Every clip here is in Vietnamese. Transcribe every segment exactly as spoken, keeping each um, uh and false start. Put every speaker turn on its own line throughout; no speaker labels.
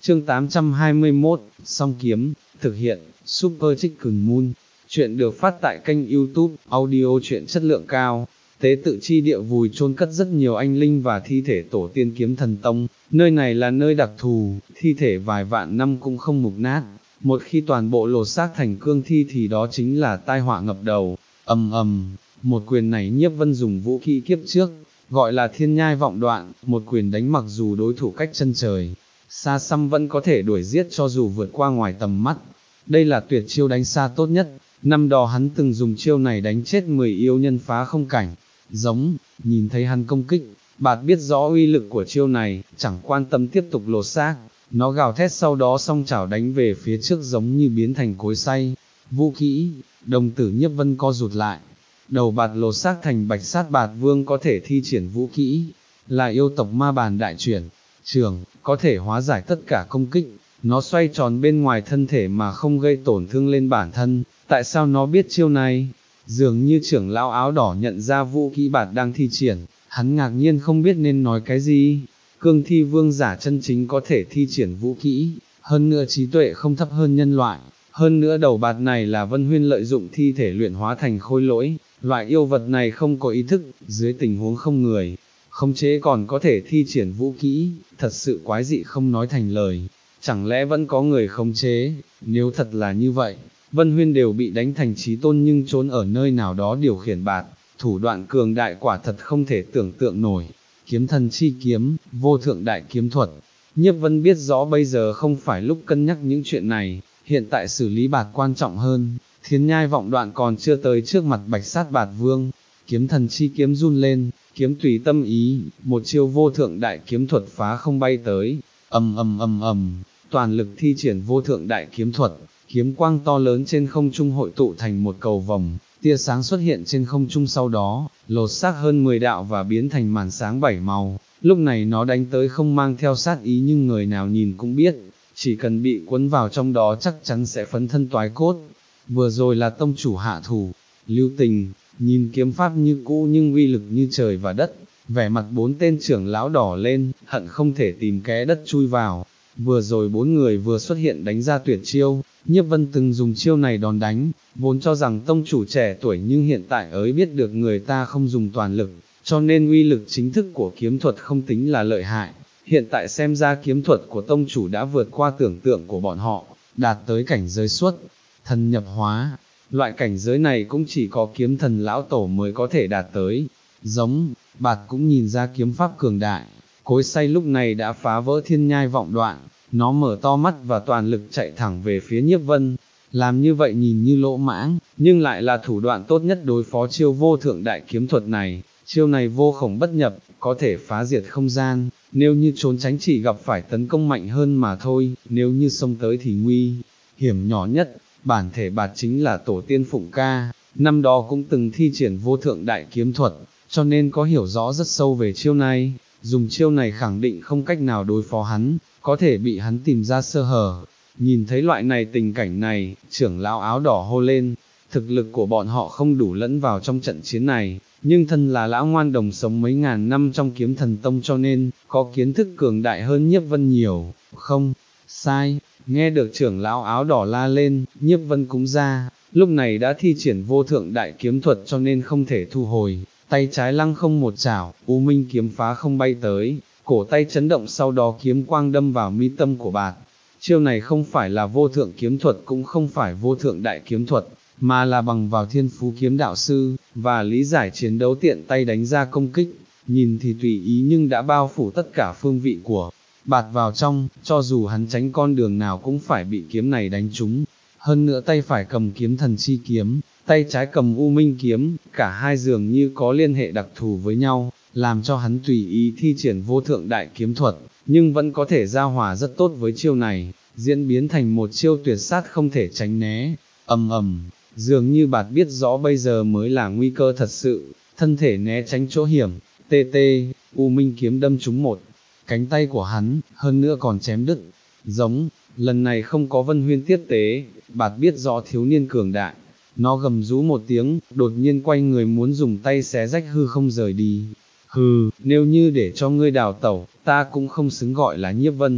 Chương tám trăm hai mươi mốt, Song Kiếm, thực hiện, Super Chicken Moon. Chuyện được phát tại kênh YouTube, audio truyện chất lượng cao. Tế tự chi địa vùi chôn cất rất nhiều anh linh và thi thể tổ tiên Kiếm Thần Tông, nơi này là nơi đặc thù, thi thể vài vạn năm cũng không mục nát, một khi toàn bộ lột xác thành cương thi thì đó chính là tai họa ngập đầu. Ầm ầm, một quyền này Nhiếp Vân dùng vũ kỹ kiếp trước, gọi là Thiên Nhai Vọng Đoạn, một quyền đánh mặc dù đối thủ cách chân trời xa xăm vẫn có thể đuổi giết cho dù vượt qua ngoài tầm mắt. Đây là tuyệt chiêu đánh xa tốt nhất, năm đó hắn từng dùng chiêu này đánh chết mười yêu nhân phá không cảnh. Giống, nhìn thấy hắn công kích, Bạt biết rõ uy lực của chiêu này, chẳng quan tâm tiếp tục lột xác, nó gào thét sau đó song chảo đánh về phía trước giống như biến thành cối xay. Vũ kỹ, đồng tử Nhiếp Vân co rụt lại, đầu Bạt lột xác thành Bạch Sát Bạt Vương có thể thi triển vũ kỹ, là yêu tộc ma bàn đại chuyển, trường, có thể hóa giải tất cả công kích, nó xoay tròn bên ngoài thân thể mà không gây tổn thương lên bản thân. Tại sao nó biết chiêu này? Dường như trưởng lão áo đỏ nhận ra vũ kỹ Bạt đang thi triển, hắn ngạc nhiên không biết nên nói cái gì. Cương thi vương giả chân chính có thể thi triển vũ kỹ, hơn nữa trí tuệ không thấp hơn nhân loại, hơn nữa đầu Bạt này là Vân Huyên lợi dụng thi thể luyện hóa thành khôi lỗi, loại yêu vật này không có ý thức, dưới tình huống không người khống chế còn có thể thi triển vũ kỹ, thật sự quái dị không nói thành lời. Chẳng lẽ vẫn có người khống chế? Nếu thật là như vậy, Vân Huyên đều bị đánh thành chí tôn nhưng trốn ở nơi nào đó điều khiển Bạt, thủ đoạn cường đại quả thật không thể tưởng tượng nổi. Kiếm thần chi kiếm, vô thượng đại kiếm thuật. Nhiếp Vân biết rõ bây giờ không phải lúc cân nhắc những chuyện này, hiện tại xử lý Bạt quan trọng hơn. Thiên Nhai Vọng Đoạn còn chưa tới trước mặt Bạch Sát Bạt Vương. Kiếm thần chi kiếm run lên, kiếm tùy tâm ý, một chiêu vô thượng đại kiếm thuật phá không bay tới. Ầm ầm ầm ầm, toàn lực thi triển vô thượng đại kiếm thuật, kiếm quang to lớn trên không trung hội tụ thành một cầu vòng, tia sáng xuất hiện trên không trung sau đó, lột xác hơn mười đạo và biến thành màn sáng bảy màu. Lúc này nó đánh tới không mang theo sát ý nhưng người nào nhìn cũng biết, chỉ cần bị cuốn vào trong đó chắc chắn sẽ phấn thân toái cốt. Vừa rồi là tông chủ hạ thủ, Lưu Tình, nhìn kiếm pháp như cũ nhưng uy lực như trời và đất, vẻ mặt bốn tên trưởng lão đỏ lên, hận không thể tìm kẽ đất chui vào. Vừa rồi bốn người vừa xuất hiện đánh ra tuyệt chiêu, Nhiếp Vân từng dùng chiêu này đòn đánh, vốn cho rằng tông chủ trẻ tuổi nhưng hiện tại ấy biết được người ta không dùng toàn lực, cho nên uy lực chính thức của kiếm thuật không tính là lợi hại. Hiện tại xem ra kiếm thuật của tông chủ đã vượt qua tưởng tượng của bọn họ, đạt tới cảnh giới xuất thần nhập hóa. Loại cảnh giới này cũng chỉ có kiếm thần lão tổ mới có thể đạt tới. Giống, Bạt cũng nhìn ra kiếm pháp cường đại, cối xay lúc này đã phá vỡ Thiên Nhai Vọng Đoạn, nó mở to mắt và toàn lực chạy thẳng về phía Nhiếp Vân. Làm như vậy nhìn như lỗ mãng, nhưng lại là thủ đoạn tốt nhất đối phó chiêu vô thượng đại kiếm thuật này. Chiêu này vô khổng bất nhập, có thể phá diệt không gian, nếu như trốn tránh chỉ gặp phải tấn công mạnh hơn mà thôi, nếu như xông tới thì nguy hiểm nhỏ nhất. Bản thể Bạt chính là tổ tiên Phụng Ca, năm đó cũng từng thi triển vô thượng đại kiếm thuật, cho nên có hiểu rõ rất sâu về chiêu này. Dùng chiêu này khẳng định không cách nào đối phó hắn, có thể bị hắn tìm ra sơ hở. Nhìn thấy loại này tình cảnh này, trưởng lão áo đỏ hô lên, thực lực của bọn họ không đủ lẫn vào trong trận chiến này, nhưng thân là lão ngoan đồng sống mấy ngàn năm trong Kiếm Thần Tông cho nên, có kiến thức cường đại hơn Nhiếp Vân nhiều. Không sai, nghe được trưởng lão áo đỏ la lên, Nhiếp Vân cũng ra, lúc này đã thi triển vô thượng đại kiếm thuật cho nên không thể thu hồi. Tay trái lăng không một chảo, U Minh kiếm phá không bay tới, cổ tay chấn động sau đó kiếm quang đâm vào mi tâm của Bạt. Chiêu này không phải là vô thượng kiếm thuật cũng không phải vô thượng đại kiếm thuật, mà là bằng vào thiên phú kiếm đạo sư, và lý giải chiến đấu tiện tay đánh ra công kích, nhìn thì tùy ý nhưng đã bao phủ tất cả phương vị của Bạt vào trong, cho dù hắn tránh con đường nào cũng phải bị kiếm này đánh trúng. Hơn nữa tay phải cầm kiếm thần chi kiếm, tay trái cầm U Minh kiếm, cả hai dường như có liên hệ đặc thù với nhau, làm cho hắn tùy ý thi triển vô thượng đại kiếm thuật, nhưng vẫn có thể giao hòa rất tốt với chiêu này, diễn biến thành một chiêu tuyệt sát không thể tránh né. Ầm ầm, dường như Bạt biết rõ bây giờ mới là nguy cơ thật sự, thân thể né tránh chỗ hiểm, tê tê, U Minh kiếm đâm trúng một cánh tay của hắn, hơn nữa còn chém đứt. Giống, lần này không có Vân Huyên tiếp tế, Bạt biết rõ thiếu niên cường đại, nó gầm rú một tiếng, đột nhiên quay người muốn dùng tay xé rách hư không rời đi. Hừ, nếu như để cho ngươi đào tẩu, ta cũng không xứng gọi là Nhiếp Vân.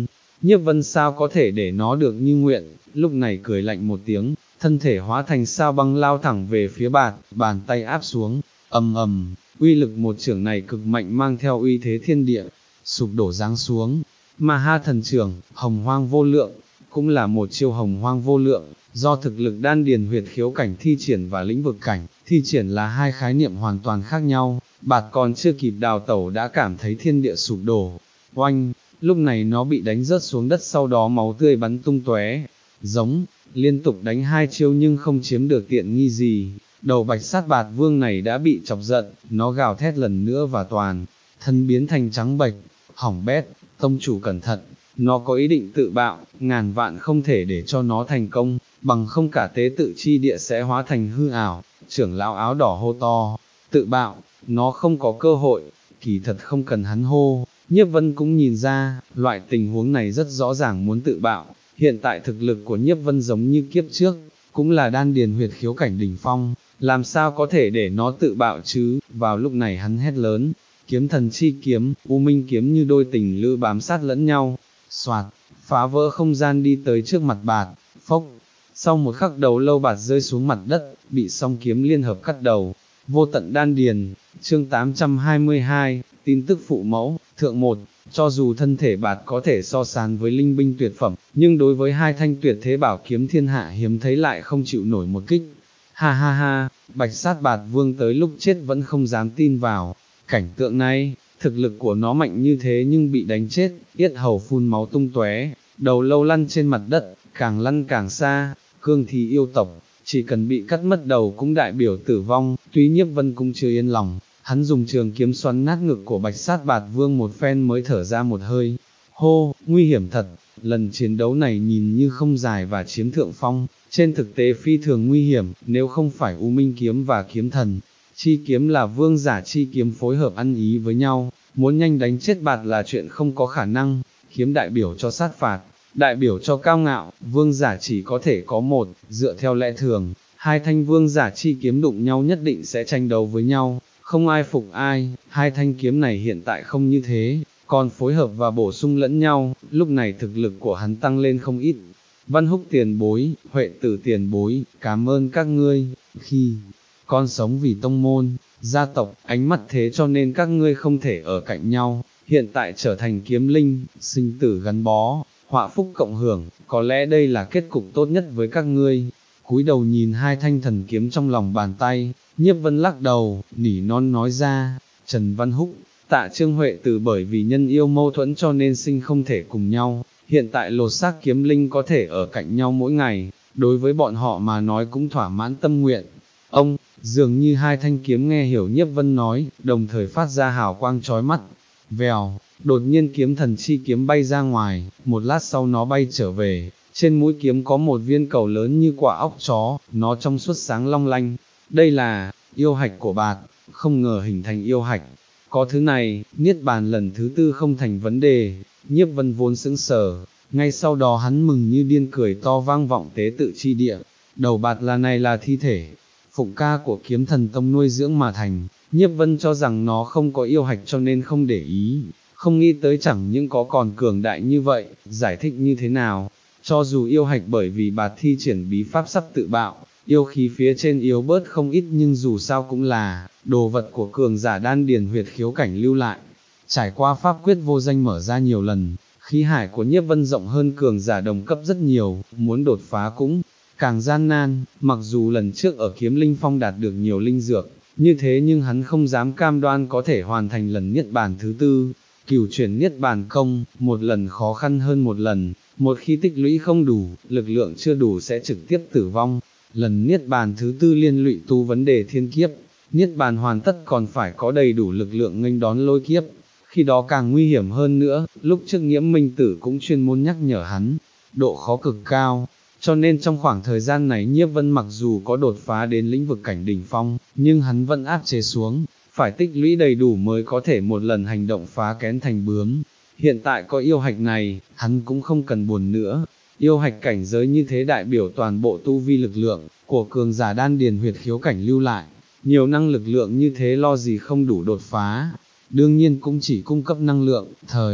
Nhiếp Vân sao có thể để nó được như nguyện, lúc này cười lạnh một tiếng, thân thể hóa thành sao băng lao thẳng về phía Bạt, bàn tay áp xuống, ầm ầm, uy lực một chưởng này cực mạnh mang theo uy thế thiên địa, sụp đổ giáng xuống, mà ha thần trưởng, hồng hoang vô lượng, cũng là một chiêu hồng hoang vô lượng, do thực lực đan điền huyệt khiếu cảnh thi triển và lĩnh vực cảnh, thi triển là hai khái niệm hoàn toàn khác nhau, Bạt còn chưa kịp đào tẩu đã cảm thấy thiên địa sụp đổ, oanh, lúc này nó bị đánh rớt xuống đất sau đó máu tươi bắn tung tóe, giống, liên tục đánh hai chiêu nhưng không chiếm được tiện nghi gì, đầu bạch sát Bạt Vương này đã bị chọc giận, nó gào thét lần nữa và toàn, thân biến thành trắng bệch, hỏng bét, tông chủ cẩn thận, nó có ý định tự bạo, ngàn vạn không thể để cho nó thành công, bằng không cả tế tự chi địa sẽ hóa thành hư ảo, trưởng lão áo đỏ hô to, tự bạo, nó không có cơ hội, kỳ thật không cần hắn hô, Nhiếp Vân cũng nhìn ra, loại tình huống này rất rõ ràng muốn tự bạo, hiện tại thực lực của Nhiếp Vân giống như kiếp trước, cũng là đan điền huyệt khiếu cảnh đỉnh phong, làm sao có thể để nó tự bạo chứ, vào lúc này hắn hét lớn, kiếm thần chi kiếm, u minh kiếm như đôi tình lữ bám sát lẫn nhau, soạt, phá vỡ không gian đi tới trước mặt Bạt, phốc, sau một khắc đầu lâu Bạt rơi xuống mặt đất, bị song kiếm liên hợp cắt đầu, vô tận đan điền, chương tám trăm hai mươi hai, tin tức phụ mẫu, thượng một, cho dù thân thể Bạt có thể so sánh với linh binh tuyệt phẩm, nhưng đối với hai thanh tuyệt thế bảo kiếm thiên hạ hiếm thấy lại không chịu nổi một kích, ha ha ha, bạch sát Bạt Vương tới lúc chết vẫn không dám tin vào, cảnh tượng này, thực lực của nó mạnh như thế nhưng bị đánh chết, yết hầu phun máu tung tóe, đầu lâu lăn trên mặt đất, càng lăn càng xa, cương thi yêu tộc, chỉ cần bị cắt mất đầu cũng đại biểu tử vong, tuy Nhiếp Vân cũng chưa yên lòng, hắn dùng trường kiếm xoắn nát ngực của bạch sát Bạt Vương một phen mới thở ra một hơi, hô, nguy hiểm thật, lần chiến đấu này nhìn như không dài và chiếm thượng phong, trên thực tế phi thường nguy hiểm, nếu không phải U Minh kiếm và kiếm thần, chi kiếm là vương giả chi kiếm phối hợp ăn ý với nhau, muốn nhanh đánh chết Bạt là chuyện không có khả năng, kiếm đại biểu cho sát phạt, đại biểu cho cao ngạo, vương giả chỉ có thể có một, dựa theo lẽ thường, hai thanh vương giả chi kiếm đụng nhau nhất định sẽ tranh đấu với nhau, không ai phục ai, hai thanh kiếm này hiện tại không như thế, còn phối hợp và bổ sung lẫn nhau, lúc này thực lực của hắn tăng lên không ít. Văn Húc tiền bối, Huệ Tử tiền bối, cảm ơn các ngươi, khi con sống vì tông môn, gia tộc, ánh mắt thế cho nên các ngươi không thể ở cạnh nhau, hiện tại trở thành kiếm linh, sinh tử gắn bó, họa phúc cộng hưởng, có lẽ đây là kết cục tốt nhất với các ngươi. Cúi đầu nhìn hai thanh thần kiếm trong lòng bàn tay, Nhiếp Vân lắc đầu, nỉ non nói ra, Trần Văn Húc, Tạ Trương Huệ Tử bởi vì nhân yêu mâu thuẫn cho nên sinh không thể cùng nhau, hiện tại lột xác kiếm linh có thể ở cạnh nhau mỗi ngày, đối với bọn họ mà nói cũng thỏa mãn tâm nguyện. Ông, dường như hai thanh kiếm nghe hiểu Nhiếp Vân nói, đồng thời phát ra hào quang chói mắt, vèo, đột nhiên kiếm thần chi kiếm bay ra ngoài, một lát sau nó bay trở về, trên mũi kiếm có một viên cầu lớn như quả óc chó, nó trong suốt sáng long lanh, đây là, yêu hạch của Bạt, không ngờ hình thành yêu hạch, có thứ này, niết bàn lần thứ tư không thành vấn đề, Nhiếp Vân vốn sững sờ, ngay sau đó hắn mừng như điên cười to vang vọng tế tự chi địa, đầu Bạt là này là thi thể, phụng ca của kiếm thần tông nuôi dưỡng mà thành, Nhiếp Vân cho rằng nó không có yêu hạch cho nên không để ý, không nghĩ tới chẳng những có còn cường đại như vậy, giải thích như thế nào, cho dù yêu hạch bởi vì Bạt thi triển bí pháp sắp tự bạo, yêu khí phía trên yếu bớt không ít nhưng dù sao cũng là, đồ vật của cường giả đan điền huyệt khiếu cảnh lưu lại, trải qua pháp quyết vô danh mở ra nhiều lần, khí hải của Nhiếp Vân rộng hơn cường giả đồng cấp rất nhiều, muốn đột phá cũng càng gian nan, mặc dù lần trước ở kiếm linh phong đạt được nhiều linh dược, như thế nhưng hắn không dám cam đoan có thể hoàn thành lần niết bàn thứ tư, cửu chuyển niết bàn công, một lần khó khăn hơn một lần, một khi tích lũy không đủ, lực lượng chưa đủ sẽ trực tiếp tử vong, lần niết bàn thứ tư liên lụy tu vấn đề thiên kiếp, niết bàn hoàn tất còn phải có đầy đủ lực lượng nghênh đón lôi kiếp, khi đó càng nguy hiểm hơn nữa, lúc trước Nghiễm Minh Tử cũng chuyên môn nhắc nhở hắn, độ khó cực cao. Cho nên trong khoảng thời gian này Nhiếp Vân mặc dù có đột phá đến lĩnh vực cảnh đỉnh phong, nhưng hắn vẫn áp chế xuống, phải tích lũy đầy đủ mới có thể một lần hành động phá kén thành bướm. Hiện tại có yêu hạch này, hắn cũng không cần buồn nữa. Yêu hạch cảnh giới như thế đại biểu toàn bộ tu vi lực lượng của cường giả đan điền huyệt khiếu cảnh lưu lại, nhiều năng lực lượng như thế lo gì không đủ đột phá. Đương nhiên cũng chỉ cung cấp năng lượng, thời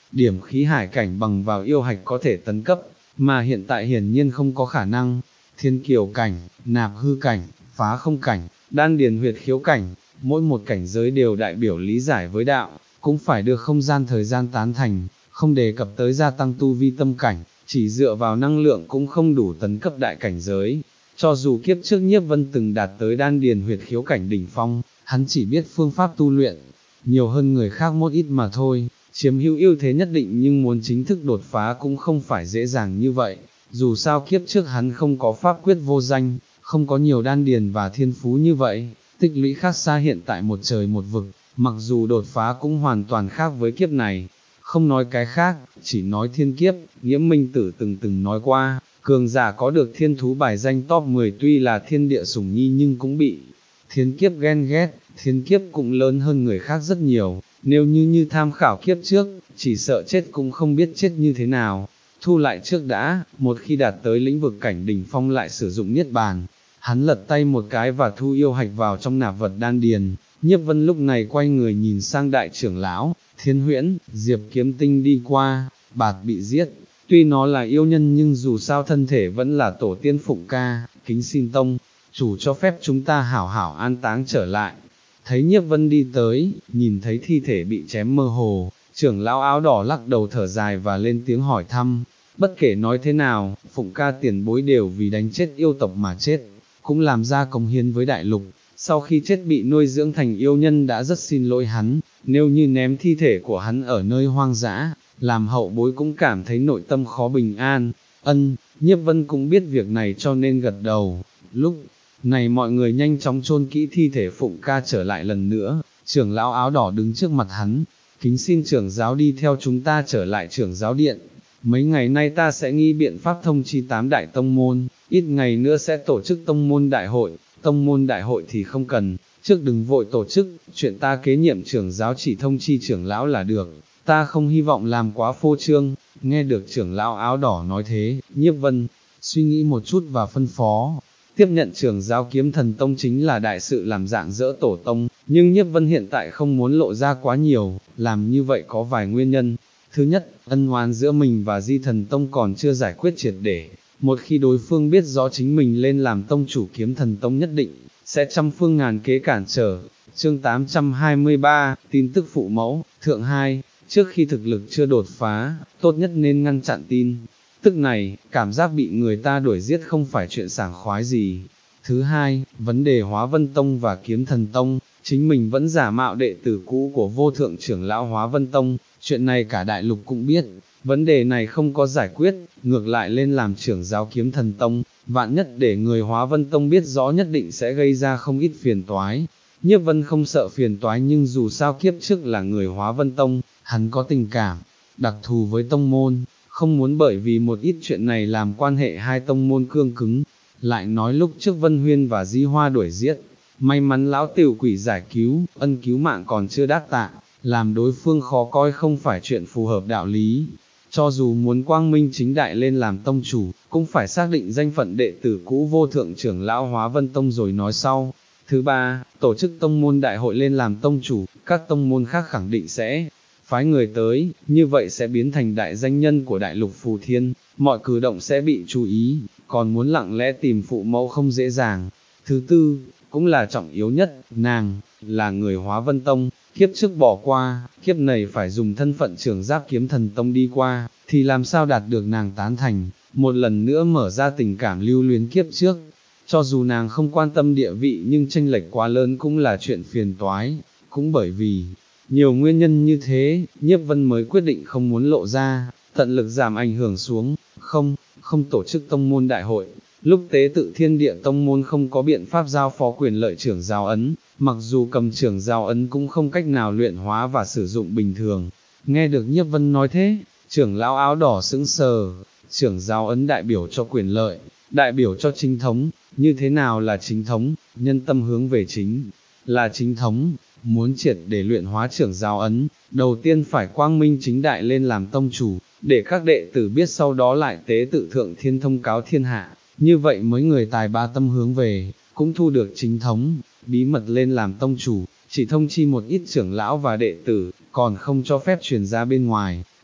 điểm khí hải cảnh bằng vào yêu hạch có thể tấn cấp, mà hiện tại hiển nhiên không có khả năng. Thiên kiều cảnh, nạp hư cảnh, phá không cảnh, đan điền huyệt khiếu cảnh, mỗi một cảnh giới đều đại biểu lý giải với đạo, cũng phải được không gian thời gian tán thành, không đề cập tới gia tăng tu vi tâm cảnh, chỉ dựa vào năng lượng cũng không đủ tấn cấp đại cảnh giới. Cho dù kiếp trước Nhiếp Vân từng đạt tới đan điền huyệt khiếu cảnh đỉnh phong, hắn chỉ biết phương pháp tu luyện, nhiều hơn người khác một ít mà thôi, chiếm hữu ưu thế nhất định nhưng muốn chính thức đột phá cũng không phải dễ dàng như vậy, dù sao kiếp trước hắn không có pháp quyết vô danh, không có nhiều đan điền và thiên phú như vậy, tích lũy khác xa hiện tại một trời một vực, mặc dù đột phá cũng hoàn toàn khác với kiếp này. Không nói cái khác, chỉ nói thiên kiếp, Nghiễm Minh Tử từng từng nói qua, cường giả có được thiên thú bài danh top mười tuy là thiên địa sủng nhi nhưng cũng bị thiên kiếp ghen ghét, thiên kiếp cũng lớn hơn người khác rất nhiều, nếu như như tham khảo kiếp trước, chỉ sợ chết cũng không biết chết như thế nào. Thu lại trước đã, một khi đạt tới lĩnh vực cảnh đỉnh phong lại sử dụng niết bàn, hắn lật tay một cái và thu yêu hạch vào trong nạp vật đan điền. Nhiếp Vân lúc này quay người nhìn sang đại trưởng lão, Thiên Huyễn, Diệp Kiếm Tinh đi qua, bạt bị giết, tuy nó là yêu nhân nhưng dù sao thân thể vẫn là tổ tiên Phụng Ca, kính xin tông chủ cho phép chúng ta hảo hảo an táng trở lại. Thấy Nhiếp Vân đi tới, nhìn thấy thi thể bị chém mơ hồ, trưởng lão áo đỏ lắc đầu thở dài và lên tiếng hỏi thăm, bất kể nói thế nào, Phụng Ca tiền bối đều vì đánh chết yêu tộc mà chết, cũng làm ra cống hiến với đại lục. Sau khi chết bị nuôi dưỡng thành yêu nhân đã rất xin lỗi hắn, nếu như ném thi thể của hắn ở nơi hoang dã, làm hậu bối cũng cảm thấy nội tâm khó bình an. Ân, Nhiếp Vân cũng biết việc này cho nên gật đầu. Lúc này mọi người nhanh chóng chôn kỹ thi thể Phụng Ca trở lại lần nữa, trưởng lão áo đỏ đứng trước mặt hắn, kính xin trưởng giáo đi theo chúng ta trở lại trưởng giáo điện. Mấy ngày nay ta sẽ nghi biện pháp thông chi tám đại tông môn, ít ngày nữa sẽ tổ chức tông môn đại hội. Tông môn đại hội thì không cần, trước đừng vội tổ chức, chuyện ta kế nhiệm trưởng giáo chỉ thông chi trưởng lão là được, ta không hy vọng làm quá phô trương. Nghe được trưởng lão áo đỏ nói thế, Nhiếp Vân suy nghĩ một chút và phân phó, tiếp nhận trưởng giáo Kiếm Thần Tông chính là đại sự làm dạng dỡ tổ tông, nhưng Nhiếp Vân hiện tại không muốn lộ ra quá nhiều, làm như vậy có vài nguyên nhân. Thứ nhất, ân oán giữa mình và Di Thần Tông còn chưa giải quyết triệt để. Một khi đối phương biết rõ chính mình lên làm tông chủ Kiếm Thần Tông nhất định, sẽ trăm phương ngàn kế cản trở. Chương tám trăm hai mươi ba, tin tức phụ mẫu, thượng hai, trước khi thực lực chưa đột phá, tốt nhất nên ngăn chặn tin tức này, cảm giác bị người ta đuổi giết không phải chuyện sảng khoái gì. Thứ hai, vấn đề Hóa Vân Tông và Kiếm Thần Tông, chính mình vẫn giả mạo đệ tử cũ của vô thượng trưởng lão Hóa Vân Tông, chuyện này cả đại lục cũng biết. Vấn đề này không có giải quyết, ngược lại lên làm trưởng giáo Kiếm Thần Tông, vạn nhất để người Hóa Vân Tông biết rõ nhất định sẽ gây ra không ít phiền toái. Nhiếp Vân không sợ phiền toái nhưng dù sao kiếp trước là người Hóa Vân Tông, hắn có tình cảm đặc thù với tông môn, không muốn bởi vì một ít chuyện này làm quan hệ hai tông môn cương cứng. Lại nói lúc trước Vân Huyên và Di Hoa đuổi giết, may mắn lão tiểu quỷ giải cứu, ân cứu mạng còn chưa đáp tạ, làm đối phương khó coi không phải chuyện phù hợp đạo lý. Cho dù muốn quang minh chính đại lên làm tông chủ, cũng phải xác định danh phận đệ tử cũ vô thượng trưởng lão Hóa Vân Tông rồi nói sau. Thứ ba, tổ chức tông môn đại hội lên làm tông chủ, các tông môn khác khẳng định sẽ phái người tới, như vậy sẽ biến thành đại danh nhân của đại lục Phù Thiên, mọi cử động sẽ bị chú ý, còn muốn lặng lẽ tìm phụ mẫu không dễ dàng. Thứ tư, cũng là trọng yếu nhất, nàng, là người Hóa Vân Tông, kiếp trước bỏ qua, kiếp này phải dùng thân phận trưởng giáp Kiếm Thần Tông đi qua, thì làm sao đạt được nàng tán thành, một lần nữa mở ra tình cảm lưu luyến kiếp trước. Cho dù nàng không quan tâm địa vị nhưng chênh lệch quá lớn cũng là chuyện phiền toái, cũng bởi vì nhiều nguyên nhân như thế, Nhiếp Vân mới quyết định không muốn lộ ra, tận lực giảm ảnh hưởng xuống, không, không tổ chức tông môn đại hội. Lúc tế tự thiên địa tông môn không có biện pháp giao phó quyền lợi trưởng giáo ấn, mặc dù cầm trưởng giáo ấn cũng không cách nào luyện hóa và sử dụng bình thường. Nghe được Nhiếp Vân nói thế, trưởng lão áo đỏ sững sờ, trưởng giáo ấn đại biểu cho quyền lợi, đại biểu cho chính thống, như thế nào là chính thống, nhân tâm hướng về chính, là chính thống, muốn triệt để luyện hóa trưởng giáo ấn, đầu tiên phải quang minh chính đại lên làm tông chủ, để các đệ tử biết sau đó lại tế tự thượng thiên thông cáo thiên hạ, như vậy mấy người tài ba tâm hướng về, cũng thu được chính thống, bí mật lên làm tông chủ, chỉ thông chi một ít trưởng lão và đệ tử, còn không cho phép truyền ra bên ngoài,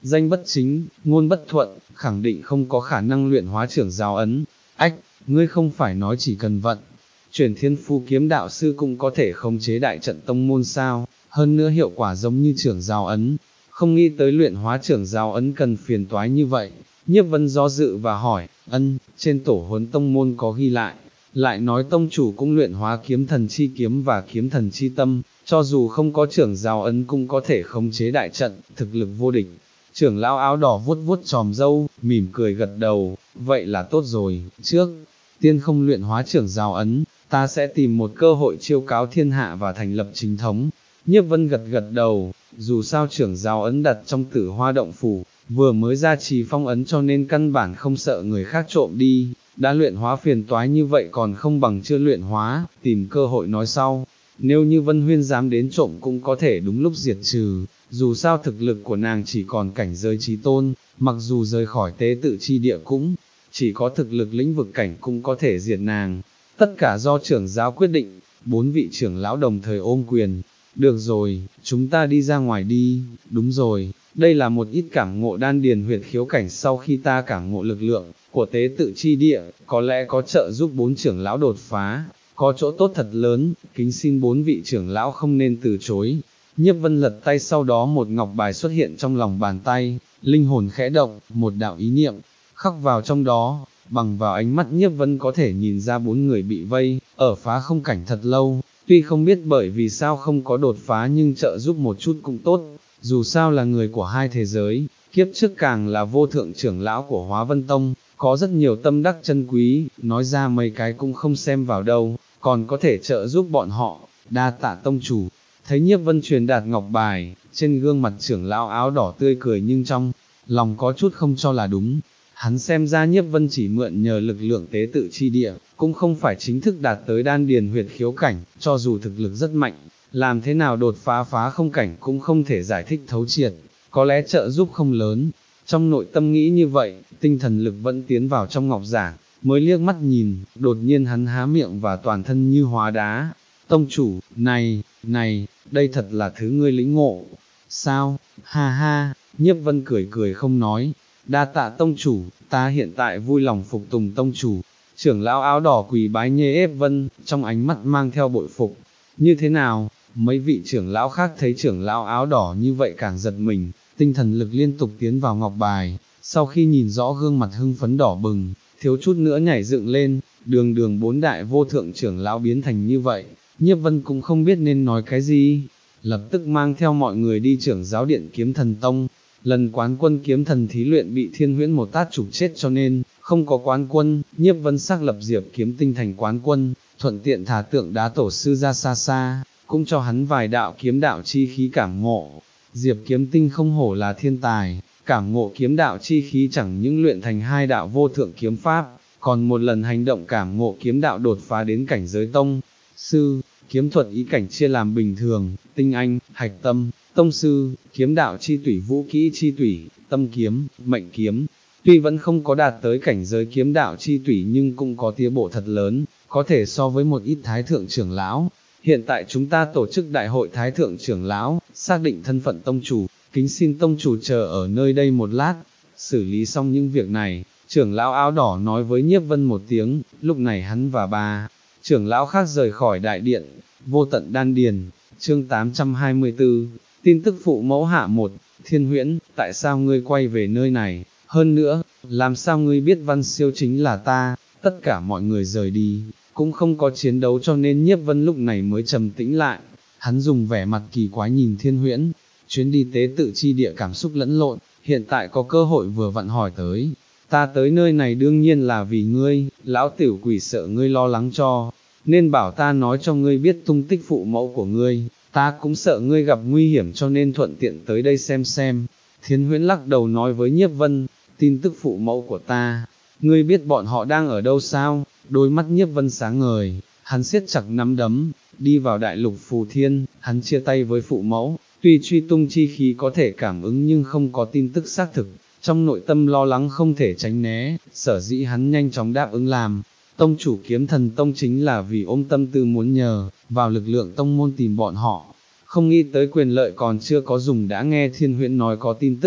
danh bất chính, ngôn bất thuận, khẳng định không có khả năng luyện hóa trưởng giáo ấn. Ách, ngươi không phải nói chỉ cần vận, chuyển thiên phu kiếm đạo sư cũng có thể khống chế đại trận tông môn sao, hơn nữa hiệu quả giống như trưởng giáo ấn, không nghĩ tới luyện hóa trưởng giáo ấn cần phiền toái như vậy. Nhiếp Vân do dự và hỏi, ân, trên tổ huấn tông môn có ghi lại, lại nói tông chủ cũng luyện hóa kiếm thần chi kiếm và kiếm thần chi tâm, cho dù không có trưởng giáo ấn cũng có thể khống chế đại trận, thực lực vô địch. Trưởng lão áo đỏ vuốt vuốt tròm râu, mỉm cười gật đầu, vậy là tốt rồi, trước tiên không luyện hóa trưởng giáo ấn, ta sẽ tìm một cơ hội chiêu cáo thiên hạ và thành lập chính thống. Nhiếp Vân gật gật đầu, dù sao trưởng giáo ấn đặt trong Tử Hoa động phủ, vừa mới ra trì phong ấn cho nên căn bản không sợ người khác trộm đi, đã luyện hóa phiền toái như vậy còn không bằng chưa luyện hóa, tìm cơ hội nói sau. Nếu như Vân Huyên dám đến trộm cũng có thể đúng lúc diệt trừ, dù sao thực lực của nàng chỉ còn cảnh giới chí tôn, mặc dù rời khỏi tế tự chi địa cũng chỉ có thực lực lĩnh vực cảnh cũng có thể diệt nàng. Tất cả do trưởng giáo quyết định, bốn vị trưởng lão đồng thời ôm quyền. Được rồi, chúng ta đi ra ngoài đi, đúng rồi, đây là một ít cảm ngộ đan điền huyệt khiếu cảnh sau khi ta cảm ngộ lực lượng của tế tự chi địa, có lẽ có trợ giúp bốn trưởng lão đột phá, có chỗ tốt thật lớn, kính xin bốn vị trưởng lão không nên từ chối. Nhiếp Vân lật tay, sau đó một ngọc bài xuất hiện trong lòng bàn tay, linh hồn khẽ động, một đạo ý niệm khắc vào trong đó, bằng vào ánh mắt Nhiếp Vân có thể nhìn ra bốn người bị vây, ở phá không cảnh thật lâu, tuy không biết bởi vì sao không có đột phá nhưng trợ giúp một chút cũng tốt, dù sao là người của hai thế giới, kiếp trước càng là vô thượng trưởng lão của Hóa Vân Tông, có rất nhiều tâm đắc chân quý, nói ra mấy cái cũng không xem vào đâu, còn có thể trợ giúp bọn họ, đa tạ tông chủ. Thấy Nhiếp Vân truyền đạt ngọc bài, trên gương mặt trưởng lão áo đỏ tươi cười nhưng trong lòng có chút không cho là đúng. Hắn xem ra Nhiếp Vân chỉ mượn nhờ lực lượng tế tự chi địa, cũng không phải chính thức đạt tới đan điền huyệt khiếu cảnh, cho dù thực lực rất mạnh, làm thế nào đột phá phá không cảnh cũng không thể giải thích thấu triệt, có lẽ trợ giúp không lớn. Trong nội tâm nghĩ như vậy, tinh thần lực vẫn tiến vào trong ngọc giản, mới liếc mắt nhìn, đột nhiên hắn há miệng và toàn thân như hóa đá. Tông chủ, này, này, đây thật là thứ ngươi lĩnh ngộ. Sao, ha ha, Nhiếp Vân cười cười không nói. Đa tạ tông chủ, ta hiện tại vui lòng phục tùng tông chủ. Trưởng lão áo đỏ quỳ bái nhê ép Vân, trong ánh mắt mang theo bội phục. Như thế nào, mấy vị trưởng lão khác thấy trưởng lão áo đỏ như vậy càng giật mình, tinh thần lực liên tục tiến vào ngọc bài, sau khi nhìn rõ gương mặt hưng phấn đỏ bừng, thiếu chút nữa nhảy dựng lên, đường đường bốn đại vô thượng trưởng lão biến thành như vậy, Nhiếp Vân cũng không biết nên nói cái gì, lập tức mang theo mọi người đi trưởng giáo điện kiếm thần tông. Lần quán quân kiếm thần thí luyện bị Thiên Huyễn một tát chụp chết cho nên, không có quán quân, Nhiếp Vân xác lập Diệp Kiếm Tinh thành quán quân, thuận tiện thả tượng đá tổ sư ra xa xa, cũng cho hắn vài đạo kiếm đạo chi khí cảm ngộ. Diệp Kiếm Tinh không hổ là thiên tài, cảm ngộ kiếm đạo chi khí chẳng những luyện thành hai đạo vô thượng kiếm pháp, còn một lần hành động cảm ngộ kiếm đạo đột phá đến cảnh giới tông sư. Kiếm thuật ý cảnh chia làm bình thường, tinh anh, hạch tâm, tông sư, kiếm đạo chi tủy, vũ kỹ chi tủy, tâm kiếm, mệnh kiếm. Tuy vẫn không có đạt tới cảnh giới kiếm đạo chi tủy nhưng cũng có tiến bộ thật lớn, có thể so với một ít thái thượng trưởng lão. Hiện tại chúng ta tổ chức đại hội thái thượng trưởng lão, xác định thân phận tông chủ, kính xin tông chủ chờ ở nơi đây một lát. Xử lý xong những việc này, trưởng lão áo đỏ nói với Nhiếp Vân một tiếng, lúc này hắn và ba trưởng lão khác rời khỏi đại điện. Vô tận đan điền, chương tám trăm hai mươi tư, tin tức phụ mẫu hạ một. Thiên Huyễn, tại sao ngươi quay về nơi này, hơn nữa, làm sao ngươi biết Văn Siêu chính là ta? Tất cả mọi người rời đi, cũng không có chiến đấu cho nên Nhiếp Vân lúc này mới trầm tĩnh lại. Hắn dùng vẻ mặt kỳ quái nhìn Thiên Huyễn, chuyến đi tế tự chi địa cảm xúc lẫn lộn, hiện tại có cơ hội vừa vặn hỏi tới. Ta tới nơi này đương nhiên là vì ngươi, lão tiểu quỷ sợ ngươi lo lắng cho, nên bảo ta nói cho ngươi biết tung tích phụ mẫu của ngươi, ta cũng sợ ngươi gặp nguy hiểm cho nên thuận tiện tới đây xem xem. Thiên Huyễn lắc đầu nói với Nhiếp Vân, tin tức phụ mẫu của ta, ngươi biết bọn họ đang ở đâu sao? Đôi mắt Nhiếp Vân sáng ngời, hắn siết chặt nắm đấm, đi vào đại lục Phù Thiên, hắn chia tay với phụ mẫu, tuy truy tung chi khí có thể cảm ứng nhưng không có tin tức xác thực, trong nội tâm lo lắng không thể tránh né, sở dĩ hắn nhanh chóng đáp ứng làm. Tông chủ Kiếm Thần Tông chính là vì ôm tâm tư muốn nhờ vào lực lượng tông môn tìm bọn họ, không nghĩ tới quyền lợi còn chưa có dùng đã nghe Thiên Huyễn nói có tin tức,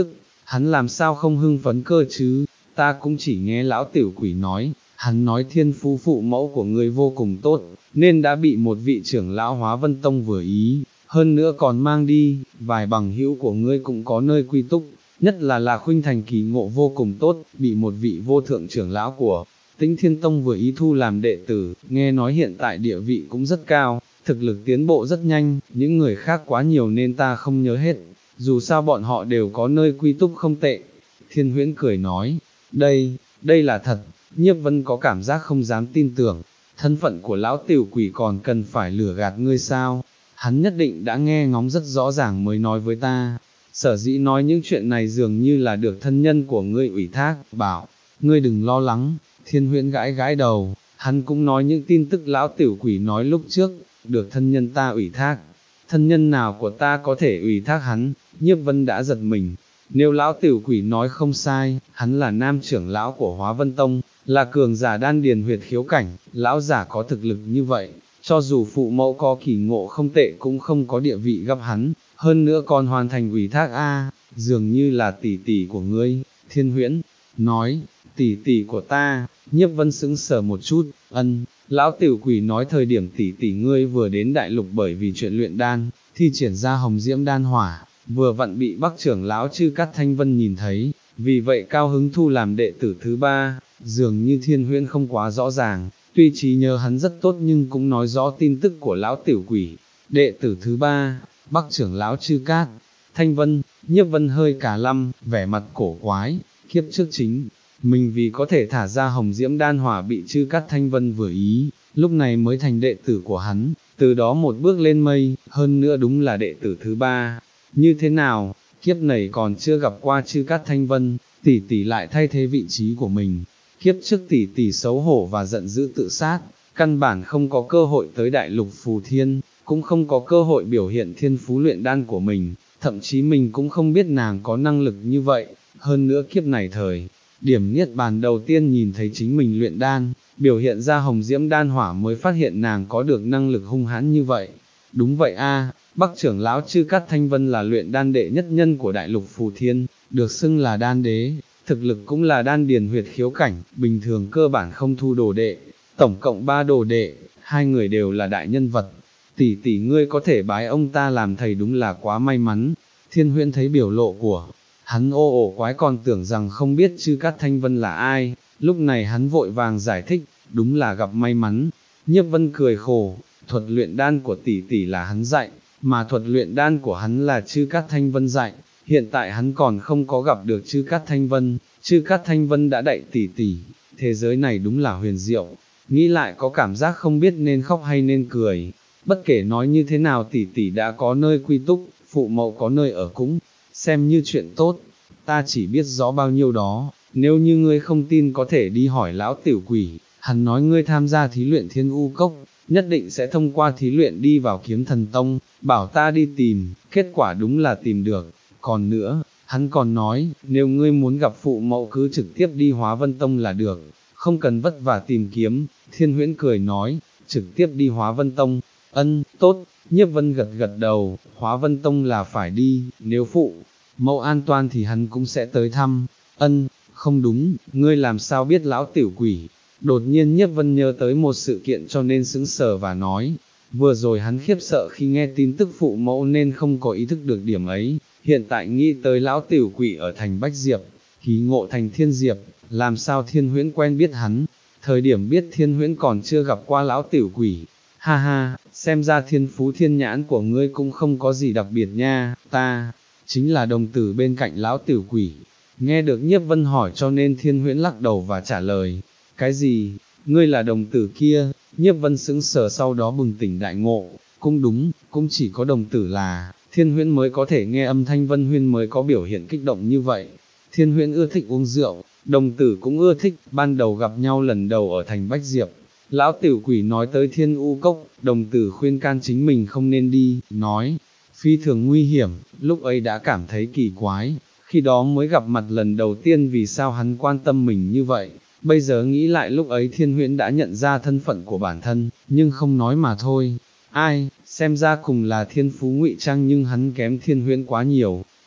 hắn làm sao không hưng phấn cơ chứ, ta cũng chỉ nghe lão tiểu quỷ nói, hắn nói thiên phú phụ mẫu của ngươi vô cùng tốt, nên đã bị một vị trưởng lão Hóa Vân Tông vừa ý, hơn nữa còn mang đi, vài bằng hữu của ngươi cũng có nơi quy túc, nhất là là Khuynh Thành kỳ ngộ vô cùng tốt, bị một vị vô thượng trưởng lão của Tĩnh Thiên Tông vừa ý thu làm đệ tử, nghe nói hiện tại địa vị cũng rất cao, thực lực tiến bộ rất nhanh, những người khác quá nhiều nên ta không nhớ hết, dù sao bọn họ đều có nơi quy túc không tệ. Thiên Huyễn cười nói, đây, đây là thật. Nhiếp Vân có cảm giác không dám tin tưởng, thân phận của lão tiểu quỷ còn cần phải lừa gạt ngươi sao, hắn nhất định đã nghe ngóng rất rõ ràng mới nói với ta, sở dĩ nói những chuyện này dường như là được thân nhân của ngươi ủy thác, bảo, ngươi đừng lo lắng. Thiên Huyễn gãi gãi đầu, hắn cũng nói những tin tức lão tiểu quỷ nói lúc trước, được thân nhân ta ủy thác, thân nhân nào của ta có thể ủy thác hắn. Nhiếp Vân đã giật mình, nếu lão tiểu quỷ nói không sai, hắn là nam trưởng lão của Hóa Vân Tông, là cường giả đan điền huyệt khiếu cảnh, lão giả có thực lực như vậy, cho dù phụ mẫu có kỳ ngộ không tệ cũng không có địa vị gấp hắn, hơn nữa còn hoàn thành ủy thác a, dường như là tỷ tỷ của ngươi. Thiên Huyễn nói, tỷ tỷ của ta. Nhiếp Vân sững sờ một chút, ân, lão tiểu quỷ nói thời điểm tỷ tỷ ngươi vừa đến đại lục bởi vì chuyện luyện đan, thi triển ra hồng diễm đan hỏa, vừa vặn bị Bắc trưởng lão Chư Cát Thanh Vân nhìn thấy, vì vậy cao hứng thu làm đệ tử thứ ba. Dường như Thiên Huyễn không quá rõ ràng, tuy trí nhớ hắn rất tốt nhưng cũng nói rõ tin tức của lão tiểu quỷ. Đệ tử thứ ba, Bắc trưởng lão Chư Cát Thanh Vân. Nhiếp Vân hơi cả lăm, vẻ mặt cổ quái, kiếp trước chính mình vì có thể thả ra hồng diễm đan hỏa bị Chư Cát Thanh Vân vừa ý, lúc này mới thành đệ tử của hắn, từ đó một bước lên mây, hơn nữa đúng là đệ tử thứ ba. Như thế nào, kiếp này còn chưa gặp qua Chư Cát Thanh Vân, tỷ tỷ lại thay thế vị trí của mình. Kiếp trước tỷ tỷ xấu hổ và giận dữ tự sát, căn bản không có cơ hội tới đại lục phù thiên, cũng không có cơ hội biểu hiện thiên phú luyện đan của mình, thậm chí mình cũng không biết nàng có năng lực như vậy. Hơn nữa kiếp này thời điểm niết bàn đầu tiên nhìn thấy chính mình luyện đan, biểu hiện ra hồng diễm đan hỏa mới phát hiện nàng có được năng lực hung hãn như vậy. Đúng vậy a, Bắc trưởng lão Chư Cát Thanh Vân là luyện đan đệ nhất nhân của đại lục phù thiên, được xưng là đan đế, thực lực cũng là đan điền huyệt khiếu cảnh, bình thường cơ bản không thu đồ đệ, tổng cộng ba đồ đệ, hai người đều là đại nhân vật. Tỷ tỷ ngươi có thể bái ông ta làm thầy đúng là quá may mắn. Thiên Huyễn thấy biểu lộ của hắn ô ổ quái còn tưởng rằng không biết Chư Cát Thanh Vân là ai, lúc này hắn vội vàng giải thích, đúng là gặp may mắn. Nhiếp Vân cười khổ, thuật luyện đan của tỷ tỷ là hắn dạy, mà thuật luyện đan của hắn là Chư Cát Thanh Vân dạy, hiện tại hắn còn không có gặp được Chư Cát Thanh Vân, Chư Cát Thanh Vân đã dạy tỷ tỷ, thế giới này đúng là huyền diệu, nghĩ lại có cảm giác không biết nên khóc hay nên cười. Bất kể nói như thế nào tỷ tỷ đã có nơi quy túc, phụ mẫu có nơi ở cũng xem như chuyện tốt, ta chỉ biết rõ bao nhiêu đó, nếu như ngươi không tin có thể đi hỏi lão tiểu quỷ, hắn nói ngươi tham gia thí luyện Thiên U Cốc, nhất định sẽ thông qua thí luyện đi vào Kiếm Thần Tông, bảo ta đi tìm, kết quả đúng là tìm được. Còn nữa, hắn còn nói, nếu ngươi muốn gặp phụ mẫu cứ trực tiếp đi Hóa Vân Tông là được, không cần vất vả tìm kiếm. Thiên Huyễn cười nói, trực tiếp đi Hóa Vân Tông, ân, tốt. Nhiếp Vân gật gật đầu, Hóa Vân Tông là phải đi, nếu phụ mẫu an toàn thì hắn cũng sẽ tới thăm. Ân, không đúng, ngươi làm sao biết lão tiểu quỷ? Đột nhiên Nhiếp Vân nhớ tới một sự kiện cho nên sững sờ và nói, vừa rồi hắn khiếp sợ khi nghe tin tức phụ mẫu nên không có ý thức được điểm ấy, hiện tại nghĩ tới lão tiểu quỷ ở thành Bách Diệp, kỳ ngộ thành Thiên Diệp, làm sao Thiên Huyễn quen biết hắn, thời điểm biết Thiên Huyễn còn chưa gặp qua lão tiểu quỷ. Ha ha, xem ra thiên phú thiên nhãn của ngươi cũng không có gì đặc biệt nha, ta chính là đồng tử bên cạnh lão tiểu quỷ. Nghe được Nhiếp Vân hỏi cho nên Thiên Huyễn lắc đầu và trả lời, cái gì, ngươi là đồng tử kia? Nhiếp Vân sững sờ sau đó bừng tỉnh đại ngộ, cũng đúng, cũng chỉ có đồng tử là Thiên Huyễn mới có thể nghe âm thanh Vân Huyên mới có biểu hiện kích động như vậy. Thiên Huyễn ưa thích uống rượu, đồng tử cũng ưa thích, ban đầu gặp nhau lần đầu ở thành Bách Diệp. Lão tiểu quỷ nói tới Thiên U Cốc, đồng tử khuyên can chính mình không nên đi, nói, phi thường nguy hiểm, lúc ấy đã cảm thấy kỳ quái, khi đó mới gặp mặt lần đầu tiên vì sao hắn quan tâm mình như vậy, bây giờ nghĩ lại lúc ấy Thiên Huyễn đã nhận ra thân phận của bản thân, nhưng không nói mà thôi, ai, xem ra cùng là thiên phú ngụy trang nhưng hắn kém Thiên Huyễn quá nhiều.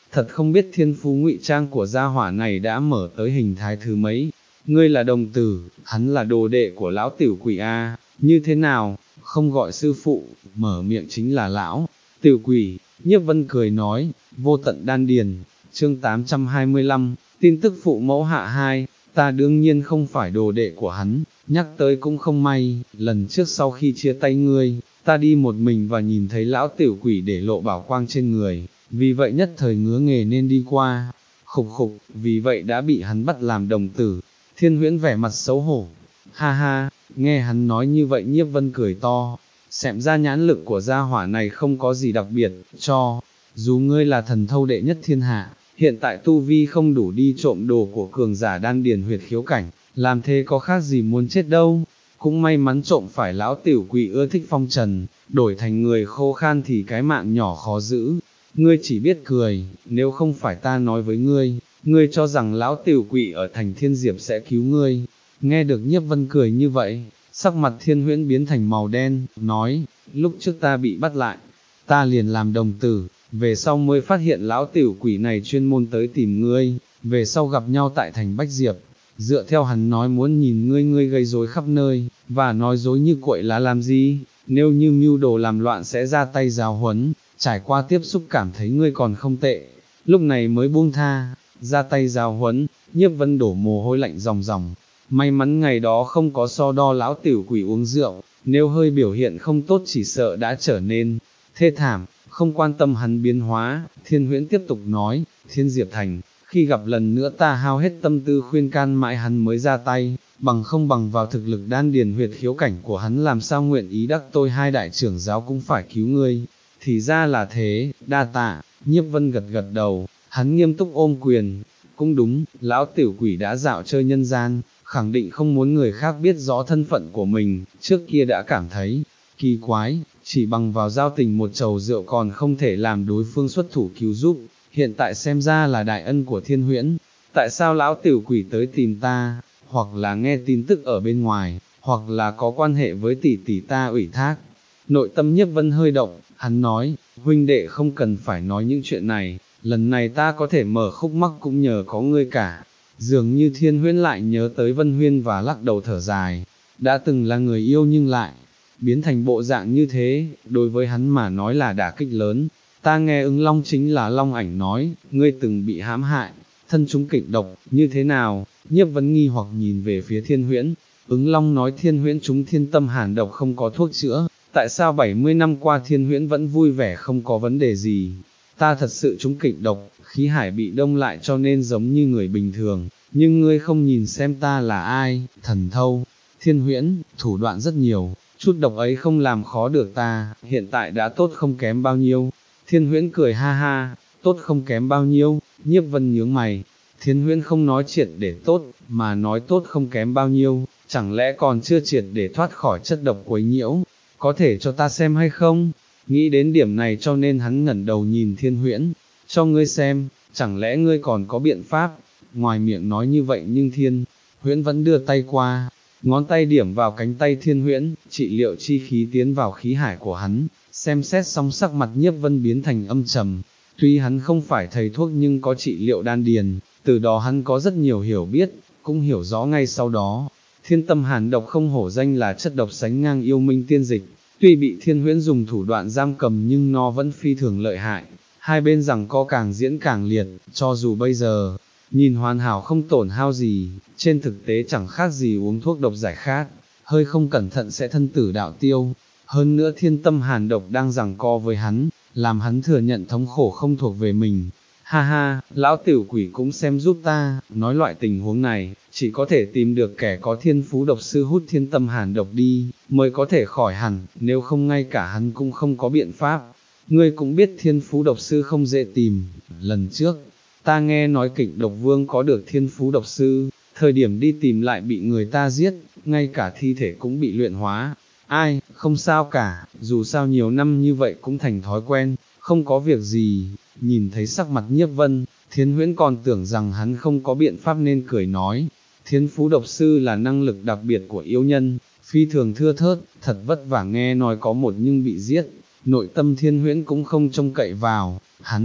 thật không biết thiên phú ngụy trang của gia hỏa này đã mở tới hình thái thứ mấy. Ngươi là đồng tử, hắn là đồ đệ của lão tiểu quỷ a, như thế nào, không gọi sư phụ, mở miệng chính là lão tiểu quỷ. Nhiếp Vân cười nói, vô tận đan điền, chương tám trăm hai mươi lăm, tin tức phụ mẫu hạ hai, ta đương nhiên không phải đồ đệ của hắn, nhắc tới cũng không may, lần trước sau khi chia tay ngươi, ta đi một mình và nhìn thấy lão tiểu quỷ để lộ bảo quang trên người, vì vậy nhất thời ngứa nghề nên đi qua, khục khục, vì vậy đã bị hắn bắt làm đồng tử. Thiên Huyễn vẻ mặt xấu hổ, ha ha, nghe hắn nói như vậy Nhiếp Vân cười to, xem ra nhãn lực của gia hỏa này không có gì đặc biệt, cho dù ngươi là thần thâu đệ nhất thiên hạ, hiện tại tu vi không đủ đi trộm đồ của cường giả đan điền huyệt khiếu cảnh, làm thế có khác gì muốn chết đâu, cũng may mắn trộm phải lão tiểu quỷ ưa thích phong trần, đổi thành người khô khan thì cái mạng nhỏ khó giữ. Ngươi chỉ biết cười, nếu không phải ta nói với ngươi, ngươi cho rằng lão tiểu quỷ ở thành Thiên Diệp sẽ cứu ngươi. Nghe được Nhiếp Vân cười như vậy, sắc mặt Thiên Huyễn biến thành màu đen, nói, lúc trước ta bị bắt lại, ta liền làm đồng tử, về sau mới phát hiện lão tiểu quỷ này chuyên môn tới tìm ngươi, về sau gặp nhau tại thành Bách Diệp, dựa theo hắn nói muốn nhìn ngươi ngươi gây rối khắp nơi, và nói dối như quậy là làm gì, nếu như mưu đồ làm loạn sẽ ra tay giáo huấn, trải qua tiếp xúc cảm thấy ngươi còn không tệ, lúc này mới buông tha, ra tay giáo huấn. Nhiếp Vân đổ mồ hôi lạnh ròng ròng, may mắn ngày đó không có so đo lão tiểu quỷ uống rượu, nếu hơi biểu hiện không tốt chỉ sợ đã trở nên thê thảm. Không quan tâm hắn biến hóa, Thiên Huyễn tiếp tục nói, Thiên Diệp Thành, khi gặp lần nữa ta hao hết tâm tư khuyên can mãi hắn mới ra tay, bằng không bằng vào thực lực đan điền huyệt khiếu cảnh của hắn làm sao nguyện ý đắc tôi hai đại trưởng giáo cũng phải cứu ngươi. Thì ra là thế, đa tạ. Nhiếp Vân gật gật đầu, hắn nghiêm túc ôm quyền, cũng đúng, lão tiểu quỷ đã dạo chơi nhân gian, khẳng định không muốn người khác biết rõ thân phận của mình, trước kia đã cảm thấy kỳ quái, chỉ bằng vào giao tình một chầu rượu còn không thể làm đối phương xuất thủ cứu giúp, hiện tại xem ra là đại ân của Thiên Huyễn. Tại sao lão tiểu quỷ tới tìm ta, hoặc là nghe tin tức ở bên ngoài, hoặc là có quan hệ với tỷ tỷ ta ủy thác? Nội tâm Nhiếp Vân hơi động, hắn nói, huynh đệ không cần phải nói những chuyện này, lần này ta có thể mở khúc mắc cũng nhờ có ngươi cả. Dường như Thiên Huyễn lại nhớ tới Vân Huyên và lắc đầu thở dài, đã từng là người yêu nhưng lại biến thành bộ dạng như thế, đối với hắn mà nói là đả kích lớn. Ta nghe Ứng Long chính là Long Ảnh nói, ngươi từng bị hãm hại, thân chúng kịch độc, như thế nào? Nhiếp Vân nghi hoặc nhìn về phía Thiên Huyễn. Ứng Long nói Thiên Huyễn chúng thiên tâm hàn độc không có thuốc chữa, tại sao bảy mươi năm qua Thiên Huyễn vẫn vui vẻ không có vấn đề gì? Ta thật sự chúng kịch độc, khí hải bị đông lại cho nên giống như người bình thường, nhưng ngươi không nhìn xem ta là ai, thần thâu. Thiên Huyễn, thủ đoạn rất nhiều, chút độc ấy không làm khó được ta, hiện tại đã tốt không kém bao nhiêu. Thiên Huyễn cười ha ha, tốt không kém bao nhiêu. Nhiếp Vân nhướng mày, Thiên Huyễn không nói triệt để tốt, mà nói tốt không kém bao nhiêu, chẳng lẽ còn chưa triệt để thoát khỏi chất độc quấy nhiễu, có thể cho ta xem hay không? Nghĩ đến điểm này cho nên hắn ngẩng đầu nhìn Thiên Huyễn, cho ngươi xem, chẳng lẽ ngươi còn có biện pháp? Ngoài miệng nói như vậy nhưng Thiên Huyễn vẫn đưa tay qua, ngón tay điểm vào cánh tay Thiên Huyễn, trị liệu chi khí tiến vào khí hải của hắn, xem xét xong sắc mặt Nhiếp Vân biến thành âm trầm. Tuy hắn không phải thầy thuốc nhưng có trị liệu đan điền, từ đó hắn có rất nhiều hiểu biết, cũng hiểu rõ ngay sau đó. Thiên tâm hàn độc không hổ danh là chất độc sánh ngang yêu minh tiên dịch, tuy bị Thiên Huyễn dùng thủ đoạn giam cầm nhưng nó vẫn phi thường lợi hại. Hai bên rằng co càng diễn càng liệt, cho dù bây giờ nhìn hoàn hảo không tổn hao gì, trên thực tế chẳng khác gì uống thuốc độc giải khát, hơi không cẩn thận sẽ thân tử đạo tiêu. Hơn nữa thiên tâm hàn độc đang giằng co với hắn, làm hắn thừa nhận thống khổ không thuộc về mình. Ha ha, lão tiểu quỷ cũng xem giúp ta, nói loại tình huống này, chỉ có thể tìm được kẻ có thiên phú độc sư hút thiên tâm hàn độc đi, mới có thể khỏi hẳn, nếu không ngay cả hắn cũng không có biện pháp. Ngươi cũng biết thiên phú độc sư không dễ tìm, lần trước, ta nghe nói Kịch Độc Vương có được thiên phú độc sư, thời điểm đi tìm lại bị người ta giết, ngay cả thi thể cũng bị luyện hóa. Ai, không sao cả, dù sao nhiều năm như vậy cũng thành thói quen, không có việc gì. Nhìn thấy sắc mặt Nhiếp Vân, Thiên Huyễn còn tưởng rằng hắn không có biện pháp nên cười nói, thiên phú độc sư là năng lực đặc biệt của yêu nhân, phi thường thưa thớt, thật vất vả nghe nói có một nhưng bị giết, nội tâm Thiên Huyễn cũng không trông cậy vào, hắn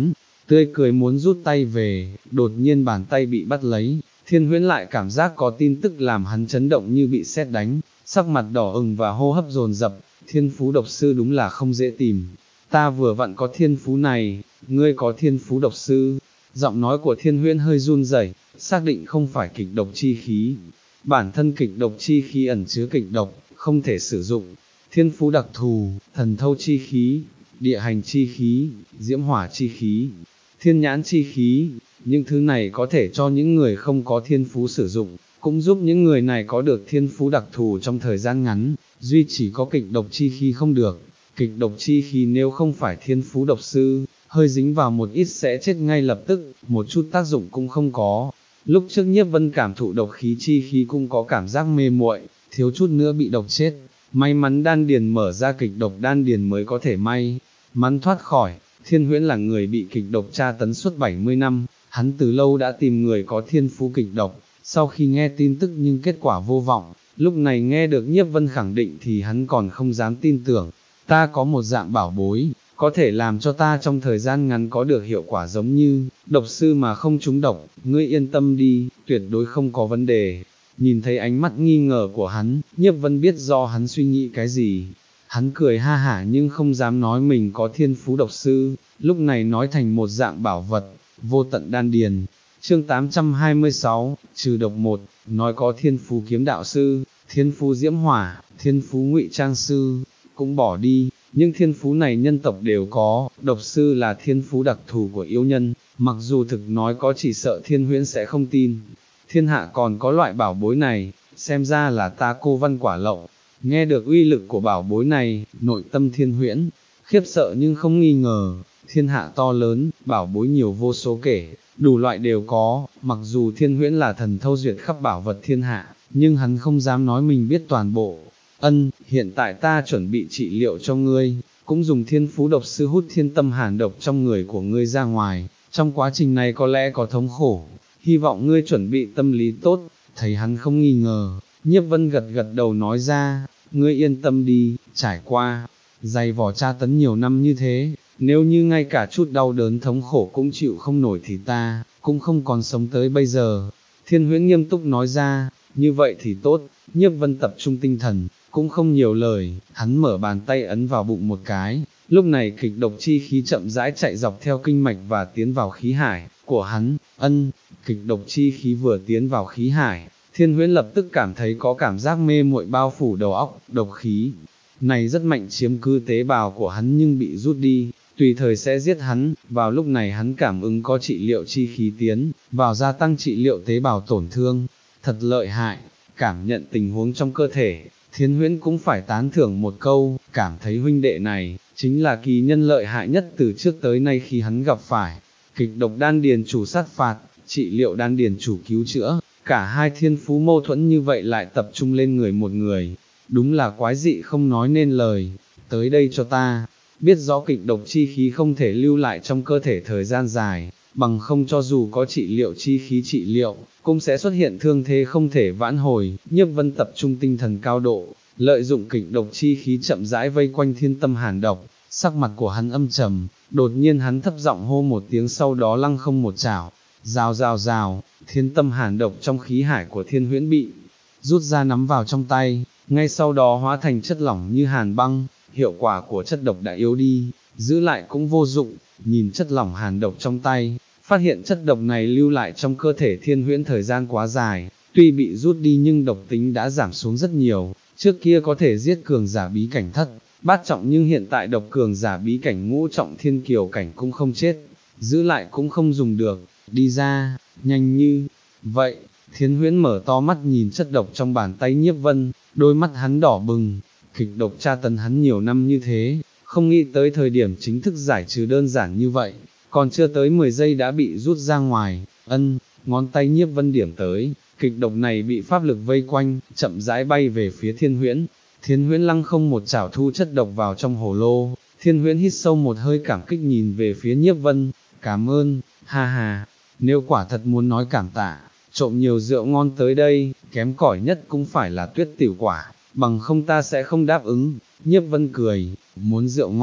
tươi cười muốn rút tay về, đột nhiên bàn tay bị bắt lấy, Thiên Huyễn lại cảm giác có tin tức làm hắn chấn động như bị sét đánh, sắc mặt đỏ ửng và hô hấp dồn dập, thiên phú độc sư đúng là không dễ tìm, ta vừa vặn có thiên phú này, ngươi có thiên phú độc sư, giọng nói của Thiên Huyễn hơi run rẩy, xác định không phải kịch độc chi khí, bản thân kịch độc chi khí ẩn chứa kịch độc, không thể sử dụng, thiên phú đặc thù, thần thâu chi khí, địa hành chi khí, diễm hỏa chi khí, thiên nhãn chi khí, những thứ này có thể cho những người không có thiên phú sử dụng, cũng giúp những người này có được thiên phú đặc thù trong thời gian ngắn, duy chỉ có kịch độc chi khí không được, kịch độc chi khí nếu không phải thiên phú độc sư, hơi dính vào một ít sẽ chết ngay lập tức, một chút tác dụng cũng không có. Lúc trước Nhiếp Vân cảm thụ độc khí chi khí cũng có cảm giác mê muội, thiếu chút nữa bị độc chết, may mắn đan điền mở ra kịch độc đan điền mới có thể may mắn thoát khỏi. Thiên Huyễn là người bị kịch độc tra tấn suốt bảy mươi năm, hắn từ lâu đã tìm người có thiên phú kịch độc, sau khi nghe tin tức nhưng kết quả vô vọng, lúc này nghe được Nhiếp Vân khẳng định thì hắn còn không dám tin tưởng, ta có một dạng bảo bối, có thể làm cho ta trong thời gian ngắn có được hiệu quả giống như độc sư mà không trúng độc, ngươi yên tâm đi, tuyệt đối không có vấn đề. Nhìn thấy ánh mắt nghi ngờ của hắn, Nhiếp Vân biết do hắn suy nghĩ cái gì. Hắn cười ha hả nhưng không dám nói mình có thiên phú độc sư, lúc này nói thành một dạng bảo vật, vô tận đan điền. Chương tám trăm hai mươi sáu, trừ độc một, nói có thiên phú kiếm đạo sư, thiên phú diễm hỏa, thiên phú ngụy trang sư, cũng bỏ đi, nhưng thiên phú này nhân tộc đều có, độc sư là thiên phú đặc thù của yêu nhân, mặc dù thực nói có chỉ sợ Thiên Huyễn sẽ không tin. Thiên hạ còn có loại bảo bối này, xem ra là ta cô văn quả lậu. Nghe được uy lực của bảo bối này, nội tâm Thiên Huyễn khiếp sợ nhưng không nghi ngờ, thiên hạ to lớn, bảo bối nhiều vô số kể, đủ loại đều có, mặc dù Thiên Huyễn là thần thâu duyệt khắp bảo vật thiên hạ, nhưng hắn không dám nói mình biết toàn bộ. Ân, hiện tại ta chuẩn bị trị liệu cho ngươi, cũng dùng thiên phú độc sư hút thiên tâm hàn độc trong người của ngươi ra ngoài, trong quá trình này có lẽ có thống khổ, hy vọng ngươi chuẩn bị tâm lý tốt. Thấy hắn không nghi ngờ, Nhiếp Vân gật gật đầu nói ra, ngươi yên tâm đi, trải qua dày vò tra tấn nhiều năm như thế, nếu như ngay cả chút đau đớn thống khổ cũng chịu không nổi thì ta cũng không còn sống tới bây giờ. Thiên Huyễn nghiêm túc nói ra, như vậy thì tốt. Nhiếp Vân tập trung tinh thần, cũng không nhiều lời, hắn mở bàn tay ấn vào bụng một cái, lúc này kịch độc chi khí chậm rãi chạy dọc theo kinh mạch và tiến vào khí hải của hắn. Ân, kịch độc chi khí vừa tiến vào khí hải, Thiên Huyễn lập tức cảm thấy có cảm giác mê muội bao phủ đầu óc, độc khí này rất mạnh chiếm cứ tế bào của hắn nhưng bị rút đi, tùy thời sẽ giết hắn. Vào lúc này hắn cảm ứng có trị liệu chi khí tiến vào gia tăng trị liệu tế bào tổn thương, thật lợi hại. Cảm nhận tình huống trong cơ thể, Thiên Huyễn cũng phải tán thưởng một câu, cảm thấy huynh đệ này chính là kỳ nhân lợi hại nhất từ trước tới nay khi hắn gặp phải. Kịch độc đan điền chủ sát phạt, trị liệu đan điền chủ cứu chữa, cả hai thiên phú mâu thuẫn như vậy lại tập trung lên người một người, đúng là quái dị không nói nên lời. Tới đây cho ta, biết rõ kịch độc chi khí không thể lưu lại trong cơ thể thời gian dài, bằng không cho dù có trị liệu chi khí trị liệu, cũng sẽ xuất hiện thương thế không thể vãn hồi. Nhiếp Vân tập trung tinh thần cao độ, lợi dụng kịch độc chi khí chậm rãi vây quanh thiên tâm hàn độc, sắc mặt của hắn âm trầm, đột nhiên hắn thấp giọng hô một tiếng sau đó lăng không một chảo, rào rào rào, thiên tâm hàn độc trong khí hải của Thiên Huyễn bị rút ra nắm vào trong tay, ngay sau đó hóa thành chất lỏng như hàn băng, hiệu quả của chất độc đã yếu đi, giữ lại cũng vô dụng. Nhìn chất lỏng hàn độc trong tay, phát hiện chất độc này lưu lại trong cơ thể Thiên Huyễn thời gian quá dài, tuy bị rút đi nhưng độc tính đã giảm xuống rất nhiều, trước kia có thể giết cường giả bí cảnh thất, bát trọng nhưng hiện tại độc cường giả bí cảnh ngũ trọng thiên kiều cảnh cũng không chết, giữ lại cũng không dùng được, đi ra, nhanh như vậy. Thiên Huyễn mở to mắt nhìn chất độc trong bàn tay Nhiếp Vân, đôi mắt hắn đỏ bừng, kịch độc tra tấn hắn nhiều năm như thế, không nghĩ tới thời điểm chính thức giải trừ đơn giản như vậy, còn chưa tới mười giây đã bị rút ra ngoài. Ân, ngón tay Nhiếp Vân điểm tới, kịch độc này bị pháp lực vây quanh, chậm rãi bay về phía Thiên Huyễn. Thiên Huyễn lăng không một chảo thu chất độc vào trong hồ lô. Thiên Huyễn hít sâu một hơi cảm kích nhìn về phía Nhiếp Vân, cảm ơn, ha ha, nếu quả thật muốn nói cảm tạ, trộm nhiều rượu ngon tới đây, kém cỏi nhất cũng phải là tuyết tiểu quả, bằng không ta sẽ không đáp ứng. Nhiếp Vân cười, muốn rượu ngon,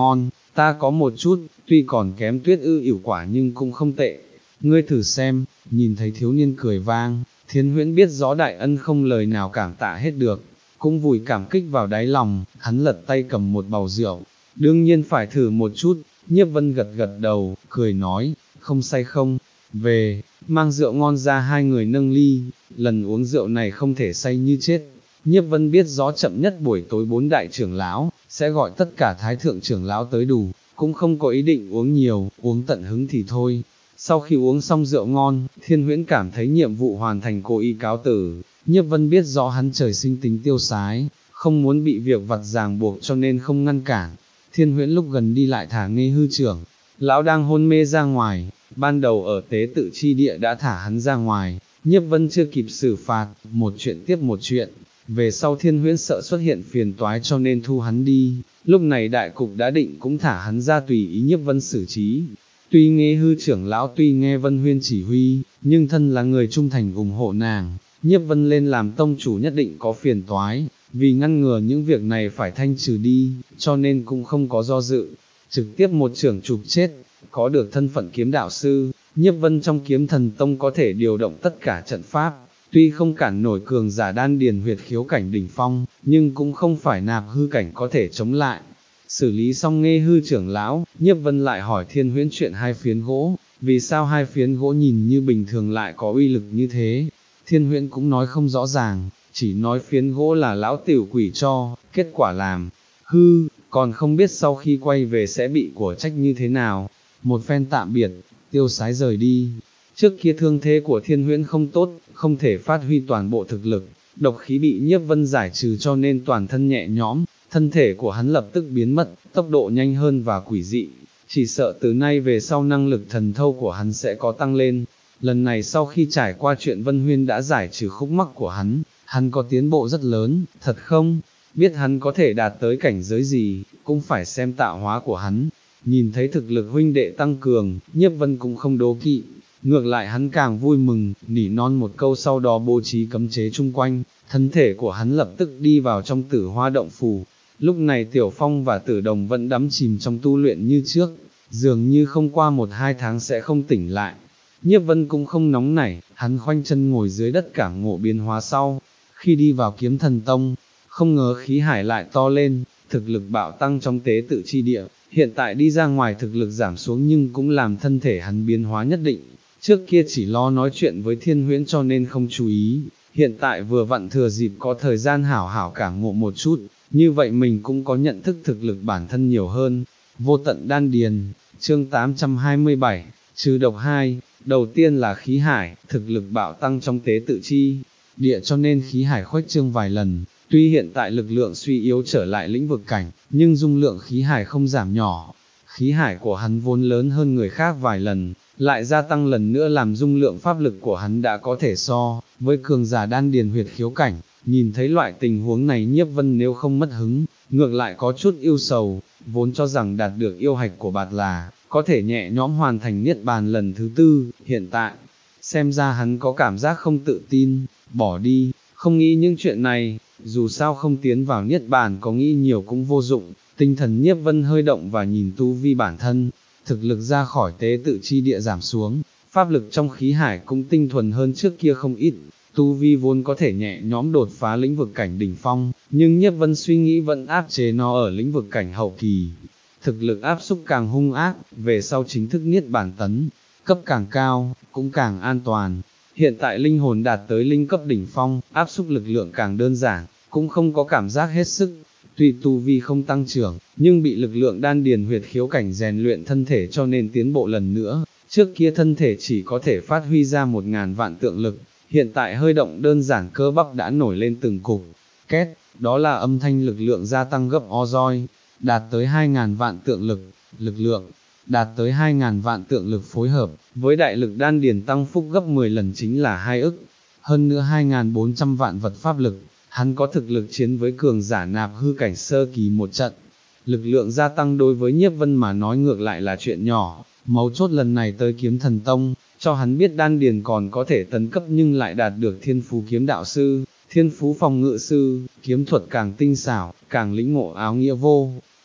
ta có một chút, tuy còn kém tuyết ư ỉu quả nhưng cũng không tệ, ngươi thử xem. Nhìn thấy thiếu niên cười vang, Thiên Huyễn biết rõ đại ân không lời nào cảm tạ hết được, cũng vùi cảm kích vào đáy lòng, hắn lật tay cầm một bầu rượu, đương nhiên phải thử một chút. Nhiếp Vân gật gật đầu, cười nói, không say không, về, mang rượu ngon ra. Hai người nâng ly, lần uống rượu này không thể say như chết. Nhiếp Vân biết rõ chậm nhất buổi tối bốn đại trưởng lão sẽ gọi tất cả thái thượng trưởng lão tới đủ, cũng không có ý định uống nhiều, uống tận hứng thì thôi. Sau khi uống xong rượu ngon, Thiên Huyễn cảm thấy nhiệm vụ hoàn thành, cố ý cáo tử. Nhiếp Vân biết rõ hắn trời sinh tính tiêu sái, không muốn bị việc vặt ràng buộc cho nên không ngăn cản. Thiên Huyễn lúc gần đi lại thả Nghê Hư trưởng lão đang hôn mê ra ngoài, ban đầu ở tế tự chi địa đã thả hắn ra ngoài, Nhiếp Vân chưa kịp xử phạt, một chuyện tiếp một chuyện. Về sau Thiên Huyễn sợ xuất hiện phiền toái cho nên thu hắn đi, lúc này đại cục đã định cũng thả hắn ra tùy ý Nhiếp Vân xử trí. Tuy Nghê Hư trưởng lão tuy nghe Vân Huyên chỉ huy, nhưng thân là người trung thành ủng hộ nàng, Nhiếp Vân lên làm tông chủ nhất định có phiền toái, vì ngăn ngừa những việc này phải thanh trừ đi, cho nên cũng không có do dự, trực tiếp một trưởng chụp chết. Có được thân phận kiếm đạo sư, Nhiếp Vân trong kiếm thần tông có thể điều động tất cả trận pháp, tuy không cản nổi cường giả đan điền huyệt khiếu cảnh đỉnh phong, nhưng cũng không phải nạp hư cảnh có thể chống lại. Xử lý xong Nghê Hư trưởng lão, Nhiếp Vân lại hỏi Thiên Huyễn chuyện hai phiến gỗ, vì sao hai phiến gỗ nhìn như bình thường lại có uy lực như thế. Thiên Huyễn cũng nói không rõ ràng, chỉ nói phiến gỗ là lão tiểu quỷ cho, kết quả làm hư, còn không biết sau khi quay về sẽ bị của trách như thế nào. Một phen tạm biệt, tiêu sái rời đi. Trước kia thương thế của Thiên Huyễn không tốt, không thể phát huy toàn bộ thực lực, độc khí bị Nhiếp Vân giải trừ cho nên toàn thân nhẹ nhõm, thân thể của hắn lập tức biến mất, tốc độ nhanh hơn và quỷ dị, chỉ sợ từ nay về sau năng lực thần thâu của hắn sẽ có tăng lên. Lần này sau khi trải qua chuyện Vân Huyên đã giải trừ khúc mắc của hắn, hắn có tiến bộ rất lớn, thật không? Biết hắn có thể đạt tới cảnh giới gì, cũng phải xem tạo hóa của hắn. Nhìn thấy thực lực huynh đệ tăng cường, Nhiếp Vân cũng không đố kỵ, ngược lại hắn càng vui mừng, nỉ non một câu sau đó bố trí cấm chế chung quanh, thân thể của hắn lập tức đi vào trong Tử Hoa động phủ. Lúc này Tiểu Phong và Tử Đồng vẫn đắm chìm trong tu luyện như trước, dường như không qua một hai tháng sẽ không tỉnh lại. Nhiếp Vân cũng không nóng nảy, hắn khoanh chân ngồi dưới đất cảm ngộ biến hóa sau. Khi đi vào kiếm thần tông, không ngờ khí hải lại to lên, thực lực bạo tăng trong tế tự chi địa. Hiện tại đi ra ngoài thực lực giảm xuống nhưng cũng làm thân thể hắn biến hóa nhất định. Trước kia chỉ lo nói chuyện với Thiên Huyễn cho nên không chú ý, hiện tại vừa vặn thừa dịp có thời gian hảo hảo cảm ngộ một chút, như vậy mình cũng có nhận thức thực lực bản thân nhiều hơn. Vô tận đan điền, chương tám trăm hai mươi bảy, trừ độc hai. Đầu tiên là khí hải, thực lực bạo tăng trong tế tự chi địa cho nên khí hải khuếch trương vài lần. Tuy hiện tại lực lượng suy yếu trở lại lĩnh vực cảnh, nhưng dung lượng khí hải không giảm nhỏ. Khí hải của hắn vốn lớn hơn người khác vài lần, lại gia tăng lần nữa làm dung lượng pháp lực của hắn đã có thể so với cường giả đan điền huyệt khiếu cảnh. Nhìn thấy loại tình huống này Nhiếp Vân nếu không mất hứng, ngược lại có chút yêu sầu, vốn cho rằng đạt được yêu hạch của Bạt là có thể nhẹ nhõm hoàn thành niết bàn lần thứ tư, hiện tại, xem ra hắn có cảm giác không tự tin, bỏ đi, không nghĩ những chuyện này, dù sao không tiến vào niết bàn có nghĩ nhiều cũng vô dụng. Tinh thần Nhiếp Vân hơi động và nhìn tu vi bản thân, thực lực ra khỏi tế tự chi địa giảm xuống, pháp lực trong khí hải cũng tinh thuần hơn trước kia không ít. Tu vi vốn có thể nhẹ nhõm đột phá lĩnh vực cảnh đỉnh phong, nhưng Nhiếp Vân suy nghĩ vẫn áp chế nó ở lĩnh vực cảnh hậu kỳ. Thực lực áp xúc càng hung ác, về sau chính thức niết bàn tấn, cấp càng cao, cũng càng an toàn. Hiện tại linh hồn đạt tới linh cấp đỉnh phong, áp xúc lực lượng càng đơn giản, cũng không có cảm giác hết sức. Tuy tu vi không tăng trưởng, nhưng bị lực lượng đan điền huyệt khiếu cảnh rèn luyện thân thể cho nên tiến bộ lần nữa. Trước kia thân thể chỉ có thể phát huy ra một ngàn vạn tượng lực, hiện tại hơi động đơn giản cơ bắp đã nổi lên từng cục. Két, đó là âm thanh lực lượng gia tăng gấp o roi, đạt tới hai ngàn vạn tượng lực, lực lượng, đạt tới hai ngàn vạn tượng lực phối hợp, với đại lực đan điền tăng phúc gấp mười lần chính là hai ức, hơn nữa hai ngàn bốn trăm vạn vật pháp lực. Hắn có thực lực chiến với cường giả nạp hư cảnh sơ kỳ một trận. Lực lượng gia tăng đối với Nhiếp Vân mà nói ngược lại là chuyện nhỏ, mấu chốt lần này tới kiếm thần tông, cho hắn biết đan điền còn có thể tấn cấp nhưng lại đạt được thiên phú kiếm đạo sư, thiên phú phòng ngự sư, kiếm thuật càng tinh xảo, càng lĩnh ngộ áo nghĩa vô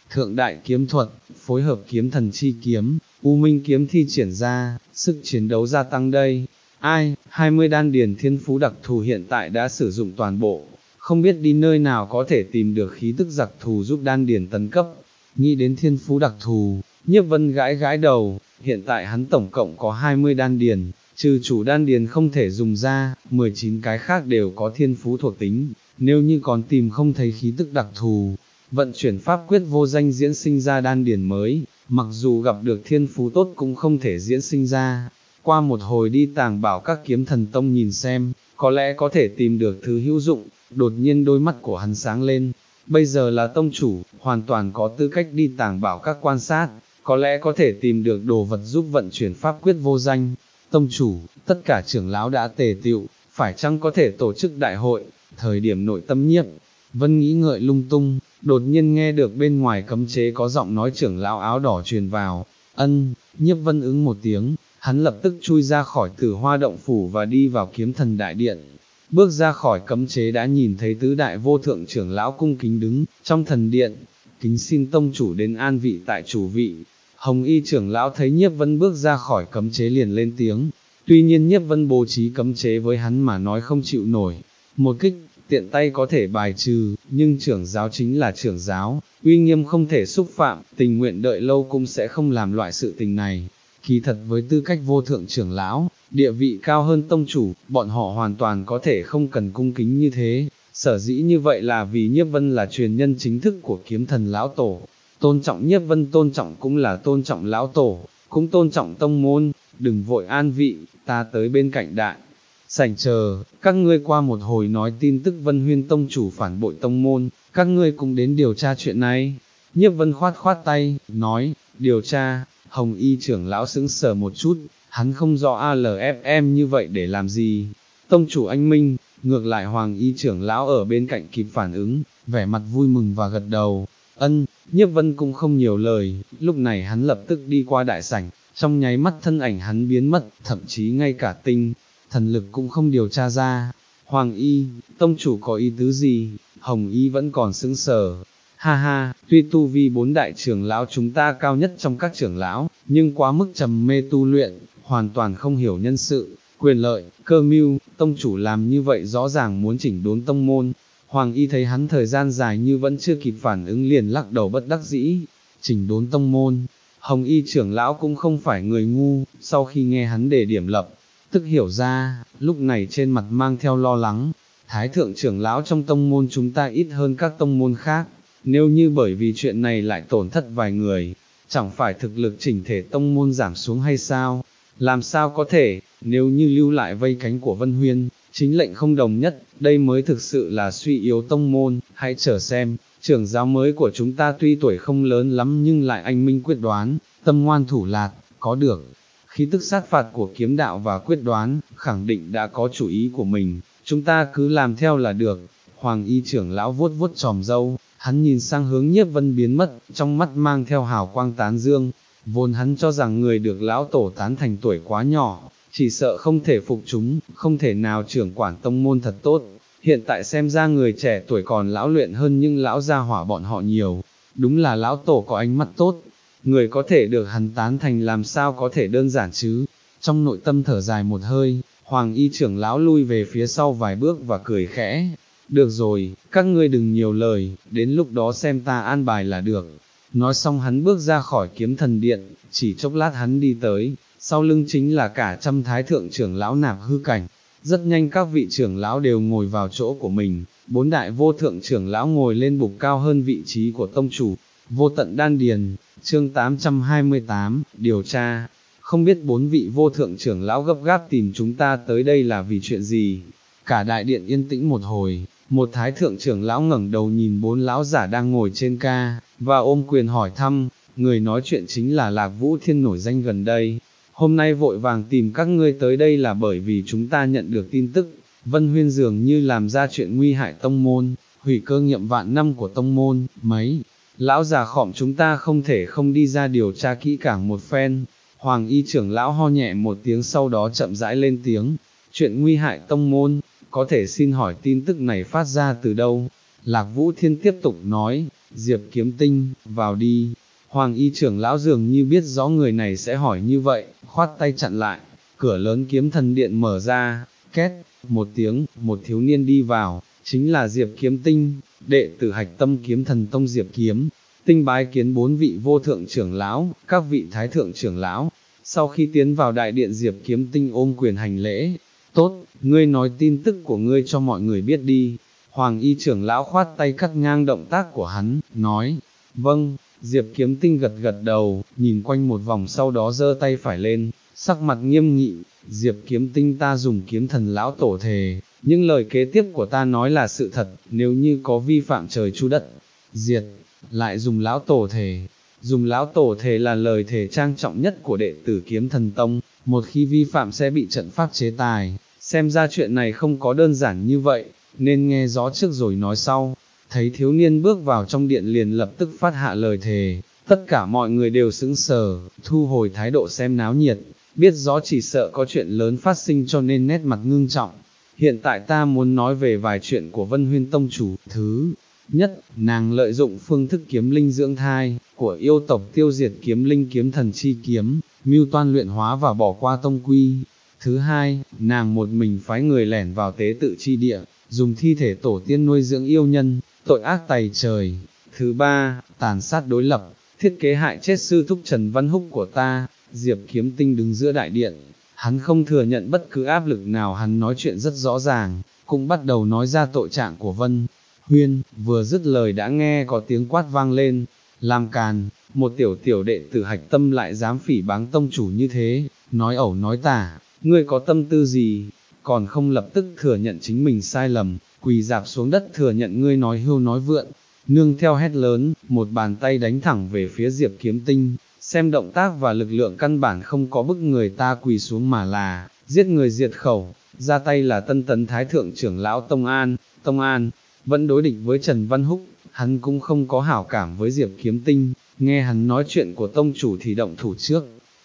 thượng đại kiếm thuật, phối hợp kiếm thần chi kiếm, U Minh kiếm thi triển ra, sức chiến đấu gia tăng đây. Ai, hai mươi đan điền thiên phú đặc thù hiện tại đã sử dụng toàn bộ, không biết đi nơi nào có thể tìm được khí tức đặc thù giúp đan điền tấn cấp. Nghĩ đến thiên phú đặc thù, Nhiếp Vân gãi gãi đầu, hiện tại hắn tổng cộng có hai mươi đan điền, trừ chủ đan điền không thể dùng ra, mười chín cái khác đều có thiên phú thuộc tính, nếu như còn tìm không thấy khí tức đặc thù, vận chuyển pháp quyết vô danh diễn sinh ra đan điền mới, mặc dù gặp được thiên phú tốt cũng không thể diễn sinh ra. Qua một hồi đi Tàng Bảo các kiếm thần tông nhìn xem, có lẽ có thể tìm được thứ hữu dụng, đột nhiên đôi mắt của hắn sáng lên, bây giờ là tông chủ, hoàn toàn có tư cách đi Tàng Bảo các quan sát, có lẽ có thể tìm được đồ vật giúp vận chuyển pháp quyết vô danh. Tông chủ, tất cả trưởng lão đã tề tựu, phải chăng có thể tổ chức đại hội, thời điểm nội tâm Nhiếp Vân nghĩ ngợi lung tung, đột nhiên nghe được bên ngoài cấm chế có giọng nói trưởng lão áo đỏ truyền vào, ân, Nhiếp Vân ứng một tiếng, hắn lập tức chui ra khỏi Tử Hoa động phủ và đi vào kiếm thần đại điện. Bước ra khỏi cấm chế đã nhìn thấy tứ đại vô thượng trưởng lão cung kính đứng trong thần điện, kính xin tông chủ đến an vị tại chủ vị. Hồng y trưởng lão thấy Nhiếp Vân bước ra khỏi cấm chế liền lên tiếng, tuy nhiên Nhiếp Vân bố trí cấm chế với hắn mà nói không chịu nổi, một kích, tiện tay có thể bài trừ, nhưng trưởng giáo chính là trưởng giáo, uy nghiêm không thể xúc phạm, tình nguyện đợi lâu cũng sẽ không làm loại sự tình này. Kỳ thật với tư cách vô thượng trưởng lão, địa vị cao hơn tông chủ, bọn họ hoàn toàn có thể không cần cung kính như thế, sở dĩ như vậy là vì Nhiếp Vân là truyền nhân chính thức của kiếm thần lão tổ, tôn trọng Nhiếp Vân tôn trọng cũng là tôn trọng lão tổ, cũng tôn trọng tông môn, đừng vội an vị, ta tới bên cạnh đại sảnh chờ, các ngươi qua một hồi nói tin tức Vân Huyên tông chủ phản bội tông môn, các ngươi cũng đến điều tra chuyện này. Nhiếp Vân khoát khoát tay, nói, điều tra. Hồng y trưởng lão sững sờ một chút, hắn không rõ a lờ ép em như vậy để làm gì. Tông chủ anh minh, ngược lại Hoàng y trưởng lão ở bên cạnh kịp phản ứng, vẻ mặt vui mừng và gật đầu. Ân, Nhiếp Vân cũng không nhiều lời, lúc này hắn lập tức đi qua đại sảnh, trong nháy mắt thân ảnh hắn biến mất, thậm chí ngay cả tinh thần lực cũng không điều tra ra. Hoàng y, tông chủ có ý tứ gì? Hồng y vẫn còn sững sờ. Ha ha, tuy tu vi bốn đại trưởng lão chúng ta cao nhất trong các trưởng lão, nhưng quá mức trầm mê tu luyện, hoàn toàn không hiểu nhân sự, quyền lợi, cơ mưu, tông chủ làm như vậy rõ ràng muốn chỉnh đốn tông môn. Hoàng y thấy hắn thời gian dài như vẫn chưa kịp phản ứng liền lắc đầu bất đắc dĩ, chỉnh đốn tông môn. Hồng y trưởng lão cũng không phải người ngu, sau khi nghe hắn đề điểm lập, tức hiểu ra, lúc này trên mặt mang theo lo lắng, thái thượng trưởng lão trong tông môn chúng ta ít hơn các tông môn khác. Nếu như bởi vì chuyện này lại tổn thất vài người, chẳng phải thực lực chỉnh thể tông môn giảm xuống hay sao? Làm sao có thể, nếu như lưu lại vây cánh của Vân Huyên, chính lệnh không đồng nhất, đây mới thực sự là suy yếu tông môn, hãy chờ xem, trưởng giáo mới của chúng ta tuy tuổi không lớn lắm nhưng lại anh minh quyết đoán, tâm ngoan thủ lạt, có được khí tức sát phạt của kiếm đạo và quyết đoán, khẳng định đã có chủ ý của mình, chúng ta cứ làm theo là được. Hoàng y trưởng lão vuốt vuốt tròm râu, hắn nhìn sang hướng Nhiếp Vân biến mất, trong mắt mang theo hào quang tán dương, vốn hắn cho rằng người được lão tổ tán thành tuổi quá nhỏ, chỉ sợ không thể phục chúng, không thể nào trưởng quản tông môn thật tốt, hiện tại xem ra người trẻ tuổi còn lão luyện hơn nhưng lão gia hỏa bọn họ nhiều, đúng là lão tổ có ánh mắt tốt, người có thể được hắn tán thành làm sao có thể đơn giản chứ. Trong nội tâm thở dài một hơi, Hoàng y trưởng lão lui về phía sau vài bước và cười khẽ. Được rồi, các ngươi đừng nhiều lời, đến lúc đó xem ta an bài là được. Nói xong hắn bước ra khỏi kiếm thần điện, chỉ chốc lát hắn đi tới, sau lưng chính là cả trăm thái thượng trưởng lão nạp hư cảnh. Rất nhanh các vị trưởng lão đều ngồi vào chỗ của mình, bốn đại vô thượng trưởng lão ngồi lên bục cao hơn vị trí của tông chủ. Vô tận đan điền, chương tám trăm hai mươi tám, điều tra. Không biết bốn vị vô thượng trưởng lão gấp gáp tìm chúng ta tới đây là vì chuyện gì? Cả đại điện yên tĩnh một hồi. Một thái thượng trưởng lão ngẩng đầu nhìn bốn lão giả đang ngồi trên ca, và ôm quyền hỏi thăm, người nói chuyện chính là Lạc Vũ Thiên nổi danh gần đây. Hôm nay vội vàng tìm các ngươi tới đây là bởi vì chúng ta nhận được tin tức, Vân Huyên dường như làm ra chuyện nguy hại tông môn, hủy cơ nghiệm vạn năm của tông môn, mấy. Lão già khọm chúng ta không thể không đi ra điều tra kỹ càng một phen. Hoàng y trưởng lão ho nhẹ một tiếng sau đó chậm rãi lên tiếng, chuyện nguy hại tông môn. Có thể xin hỏi tin tức này phát ra từ đâu? Lạc Vũ Thiên tiếp tục nói, Diệp Kiếm Tinh, vào đi. Hoàng y trưởng lão dường như biết rõ người này sẽ hỏi như vậy, khoát tay chặn lại, cửa lớn kiếm thần điện mở ra, két, một tiếng, một thiếu niên đi vào, chính là Diệp Kiếm Tinh, đệ tử Hạch Tâm Kiếm Thần Tông Diệp Kiếm. Tinh bái kiến bốn vị vô thượng trưởng lão, các vị thái thượng trưởng lão. Sau khi tiến vào đại điện, Diệp Kiếm Tinh ôm quyền hành lễ, tốt, ngươi nói tin tức của ngươi cho mọi người biết đi. Hoàng y trưởng lão khoát tay cắt ngang động tác của hắn, nói, vâng. Diệp Kiếm Tinh gật gật đầu, nhìn quanh một vòng sau đó giơ tay phải lên, sắc mặt nghiêm nghị, Diệp Kiếm Tinh, ta dùng kiếm thần lão tổ thề, những lời kế tiếp của ta nói là sự thật, nếu như có vi phạm trời chu đất, diệt, lại dùng lão tổ thề. Dùng lão tổ thề là lời thề trang trọng nhất của đệ tử Kiếm Thần Tông, một khi vi phạm sẽ bị trận pháp chế tài, xem ra chuyện này không có đơn giản như vậy, nên nghe rõ trước rồi nói sau. Thấy thiếu niên bước vào trong điện liền lập tức phát hạ lời thề, tất cả mọi người đều sững sờ, thu hồi thái độ xem náo nhiệt, biết rõ chỉ sợ có chuyện lớn phát sinh cho nên nét mặt ngưng trọng. Hiện tại ta muốn nói về vài chuyện của Vân Huyên Tông chủ. Thứ nhất, nàng lợi dụng phương thức kiếm linh dưỡng thai của yêu tộc tiêu diệt kiếm linh kiếm thần chi kiếm, mưu toan luyện hóa và bỏ qua tông quy. Thứ hai, nàng một mình phái người lẻn vào tế tự chi địa, dùng thi thể tổ tiên nuôi dưỡng yêu nhân, tội ác tày trời. Thứ ba, tàn sát đối lập, thiết kế hại chết sư thúc Trần Văn Húc của ta. Diệp Kiếm Tinh đứng giữa đại điện, hắn không thừa nhận bất cứ áp lực nào, hắn nói chuyện rất rõ ràng, cũng bắt đầu nói ra tội trạng của Vân Huyên. Vừa dứt lời đã nghe có tiếng quát vang lên, làm càn, một tiểu tiểu đệ tử Hạch Tâm lại dám phỉ báng tông chủ như thế, nói ẩu nói tả, ngươi có tâm tư gì, còn không lập tức thừa nhận chính mình sai lầm, quỳ dạp xuống đất thừa nhận ngươi nói hưu nói vượn. Nương theo hét lớn, một bàn tay đánh thẳng về phía Diệp Kiếm Tinh, xem động tác và lực lượng căn bản không có bức người ta quỳ xuống mà là giết người diệt khẩu. Ra tay là Tân Tấn Thái Thượng trưởng lão Tông An. Tông An vẫn đối địch với Trần Văn Húc, hắn cũng không có hảo cảm với Diệp Kiếm Tinh, nghe hắn nói chuyện của tông chủ thì động thủ trước.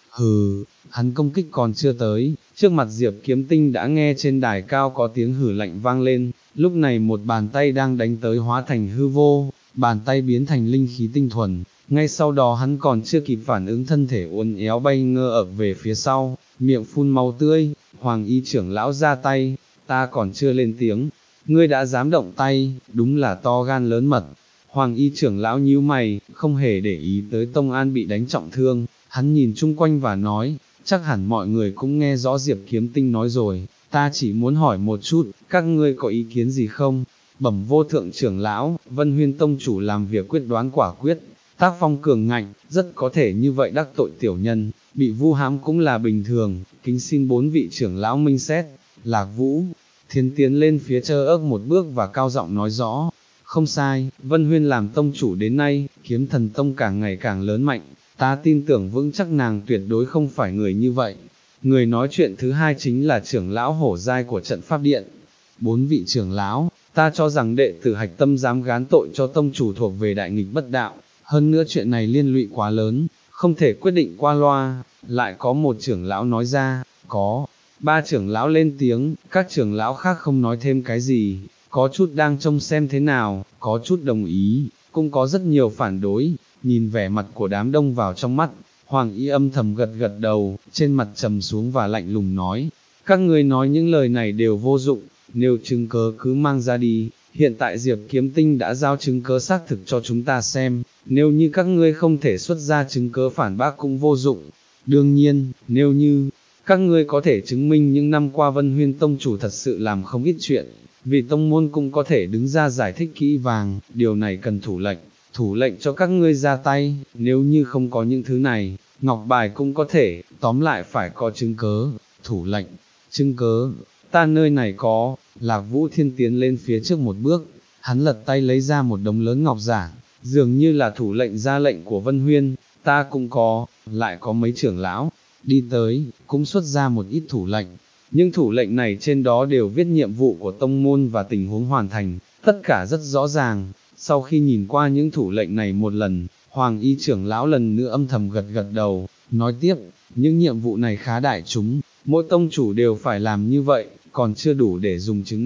Hừ, hắn công kích còn chưa tới, trước mặt Diệp Kiếm Tinh đã nghe trên đài cao có tiếng hử lạnh vang lên, lúc này một bàn tay đang đánh tới hóa thành hư vô, bàn tay biến thành linh khí tinh thuần, ngay sau đó hắn còn chưa kịp phản ứng thân thể uốn éo bay ngơ ập về phía sau, miệng phun máu tươi. Hoàng y trưởng lão ra tay, ta còn chưa lên tiếng, ngươi đã dám động tay, đúng là to gan lớn mật. Hoàng y trưởng lão nhíu mày, không hề để ý tới Tông An bị đánh trọng thương, hắn nhìn chung quanh và nói, chắc hẳn mọi người cũng nghe rõ Diệp Kiếm Tinh nói rồi, ta chỉ muốn hỏi một chút, các ngươi có ý kiến gì không? Bẩm vô thượng trưởng lão, Vân Huyên Tông chủ làm việc quyết đoán quả quyết, tác phong cường ngạnh, rất có thể như vậy đắc tội tiểu nhân, bị vu hãm cũng là bình thường, kính xin bốn vị trưởng lão minh xét. Lạc Vũ Thiên tiến lên phía Trơ Ức một bước và cao giọng nói rõ, không sai, Vân Huyên làm tông chủ đến nay, Kiếm Thần Tông càng ngày càng lớn mạnh, ta tin tưởng vững chắc nàng tuyệt đối không phải người như vậy. Người nói chuyện thứ hai chính là trưởng lão hổ giai của trận pháp điện. Bốn vị trưởng lão, ta cho rằng đệ tử Hạch Tâm dám gán tội cho tông chủ thuộc về đại nghịch bất đạo, hơn nữa chuyện này liên lụy quá lớn, không thể quyết định qua loa. Lại có một trưởng lão nói ra, có ba trưởng lão lên tiếng, các trưởng lão khác không nói thêm cái gì, có chút đang trông xem thế nào, có chút đồng ý, cũng có rất nhiều phản đối. Nhìn vẻ mặt của đám đông vào trong mắt, Hoàng y âm thầm gật gật đầu, trên mặt trầm xuống và lạnh lùng nói, các ngươi nói những lời này đều vô dụng, nếu chứng cớ cứ mang ra đi, hiện tại Diệp Kiếm Tinh đã giao chứng cớ xác thực cho chúng ta xem, nếu như các ngươi không thể xuất ra chứng cớ phản bác cũng vô dụng. Đương nhiên, nếu như các ngươi có thể chứng minh những năm qua Vân Huyên Tông chủ thật sự làm không ít chuyện, vì tông môn cũng có thể đứng ra giải thích kỹ vàng, điều này cần thủ lệnh, thủ lệnh cho các ngươi ra tay, nếu như không có những thứ này, ngọc bài cũng có thể, tóm lại phải có chứng cớ. Thủ lệnh, chứng cớ, ta nơi này có. Lạc Vũ Thiên tiến lên phía trước một bước, hắn lật tay lấy ra một đống lớn ngọc giản, dường như là thủ lệnh ra lệnh của Vân Huyên. Ta cũng có. Lại có mấy trưởng lão đi tới, cũng xuất ra một ít thủ lệnh. Nhưng thủ lệnh này trên đó đều viết nhiệm vụ của tông môn và tình huống hoàn thành, tất cả rất rõ ràng. Sau khi nhìn qua những thủ lệnh này một lần, Hoàng y trưởng lão lần nữa âm thầm gật gật đầu, nói tiếp, những nhiệm vụ này khá đại chúng, mỗi tông chủ đều phải làm như vậy, còn chưa đủ để dùng chứng minh,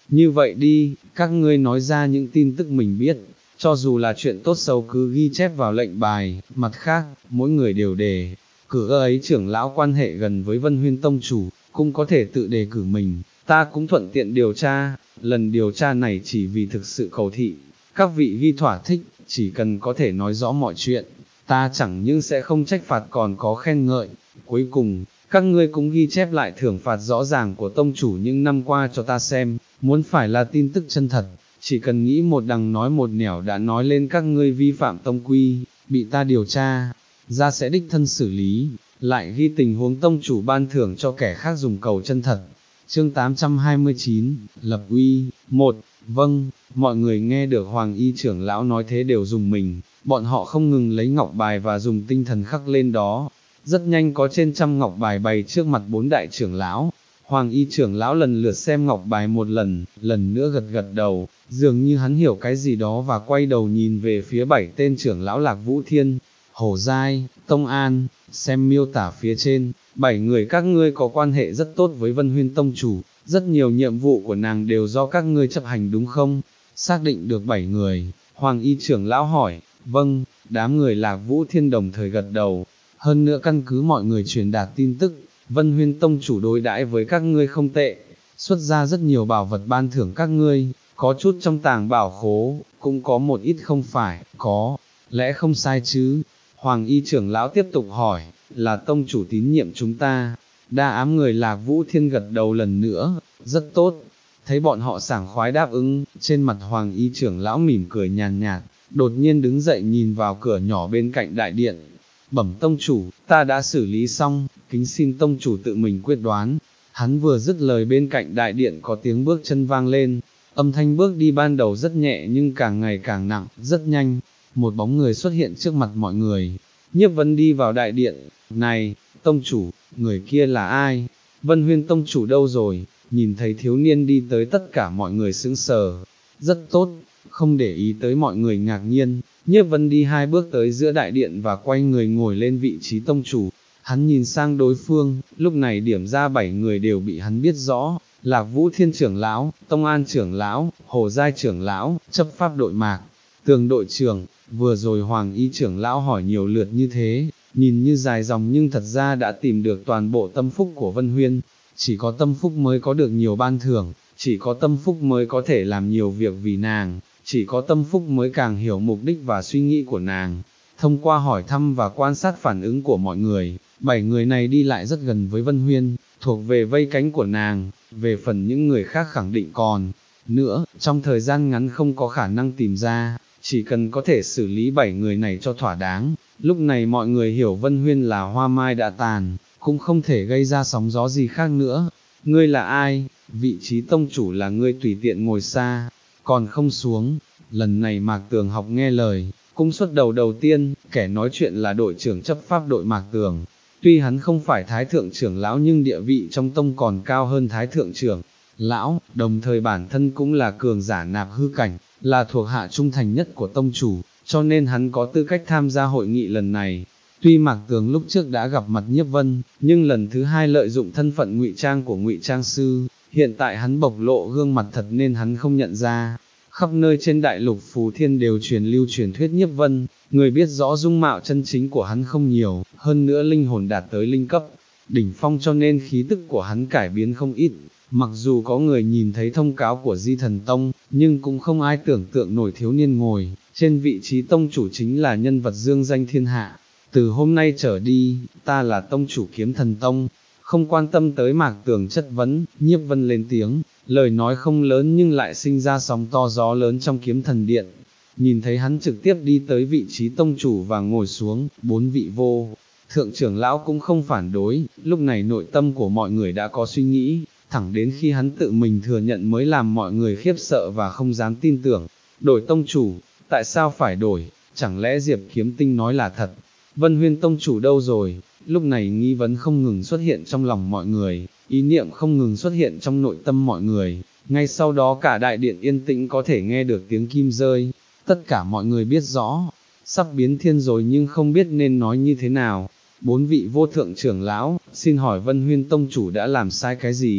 như vậy đi, các ngươi nói ra những tin tức mình biết, cho dù là chuyện tốt xấu cứ ghi chép vào lệnh bài, mặt khác, mỗi người đều đề cử ấy trưởng lão quan hệ gần với Vân Huyên Tông chủ, cũng có thể tự đề cử mình, ta cũng thuận tiện điều tra, lần điều tra này chỉ vì thực sự cầu thị, các vị ghi thỏa thích, chỉ cần có thể nói rõ mọi chuyện, ta chẳng những sẽ không trách phạt còn có khen ngợi, cuối cùng, các ngươi cũng ghi chép lại thưởng phạt rõ ràng của tông chủ những năm qua cho ta xem, muốn phải là tin tức chân thật, chỉ cần nghĩ một đằng nói một nẻo đã nói lên các ngươi vi phạm tông quy, bị ta điều tra, ra sẽ đích thân xử lý, lại ghi tình huống tông chủ ban thưởng cho kẻ khác dùng cầu chân thật. Chương tám trăm hai mươi chín, Lập uy, một, vâng, mọi người nghe được Hoàng Y trưởng lão nói thế đều dùng mình, bọn họ không ngừng lấy ngọc bài và dùng tinh thần khắc lên đó, rất nhanh có trên trăm ngọc bài bày trước mặt bốn đại trưởng lão. Hoàng Y trưởng lão lần lượt xem ngọc bài một lần, lần nữa gật gật đầu, dường như hắn hiểu cái gì đó và quay đầu nhìn về phía bảy tên trưởng lão Lạc Vũ Thiên, Hổ Giai, Tông An, xem miêu tả phía trên, bảy người các ngươi có quan hệ rất tốt với Vân Huyên Tông chủ, rất nhiều nhiệm vụ của nàng đều do các ngươi chấp hành đúng không? Xác định được bảy người, Hoàng Y trưởng lão hỏi, vâng, đám người Lạc Vũ Thiên đồng thời gật đầu, hơn nữa căn cứ mọi người truyền đạt tin tức, Vân Huyên Tông chủ đối đãi với các ngươi không tệ, xuất ra rất nhiều bảo vật ban thưởng các ngươi, có chút trong tàng bảo khố, cũng có một ít không phải, có, lẽ không sai chứ. Hoàng Y trưởng lão tiếp tục hỏi, là tông chủ tín nhiệm chúng ta, đa ám người Lạc Vũ Thiên gật đầu lần nữa, rất tốt, thấy bọn họ sảng khoái đáp ứng, trên mặt Hoàng Y trưởng lão mỉm cười nhàn nhạt, đột nhiên đứng dậy nhìn vào cửa nhỏ bên cạnh đại điện, bẩm tông chủ, ta đã xử lý xong, kính xin tông chủ tự mình quyết đoán. Hắn vừa dứt lời bên cạnh đại điện có tiếng bước chân vang lên, âm thanh bước đi ban đầu rất nhẹ nhưng càng ngày càng nặng, rất nhanh, một bóng người xuất hiện trước mặt mọi người. Nhiếp Vân đi vào đại điện, này, tông chủ, người kia là ai? Vân Huyên tông chủ đâu rồi? Nhìn thấy thiếu niên đi tới tất cả mọi người sững sờ, rất tốt, không để ý tới mọi người ngạc nhiên, Nhiếp Vân đi hai bước tới giữa đại điện và quay người ngồi lên vị trí tông chủ. Hắn nhìn sang đối phương, lúc này điểm ra bảy người đều bị hắn biết rõ, Lạc Vũ Thiên trưởng lão, Tông An trưởng lão, Hồ Giai trưởng lão, chấp pháp đội Mạc, Tường đội trưởng, vừa rồi Hoàng Y trưởng lão hỏi nhiều lượt như thế, nhìn như dài dòng nhưng thật ra đã tìm được toàn bộ tâm phúc của Vân Huyên, chỉ có tâm phúc mới có được nhiều ban thưởng, chỉ có tâm phúc mới có thể làm nhiều việc vì nàng, chỉ có tâm phúc mới càng hiểu mục đích và suy nghĩ của nàng. Thông qua hỏi thăm và quan sát phản ứng của mọi người, bảy người này đi lại rất gần với Vân Huyên, thuộc về vây cánh của nàng, về phần những người khác khẳng định còn nữa, trong thời gian ngắn không có khả năng tìm ra, chỉ cần có thể xử lý bảy người này cho thỏa đáng. Lúc này mọi người hiểu Vân Huyên là hoa mai đã tàn, cũng không thể gây ra sóng gió gì khác nữa. Ngươi là ai? Vị trí tông chủ là ngươi tùy tiện ngồi xa, còn không xuống. Lần này Mạc Tường học nghe lời, cũng xuất đầu đầu tiên, kẻ nói chuyện là đội trưởng chấp pháp đội Mạc Tường. Tuy hắn không phải thái thượng trưởng lão nhưng địa vị trong tông còn cao hơn thái thượng trưởng lão, đồng thời bản thân cũng là cường giả nạp hư cảnh, là thuộc hạ trung thành nhất của tông chủ, cho nên hắn có tư cách tham gia hội nghị lần này. Tuy Mạc Tường lúc trước đã gặp mặt Nhiếp Vân, nhưng lần thứ hai lợi dụng thân phận ngụy trang của ngụy trang sư, hiện tại hắn bộc lộ gương mặt thật nên hắn không nhận ra. Khắp nơi trên đại lục Phù Thiên đều truyền lưu truyền thuyết Nhiếp Vân, người biết rõ dung mạo chân chính của hắn không nhiều, hơn nữa linh hồn đạt tới linh cấp đỉnh phong cho nên khí tức của hắn cải biến không ít. Mặc dù có người nhìn thấy thông cáo của Di Thần Tông, nhưng cũng không ai tưởng tượng nổi thiếu niên ngồi trên vị trí tông chủ chính là nhân vật dương danh thiên hạ. Từ hôm nay trở đi, ta là tông chủ Kiếm Thần Tông. Không quan tâm tới Mạc Tường chất vấn, Nhiếp Vân lên tiếng, lời nói không lớn nhưng lại sinh ra sóng to gió lớn trong Kiếm Thần Điện. Nhìn thấy hắn trực tiếp đi tới vị trí tông chủ và ngồi xuống, bốn vị vô thượng trưởng lão cũng không phản đối, lúc này nội tâm của mọi người đã có suy nghĩ, thẳng đến khi hắn tự mình thừa nhận mới làm mọi người khiếp sợ và không dám tin tưởng. Đổi tông chủ, tại sao phải đổi, chẳng lẽ Diệp Kiếm Tinh nói là thật? Vân Huyên tông chủ đâu rồi? Lúc này nghi vấn không ngừng xuất hiện trong lòng mọi người, ý niệm không ngừng xuất hiện trong nội tâm mọi người, ngay sau đó cả đại điện yên tĩnh có thể nghe được tiếng kim rơi, tất cả mọi người biết rõ, sắp biến thiên rồi nhưng không biết nên nói như thế nào. Bốn vị vô thượng trưởng lão, xin hỏi Vân Huyên tông chủ đã làm sai cái gì?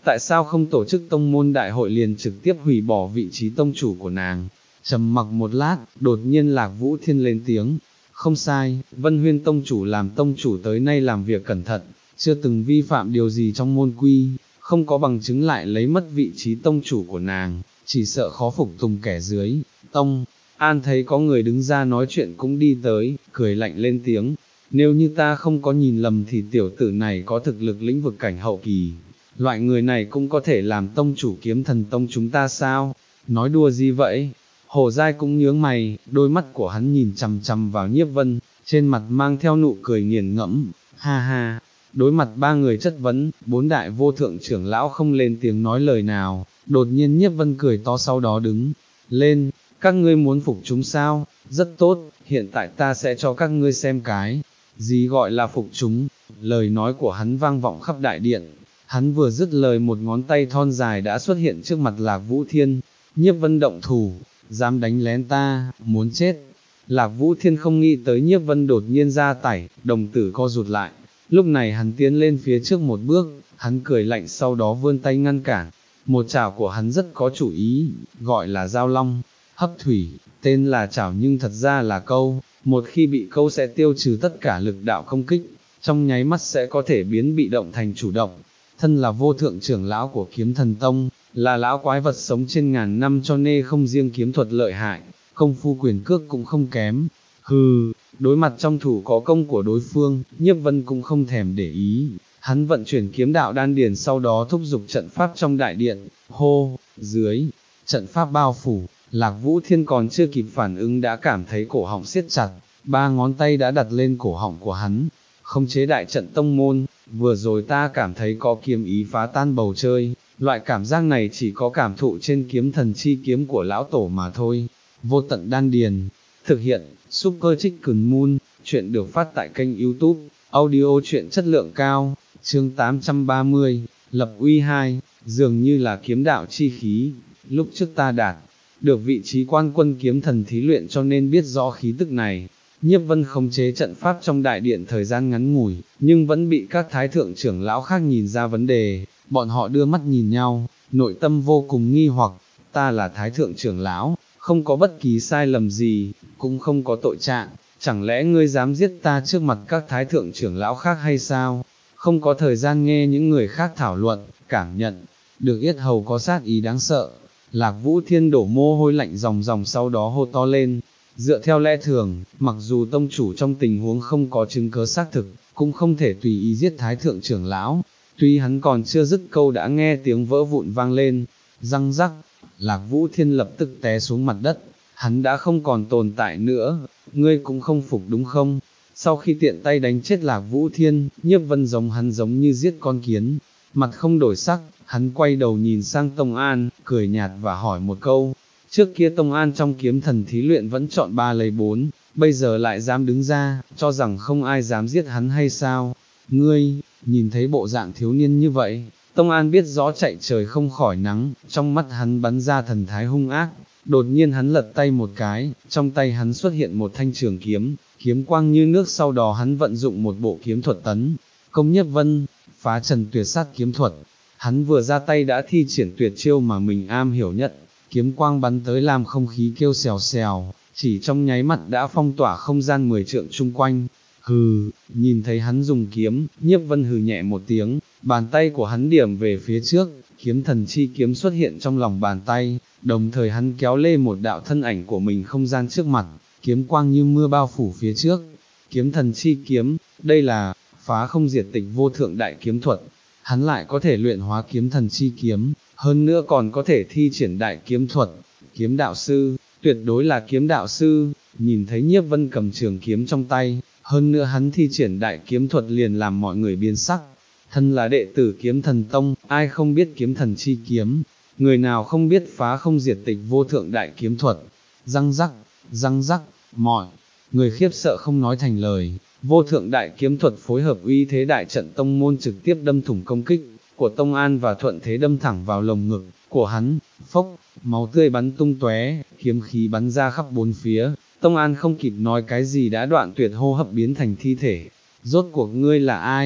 tại sao không tổ chức tông môn đại hội liền trực tiếp hủy bỏ vị trí tông chủ của nàng? Trầm mặc một lát, đột nhiên Lạc Vũ Thiên lên tiếng, không sai, Vân Huyên tông chủ làm tông chủ tới nay làm việc cẩn thận, chưa từng vi phạm điều gì trong môn quy, không có bằng chứng lại lấy mất vị trí tông chủ của nàng, chỉ sợ khó phục tùng kẻ dưới. Tông An thấy có người đứng ra nói chuyện cũng đi tới, cười lạnh lên tiếng, nếu như ta không có nhìn lầm thì tiểu tử này có thực lực lĩnh vực cảnh hậu kỳ, loại người này cũng có thể làm tông chủ Kiếm Thần Tông chúng ta sao? Nói đùa gì vậy? Hồ Giai cũng nhướng mày, đôi mắt của hắn nhìn chằm chằm vào Nhiếp Vân, trên mặt mang theo nụ cười nghiền ngẫm, ha ha. Đối mặt ba người chất vấn, bốn đại vô thượng trưởng lão không lên tiếng nói lời nào, đột nhiên Nhiếp Vân cười to sau đó đứng lên, các ngươi muốn phục chúng sao? Rất tốt, hiện tại ta sẽ cho các ngươi xem cái gì gọi là phục chúng. Lời nói của hắn vang vọng khắp đại điện, hắn vừa dứt lời một ngón tay thon dài đã xuất hiện trước mặt Lạc Vũ Thiên. Nhiếp Vân động thủ, dám đánh lén ta, muốn chết. Lạc Vũ Thiên không nghĩ tới Nhiếp Vân đột nhiên ra tải, đồng tử co rụt lại, lúc này hắn tiến lên phía trước một bước, hắn cười lạnh sau đó vươn tay ngăn cản, một chảo của hắn rất có chủ ý, gọi là Giao Long Hấp Thủy, tên là chảo nhưng thật ra là câu, một khi bị câu sẽ tiêu trừ tất cả lực đạo công kích, trong nháy mắt sẽ có thể biến bị động thành chủ động. Thân là vô thượng trưởng lão của Kiếm Thần Tông, là lão quái vật sống trên ngàn năm cho nên không riêng kiếm thuật lợi hại, công phu quyền cước cũng không kém. Hừ, đối mặt trong thủ có công của đối phương, Nhiếp Vân cũng không thèm để ý, hắn vận chuyển kiếm đạo đan điền sau đó thúc giục trận pháp trong đại điện, hô, dưới, trận pháp bao phủ, Lạc Vũ Thiên còn chưa kịp phản ứng đã cảm thấy cổ họng siết chặt, ba ngón tay đã đặt lên cổ họng của hắn, khống chế đại trận tông môn, vừa rồi ta cảm thấy có kiếm ý phá tan bầu trời, loại cảm giác này chỉ có cảm thụ trên kiếm thần chi kiếm của lão tổ mà thôi. Vô tận đan điền, thực hiện, Super Chicken Moon, chuyện được phát tại kênh YouTube, audio truyện chất lượng cao, chương tám trăm ba mươi, lập uy hai, dường như là kiếm đạo chi khí, lúc trước ta đạt được vị trí quan quân kiếm thần thí luyện cho nên biết rõ khí tức này. Nhiếp Vân khống chế trận pháp trong đại điện thời gian ngắn ngủi, nhưng vẫn bị các thái thượng trưởng lão khác nhìn ra vấn đề, bọn họ đưa mắt nhìn nhau, nội tâm vô cùng nghi hoặc, ta là thái thượng trưởng lão, không có bất kỳ sai lầm gì, cũng không có tội trạng, chẳng lẽ ngươi dám giết ta trước mặt các thái thượng trưởng lão khác hay sao? Không có thời gian nghe những người khác thảo luận, cảm nhận được yết hầu có sát ý đáng sợ. Lạc Vũ Thiên đổ mồ hôi lạnh ròng ròng sau đó hô to lên. Dựa theo lẽ thường, mặc dù tông chủ trong tình huống không có chứng cớ xác thực, cũng không thể tùy ý giết thái thượng trưởng lão. Tuy hắn còn chưa dứt câu đã nghe tiếng vỡ vụn vang lên, răng rắc, Lạc Vũ Thiên lập tức té xuống mặt đất, hắn đã không còn tồn tại nữa, ngươi cũng không phục đúng không? Sau khi tiện tay đánh chết Lạc Vũ Thiên, Nhiếp Vân giống hắn giống như giết con kiến, mặt không đổi sắc, hắn quay đầu nhìn sang Tông An, cười nhạt và hỏi một câu. Trước kia Tông An trong kiếm thần thí luyện vẫn chọn ba lấy bốn, bây giờ lại dám đứng ra, cho rằng không ai dám giết hắn hay sao? Ngươi, nhìn thấy bộ dạng thiếu niên như vậy, Tông An biết rõ chạy trời không khỏi nắng, trong mắt hắn bắn ra thần thái hung ác, đột nhiên hắn lật tay một cái, trong tay hắn xuất hiện một thanh trường kiếm, kiếm quang như nước sau đó hắn vận dụng một bộ kiếm thuật tấn, công Nhiếp Vân, phá trần tuyệt sát kiếm thuật, hắn vừa ra tay đã thi triển tuyệt chiêu mà mình am hiểu nhất. Kiếm quang bắn tới làm không khí kêu xèo xèo, chỉ trong nháy mắt đã phong tỏa không gian mười trượng chung quanh. Hừ, nhìn thấy hắn dùng kiếm, Nhiếp Vân hừ nhẹ một tiếng, bàn tay của hắn điểm về phía trước, kiếm thần chi kiếm xuất hiện trong lòng bàn tay, đồng thời hắn kéo lê một đạo thân ảnh của mình không gian trước mặt, kiếm quang như mưa bao phủ phía trước. Kiếm thần chi kiếm, đây là phá không diệt tịch vô thượng đại kiếm thuật, hắn lại có thể luyện hóa kiếm thần chi kiếm, hơn nữa còn có thể thi triển đại kiếm thuật, kiếm đạo sư, tuyệt đối là kiếm đạo sư. Nhìn thấy Nhiếp Vân cầm trường kiếm trong tay, hơn nữa hắn thi triển đại kiếm thuật liền làm mọi người biến sắc. Thân là đệ tử Kiếm Thần Tông, ai không biết kiếm thần chi kiếm, người nào không biết phá không diệt tịch vô thượng đại kiếm thuật. Răng rắc, răng rắc, mọi người khiếp sợ không nói thành lời. Vô thượng đại kiếm thuật phối hợp uy thế đại trận tông môn trực tiếp đâm thủng công kích của Tông An và thuận thế đâm thẳng vào lồng ngực của hắn, phốc, máu tươi bắn tung tóe, kiếm khí bắn ra khắp bốn phía. Tông An không kịp nói cái gì đã đoạn tuyệt hô hấp biến thành thi thể. Rốt cuộc ngươi là ai?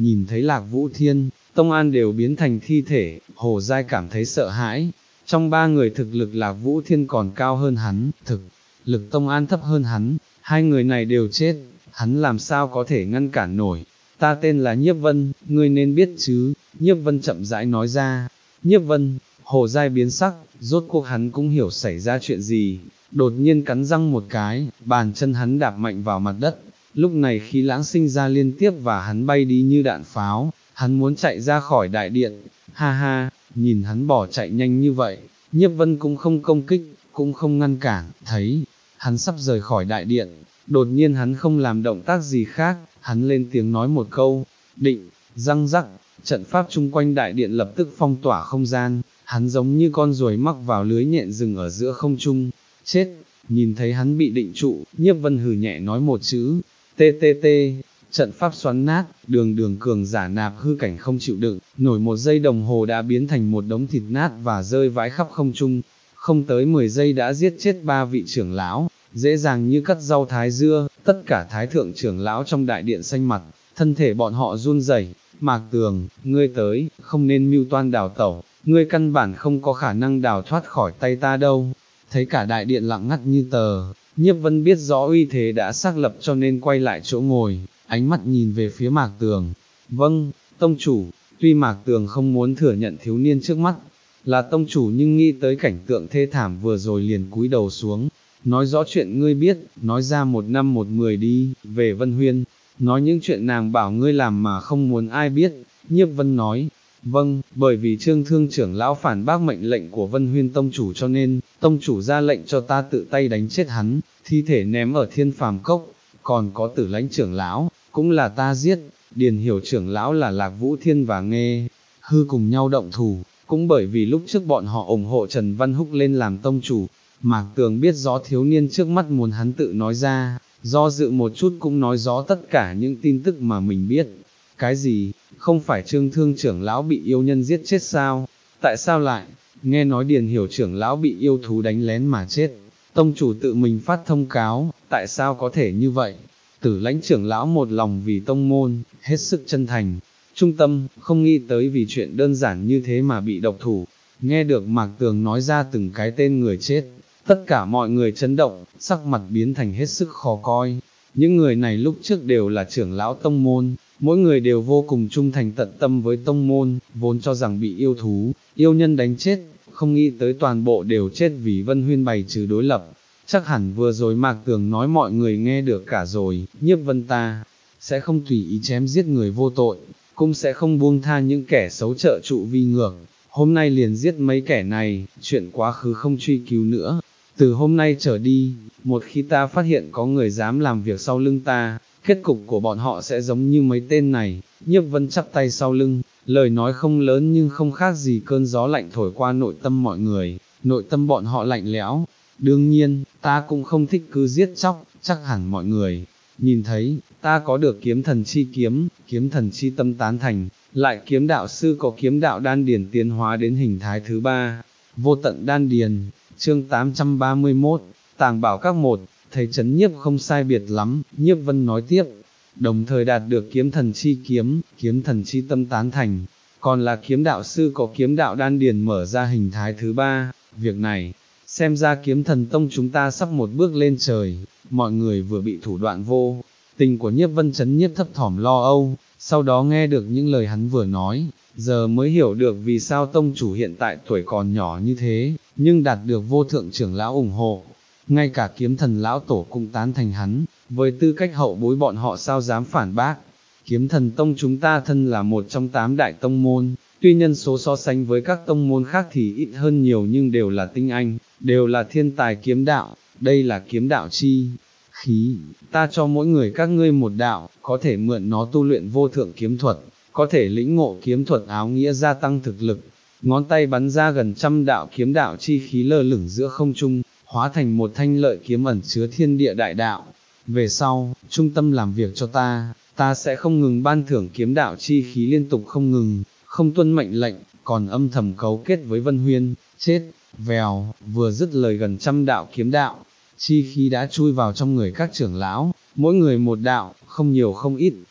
nhìn thấy Lạc Vũ Thiên, Tông An đều biến thành thi thể, Hồ Giai cảm thấy sợ hãi. Trong ba người thực lực Lạc Vũ Thiên còn cao hơn hắn, thực lực Tông An thấp hơn hắn, hai người này đều chết, hắn làm sao có thể ngăn cản nổi. Ta tên là Nhiếp Vân, ngươi nên biết chứ, Nhiếp Vân chậm rãi nói ra. Nhiếp Vân, Hồ Giai biến sắc, rốt cuộc hắn cũng hiểu xảy ra chuyện gì, đột nhiên cắn răng một cái, bàn chân hắn đạp mạnh vào mặt đất, lúc này khí lãng sinh ra liên tiếp và hắn bay đi như đạn pháo, hắn muốn chạy ra khỏi đại điện, ha ha, nhìn hắn bỏ chạy nhanh như vậy, Nhiếp Vân cũng không công kích, cũng không ngăn cản, thấy, hắn sắp rời khỏi đại điện, đột nhiên hắn không làm động tác gì khác, hắn lên tiếng nói một câu, định, răng rắc, trận pháp chung quanh đại điện lập tức phong tỏa không gian, hắn giống như con ruồi mắc vào lưới nhện rừng ở giữa không trung, chết, nhìn thấy hắn bị định trụ, Nhiếp Vân hừ nhẹ nói một chữ, tê tê tê, trận pháp xoắn nát, đường đường cường giả nạp hư cảnh không chịu đựng, nổi một giây đồng hồ đã biến thành một đống thịt nát và rơi vãi khắp không trung, không tới mười giây đã giết chết ba vị trưởng lão, dễ dàng như cắt rau thái dưa, tất cả thái thượng trưởng lão trong đại điện xanh mặt, thân thể bọn họ run rẩy. Mạc Tường, ngươi tới, không nên mưu toan đào tẩu, ngươi căn bản không có khả năng đào thoát khỏi tay ta đâu. Thấy cả đại điện lặng ngắt như tờ, Nhiếp Vân biết rõ uy thế đã xác lập cho nên quay lại chỗ ngồi, ánh mắt nhìn về phía Mạc Tường. Vâng, tông chủ, tuy Mạc Tường không muốn thừa nhận thiếu niên trước mắt là tông chủ nhưng nghĩ tới cảnh tượng thê thảm vừa rồi liền cúi đầu xuống, nói rõ chuyện ngươi biết, nói ra một năm một mười đi, về Vân Huyên, nói những chuyện nàng bảo ngươi làm mà không muốn ai biết. Nhiếp Vân nói, vâng, bởi vì Trương Thương trưởng lão phản bác mệnh lệnh của Vân Huyên tông chủ cho nên, tông chủ ra lệnh cho ta tự tay đánh chết hắn, thi thể ném ở Thiên Phàm Cốc, còn có Tử Lãnh trưởng lão, cũng là ta giết, Điền Hiểu trưởng lão là Lạc Vũ Thiên và Nghê Hư cùng nhau động thủ, cũng bởi vì lúc trước bọn họ ủng hộ Trần Văn Húc lên làm tông chủ, Mạc Tường biết rõ thiếu niên trước mắt muốn hắn tự nói ra, do dự một chút cũng nói rõ tất cả những tin tức mà mình biết. Cái gì, không phải Trương Thương trưởng lão bị yêu nhân giết chết sao, tại sao lại, nghe nói Điền Hiểu trưởng lão bị yêu thú đánh lén mà chết, tông chủ tự mình phát thông cáo, tại sao có thể như vậy? Tử Lãnh trưởng lão một lòng vì tông môn, hết sức chân thành, trung tâm, không nghĩ tới vì chuyện đơn giản như thế mà bị độc thủ. Nghe được Mạc Tường nói ra từng cái tên người chết, tất cả mọi người chấn động, sắc mặt biến thành hết sức khó coi. Những người này lúc trước đều là trưởng lão tông môn, mỗi người đều vô cùng trung thành tận tâm với tông môn, vốn cho rằng bị yêu thú, yêu nhân đánh chết, không nghĩ tới toàn bộ đều chết vì Vân Huyên bày trừ đối lập. Chắc hẳn vừa rồi Mạc Tường nói mọi người nghe được cả rồi, Nhiếp Vân ta sẽ không tùy ý chém giết người vô tội, cũng sẽ không buông tha những kẻ xấu trợ trụ vi ngược. Hôm nay liền giết mấy kẻ này, chuyện quá khứ không truy cứu nữa. Từ hôm nay trở đi, một khi ta phát hiện có người dám làm việc sau lưng ta, kết cục của bọn họ sẽ giống như mấy tên này. Nhiếp Vân chắp tay sau lưng, lời nói không lớn nhưng không khác gì cơn gió lạnh thổi qua nội tâm mọi người, nội tâm bọn họ lạnh lẽo. Đương nhiên, ta cũng không thích cứ giết chóc, chắc hẳn mọi người nhìn thấy, ta có được kiếm thần chi kiếm, kiếm thần chi tâm tán thành, lại kiếm đạo sư có kiếm đạo đan điền tiến hóa đến hình thái thứ ba, vô tận đan điền. Chương tám trăm ba mươi mốt, Tàng Bảo Các một, thấy Trấn Nhiếp không sai biệt lắm, Nhiếp Vân nói tiếp, đồng thời đạt được kiếm thần chi kiếm, kiếm thần chi tâm tán thành, còn là kiếm đạo sư có kiếm đạo đan điền mở ra hình thái thứ ba, việc này, xem ra kiếm thần tông chúng ta sắp một bước lên trời. Mọi người vừa bị thủ đoạn vô tình của Nhiếp Vân Trấn Nhiếp thấp thỏm lo âu, sau đó nghe được những lời hắn vừa nói, giờ mới hiểu được vì sao tông chủ hiện tại tuổi còn nhỏ như thế, nhưng đạt được vô thượng trưởng lão ủng hộ, ngay cả kiếm thần lão tổ cũng tán thành hắn, với tư cách hậu bối bọn họ sao dám phản bác. Kiếm thần tông chúng ta thân là một trong tám đại tông môn, tuy nhân số so sánh với các tông môn khác thì ít hơn nhiều nhưng đều là tinh anh, đều là thiên tài kiếm đạo, đây là kiếm đạo chi khí, ta cho mỗi người các ngươi một đạo, có thể mượn nó tu luyện vô thượng kiếm thuật, có thể lĩnh ngộ kiếm thuật áo nghĩa gia tăng thực lực. Ngón tay bắn ra gần trăm đạo kiếm đạo chi khí lơ lửng giữa không trung, hóa thành một thanh lợi kiếm ẩn chứa thiên địa đại đạo. Về sau, trung tâm làm việc cho ta, ta sẽ không ngừng ban thưởng kiếm đạo chi khí liên tục không ngừng, không tuân mệnh lệnh, còn âm thầm cấu kết với Vân Huyên, chết, vèo, vừa dứt lời gần trăm đạo kiếm đạo chi khí đã chui vào trong người các trưởng lão, mỗi người một đạo, không nhiều không ít,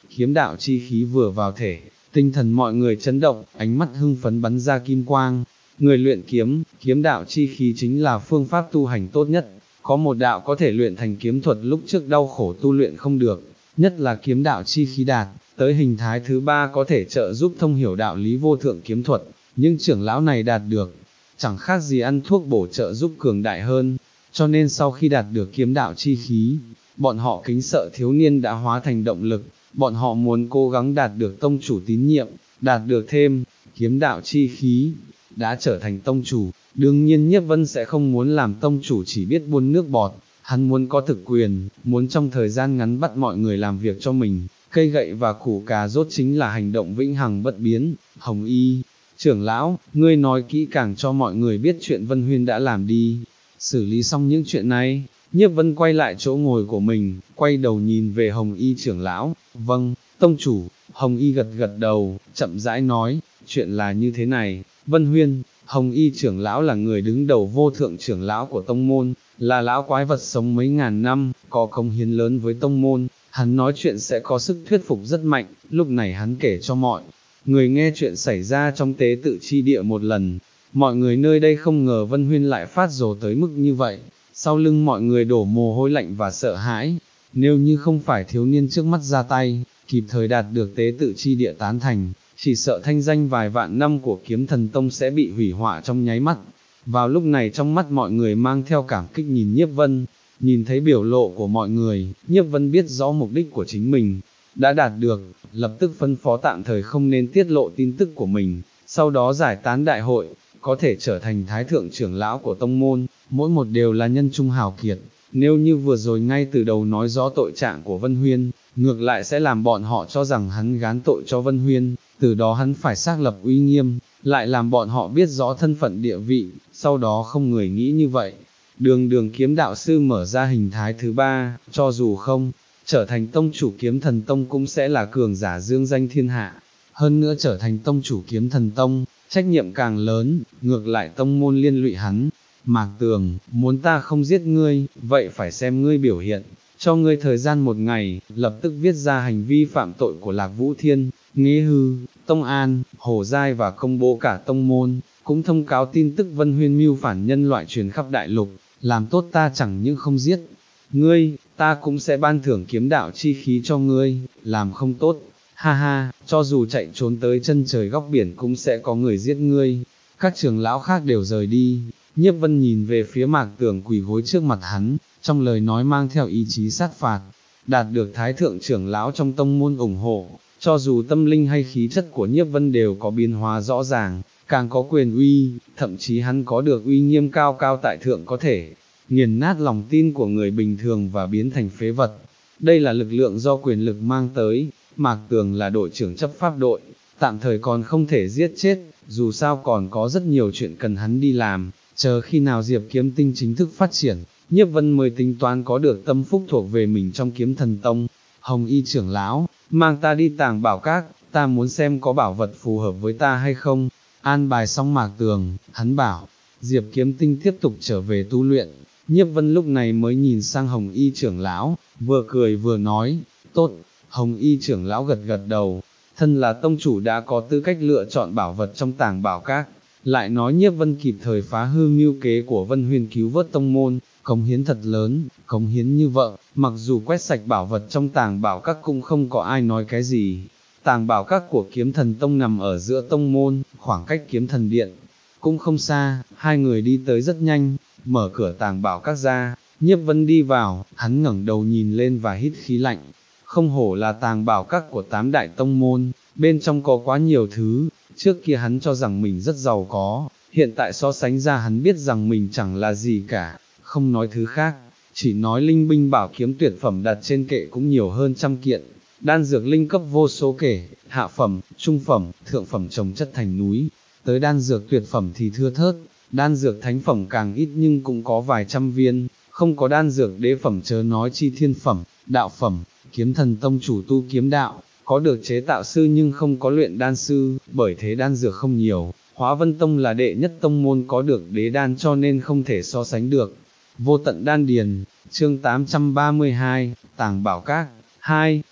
kiếm đạo chi khí vừa vào thể, tinh thần mọi người chấn động, ánh mắt hưng phấn bắn ra kim quang. Người luyện kiếm, kiếm đạo chi khí chính là phương pháp tu hành tốt nhất, có một đạo có thể luyện thành kiếm thuật lúc trước đau khổ tu luyện không được, nhất là kiếm đạo chi khí đạt, tới hình thái thứ ba có thể trợ giúp thông hiểu đạo lý vô thượng kiếm thuật, nhưng trưởng lão này đạt được, chẳng khác gì ăn thuốc bổ trợ giúp cường đại hơn, cho nên sau khi đạt được kiếm đạo chi khí, bọn họ kính sợ thiếu niên đã hóa thành động lực, bọn họ muốn cố gắng đạt được tông chủ tín nhiệm, đạt được thêm, kiếm đạo chi khí, đã trở thành tông chủ, đương nhiên Nhiếp Vân sẽ không muốn làm tông chủ chỉ biết buôn nước bọt, hắn muốn có thực quyền, muốn trong thời gian ngắn bắt mọi người làm việc cho mình, cây gậy và củ cà rốt chính là hành động vĩnh hằng bất biến. Hồng Y, trưởng lão, ngươi nói kỹ càng cho mọi người biết chuyện Vân Huyên đã làm đi. Xử lý xong những chuyện này, Nhiếp Vân quay lại chỗ ngồi của mình, quay đầu nhìn về Hồng Y trưởng lão. Vâng, tông chủ. Hồng Y gật gật đầu, chậm rãi nói, chuyện là như thế này, Vân Huyên, Hồng Y trưởng lão là người đứng đầu vô thượng trưởng lão của tông môn, là lão quái vật sống mấy ngàn năm, có công hiến lớn với tông môn, hắn nói chuyện sẽ có sức thuyết phục rất mạnh, lúc này hắn kể cho mọi người nghe chuyện xảy ra trong tế tự chi địa một lần, mọi người nơi đây không ngờ Vân Huyên lại phát rồ tới mức như vậy, sau lưng mọi người đổ mồ hôi lạnh và sợ hãi, nếu như không phải thiếu niên trước mắt ra tay, kịp thời đạt được tế tự chi địa tán thành, chỉ sợ thanh danh vài vạn năm của Kiếm Thần Tông sẽ bị hủy hoại trong nháy mắt. Vào lúc này trong mắt mọi người mang theo cảm kích nhìn Nhiếp Vân, nhìn thấy biểu lộ của mọi người, Nhiếp Vân biết rõ mục đích của chính mình, đã đạt được, lập tức phân phó tạm thời không nên tiết lộ tin tức của mình, sau đó giải tán đại hội, có thể trở thành thái thượng trưởng lão của tông môn, mỗi một đều là nhân trung hào kiệt, nếu như vừa rồi ngay từ đầu nói rõ tội trạng của Vân Huyên, ngược lại sẽ làm bọn họ cho rằng hắn gán tội cho Vân Huyên, từ đó hắn phải xác lập uy nghiêm, lại làm bọn họ biết rõ thân phận địa vị, sau đó không người nghĩ như vậy. Đường đường kiếm đạo sư mở ra hình thái thứ ba, cho dù không trở thành tông chủ Kiếm Thần Tông cũng sẽ là cường giả dương danh thiên hạ, hơn nữa trở thành tông chủ Kiếm Thần Tông, trách nhiệm càng lớn, ngược lại tông môn liên lụy hắn. Mạc Tường, muốn ta không giết ngươi, vậy phải xem ngươi biểu hiện, cho ngươi thời gian một ngày, lập tức viết ra hành vi phạm tội của Lạc Vũ Thiên, Nghê Hư, Tông An, Hồ Giai và công bố cả tông môn, cũng thông cáo tin tức Vân Huyên mưu phản nhân loại truyền khắp đại lục, làm tốt ta chẳng những không giết ngươi, ta cũng sẽ ban thưởng kiếm đạo chi khí cho ngươi, làm không tốt, ha ha, cho dù chạy trốn tới chân trời góc biển cũng sẽ có người giết ngươi. Các trưởng lão khác đều rời đi, Nhiếp Vân nhìn về phía Mạc Tường quỳ gối trước mặt hắn, trong lời nói mang theo ý chí sát phạt, đạt được thái thượng trưởng lão trong tông môn ủng hộ, cho dù tâm linh hay khí chất của Nhiếp Vân đều có biến hóa rõ ràng, càng có quyền uy, thậm chí hắn có được uy nghiêm cao cao tại thượng có thể nghiền nát lòng tin của người bình thường và biến thành phế vật. Đây là lực lượng do quyền lực mang tới, Mạc Tường là đội trưởng chấp pháp đội, tạm thời còn không thể giết chết, dù sao còn có rất nhiều chuyện cần hắn đi làm, chờ khi nào Diệp Kiếm Tinh chính thức phát triển, Nhiếp Vân mới tính toán có được tâm phúc thuộc về mình trong Kiếm Thần Tông. Hồng Y trưởng lão, mang ta đi Tàng Bảo Các, ta muốn xem có bảo vật phù hợp với ta hay không. An bài xong Mạc Tường, hắn bảo, Diệp Kiếm Tinh tiếp tục trở về tu luyện. Nhiếp Vân lúc này mới nhìn sang Hồng Y trưởng lão, vừa cười vừa nói, tốt. Hồng Y trưởng lão gật gật đầu, thân là tông chủ đã có tư cách lựa chọn bảo vật trong Tàng Bảo Các, lại nói Nhiếp Vân kịp thời phá hư mưu kế của Vân Huyên cứu vớt tông môn, cống hiến thật lớn, cống hiến như vợ, mặc dù quét sạch bảo vật trong Tàng Bảo Các cũng không có ai nói cái gì. Tàng Bảo Các của Kiếm Thần Tông nằm ở giữa tông môn, khoảng cách Kiếm Thần Điện cũng không xa, hai người đi tới rất nhanh, mở cửa Tàng Bảo Các ra, Nhiếp Vân đi vào, hắn ngẩng đầu nhìn lên và hít khí lạnh. Không hổ là Tàng Bảo Các của tám đại tông môn, bên trong có quá nhiều thứ, trước kia hắn cho rằng mình rất giàu có, hiện tại so sánh ra hắn biết rằng mình chẳng là gì cả, không nói thứ khác, chỉ nói linh binh bảo kiếm tuyệt phẩm đặt trên kệ cũng nhiều hơn trăm kiện, đan dược linh cấp vô số kể, hạ phẩm, trung phẩm, thượng phẩm trồng chất thành núi, tới đan dược tuyệt phẩm thì thưa thớt, đan dược thánh phẩm càng ít nhưng cũng có vài trăm viên, không có đan dược đế phẩm chớ nói chi thiên phẩm, đạo phẩm. Kiếm Thần Tông chủ tu kiếm đạo, có được chế tạo sư nhưng không có luyện đan sư, bởi thế đan dược không nhiều. Hóa Vân Tông là đệ nhất tông môn có được đế đan cho nên không thể so sánh được. Vô tận đan điền, chương tám trăm ba mươi hai, Tàng Bảo Các, hai,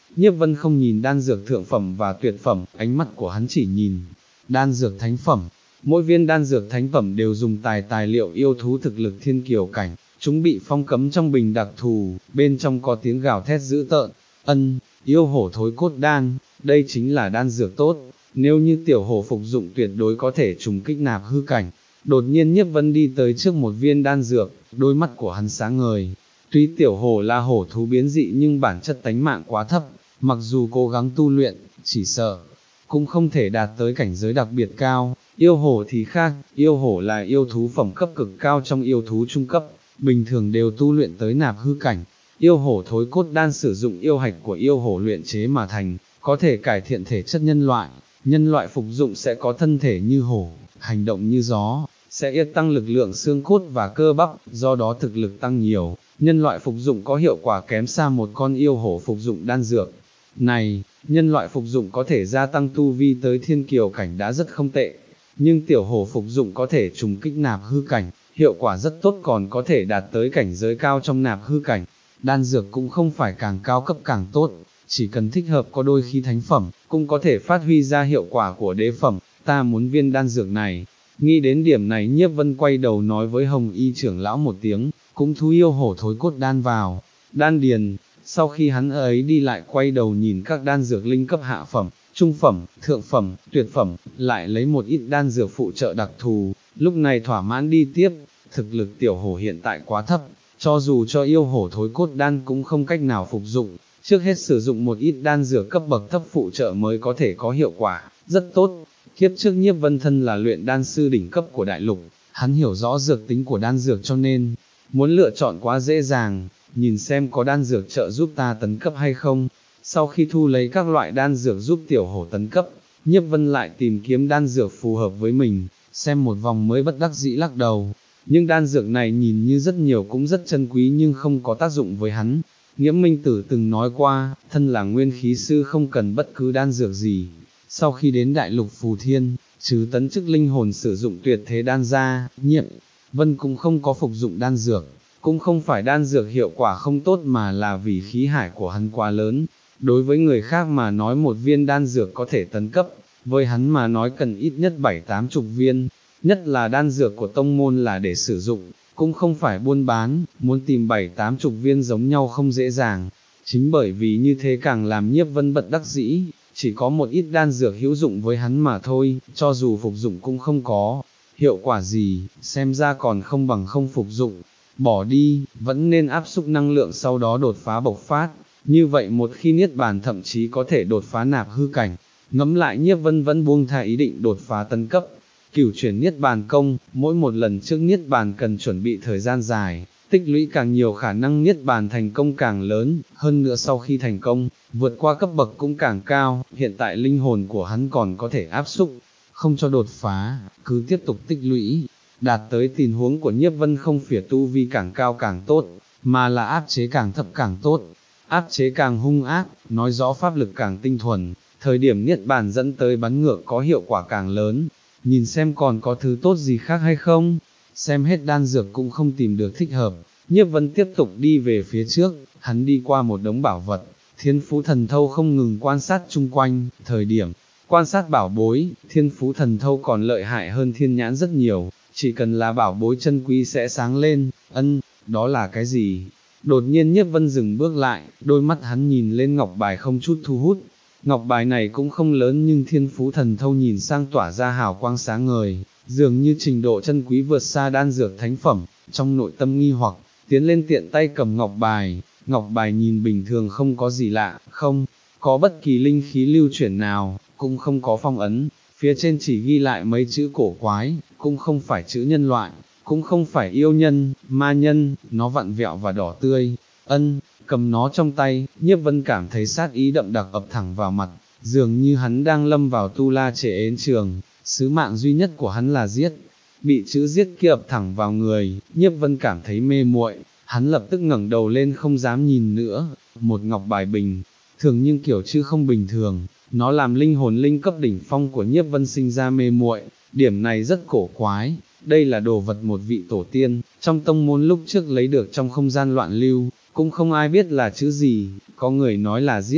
Nhiếp Vân không nhìn đan dược thượng phẩm và tuyệt phẩm, ánh mắt của hắn chỉ nhìn đan dược thánh phẩm. Mỗi viên đan dược thánh phẩm đều dùng tài tài liệu yêu thú thực lực thiên kiều cảnh, chúng bị phong cấm trong bình đặc thù, bên trong có tiếng gào thét dữ tợn. Ân, yêu hổ thối cốt đan, đây chính là đan dược tốt, nếu như tiểu hổ phục dụng tuyệt đối có thể trùng kích nạp hư cảnh. Đột nhiên Nhiếp Vân đi tới trước một viên đan dược, đôi mắt của hắn sáng ngời. Tuy tiểu hổ là hổ thú biến dị nhưng bản chất tánh mạng quá thấp, mặc dù cố gắng tu luyện, chỉ sợ cũng không thể đạt tới cảnh giới đặc biệt cao. Yêu hổ thì khác, yêu hổ là yêu thú phẩm cấp cực cao trong yêu thú trung cấp, bình thường đều tu luyện tới nạp hư cảnh. Yêu hổ thối cốt đan sử dụng yêu hạch của yêu hổ luyện chế mà thành, có thể cải thiện thể chất nhân loại, nhân loại phục dụng sẽ có thân thể như hổ, hành động như gió, sẽ ít tăng lực lượng xương cốt và cơ bắp, do đó thực lực tăng nhiều. Nhân loại phục dụng có hiệu quả kém xa một con yêu hổ phục dụng đan dược này, nhân loại phục dụng có thể gia tăng tu vi tới thiên kiều cảnh đã rất không tệ, nhưng tiểu hổ phục dụng có thể trùng kích nạp hư cảnh, hiệu quả rất tốt, còn có thể đạt tới cảnh giới cao trong nạp hư cảnh. Đan dược cũng không phải càng cao cấp càng tốt, chỉ cần thích hợp có đôi khi thánh phẩm, cũng có thể phát huy ra hiệu quả của đế phẩm. Ta muốn viên đan dược này. Nghĩ đến điểm này Nhiếp Vân quay đầu nói với Hồng Y trưởng lão một tiếng, cũng thu yêu hổ thối cốt đan vào đan điền. Sau khi hắn ấy đi lại quay đầu nhìn các đan dược linh cấp hạ phẩm, trung phẩm, thượng phẩm, tuyệt phẩm, lại lấy một ít đan dược phụ trợ đặc thù, lúc này thỏa mãn đi tiếp. Thực lực tiểu hổ hiện tại quá thấp, cho dù cho yêu hổ thối cốt đan cũng không cách nào phục dụng, trước hết sử dụng một ít đan dược cấp bậc thấp phụ trợ mới có thể có hiệu quả rất tốt. Kiếp trước Nhiếp Vân thân là luyện đan sư đỉnh cấp của đại lục, hắn hiểu rõ dược tính của đan dược cho nên muốn lựa chọn quá dễ dàng. Nhìn xem có đan dược trợ giúp ta tấn cấp hay không. Sau khi thu lấy các loại đan dược giúp tiểu hổ tấn cấp, Nhiếp Vân lại tìm kiếm đan dược phù hợp với mình, xem một vòng mới bất đắc dĩ lắc đầu. Nhưng đan dược này nhìn như rất nhiều cũng rất chân quý nhưng không có tác dụng với hắn. Nghiễm Minh Tử từng nói qua, thân là nguyên khí sư không cần bất cứ đan dược gì. Sau khi đến đại lục Phù Thiên, trừ tấn chức linh hồn sử dụng tuyệt thế đan ra, Nhiếp Vân cũng không có phục dụng đan dược. Cũng không phải đan dược hiệu quả không tốt mà là vì khí hải của hắn quá lớn. Đối với người khác mà nói một viên đan dược có thể tấn cấp, với hắn mà nói cần ít nhất bảy tám chục viên. Nhất là đan dược của tông môn là để sử dụng, cũng không phải buôn bán, muốn tìm bảy tám chục viên giống nhau không dễ dàng. Chính bởi vì như thế càng làm Nhiếp Vân bật đắc dĩ, chỉ có một ít đan dược hữu dụng với hắn mà thôi, cho dù phục dụng cũng không có hiệu quả gì, xem ra còn không bằng không phục dụng. Bỏ đi, vẫn nên áp xúc năng lượng sau đó đột phá bộc phát, như vậy một khi niết bàn thậm chí có thể đột phá nạp hư cảnh. Ngẫm lại Nhiếp Vân vẫn buông tha ý định đột phá tấn cấp. Cửu chuyển niết bàn công, mỗi một lần trước niết bàn cần chuẩn bị thời gian dài, tích lũy càng nhiều khả năng niết bàn thành công càng lớn, hơn nữa sau khi thành công, vượt qua cấp bậc cũng càng cao. Hiện tại linh hồn của hắn còn có thể áp xúc, không cho đột phá, cứ tiếp tục tích lũy. Đạt tới tình huống của Nhiếp Vân không phải tu vi càng cao càng tốt, mà là áp chế càng thấp càng tốt, áp chế càng hung ác, nói rõ pháp lực càng tinh thuần, thời điểm niết bàn dẫn tới bắn ngược có hiệu quả càng lớn. Nhìn xem còn có thứ tốt gì khác hay không, xem hết đan dược cũng không tìm được thích hợp, Nhiếp Vân tiếp tục đi về phía trước. Hắn đi qua một đống bảo vật, Thiên Phú Thần Thâu không ngừng quan sát chung quanh, thời điểm quan sát bảo bối, Thiên Phú Thần Thâu còn lợi hại hơn Thiên Nhãn rất nhiều. Chỉ cần là bảo bối chân quý sẽ sáng lên. Ân, đó là cái gì? Đột nhiên Nhiếp Vân dừng bước lại, đôi mắt hắn nhìn lên ngọc bài không chút thu hút. Ngọc bài này cũng không lớn nhưng Thiên Phú Thần Thâu nhìn sang tỏa ra hào quang sáng ngời, dường như trình độ chân quý vượt xa đan dược thánh phẩm. Trong nội tâm nghi hoặc, tiến lên tiện tay cầm ngọc bài. Ngọc bài nhìn bình thường không có gì lạ, không có bất kỳ linh khí lưu chuyển nào, cũng không có phong ấn. Phía trên chỉ ghi lại mấy chữ cổ quái, cũng không phải chữ nhân loại, cũng không phải yêu nhân, ma nhân, nó vặn vẹo và đỏ tươi. Ân, cầm nó trong tay, Nhiếp Vân cảm thấy sát ý đậm đặc ập thẳng vào mặt, dường như hắn đang lâm vào tu la trẻ ến trường, sứ mạng duy nhất của hắn là giết. Bị chữ giết kia ập thẳng vào người, Nhiếp Vân cảm thấy mê muội, hắn lập tức ngẩng đầu lên không dám nhìn nữa. Một ngọc bài bình thường nhưng kiểu chữ không bình thường, nó làm linh hồn linh cấp đỉnh phong của Nhiếp Vân sinh ra mê muội. Điểm này rất cổ quái, đây là đồ vật một vị tổ tiên trong tông môn lúc trước lấy được trong không gian loạn lưu, cũng không ai biết là chữ gì, có người nói là giết, cũng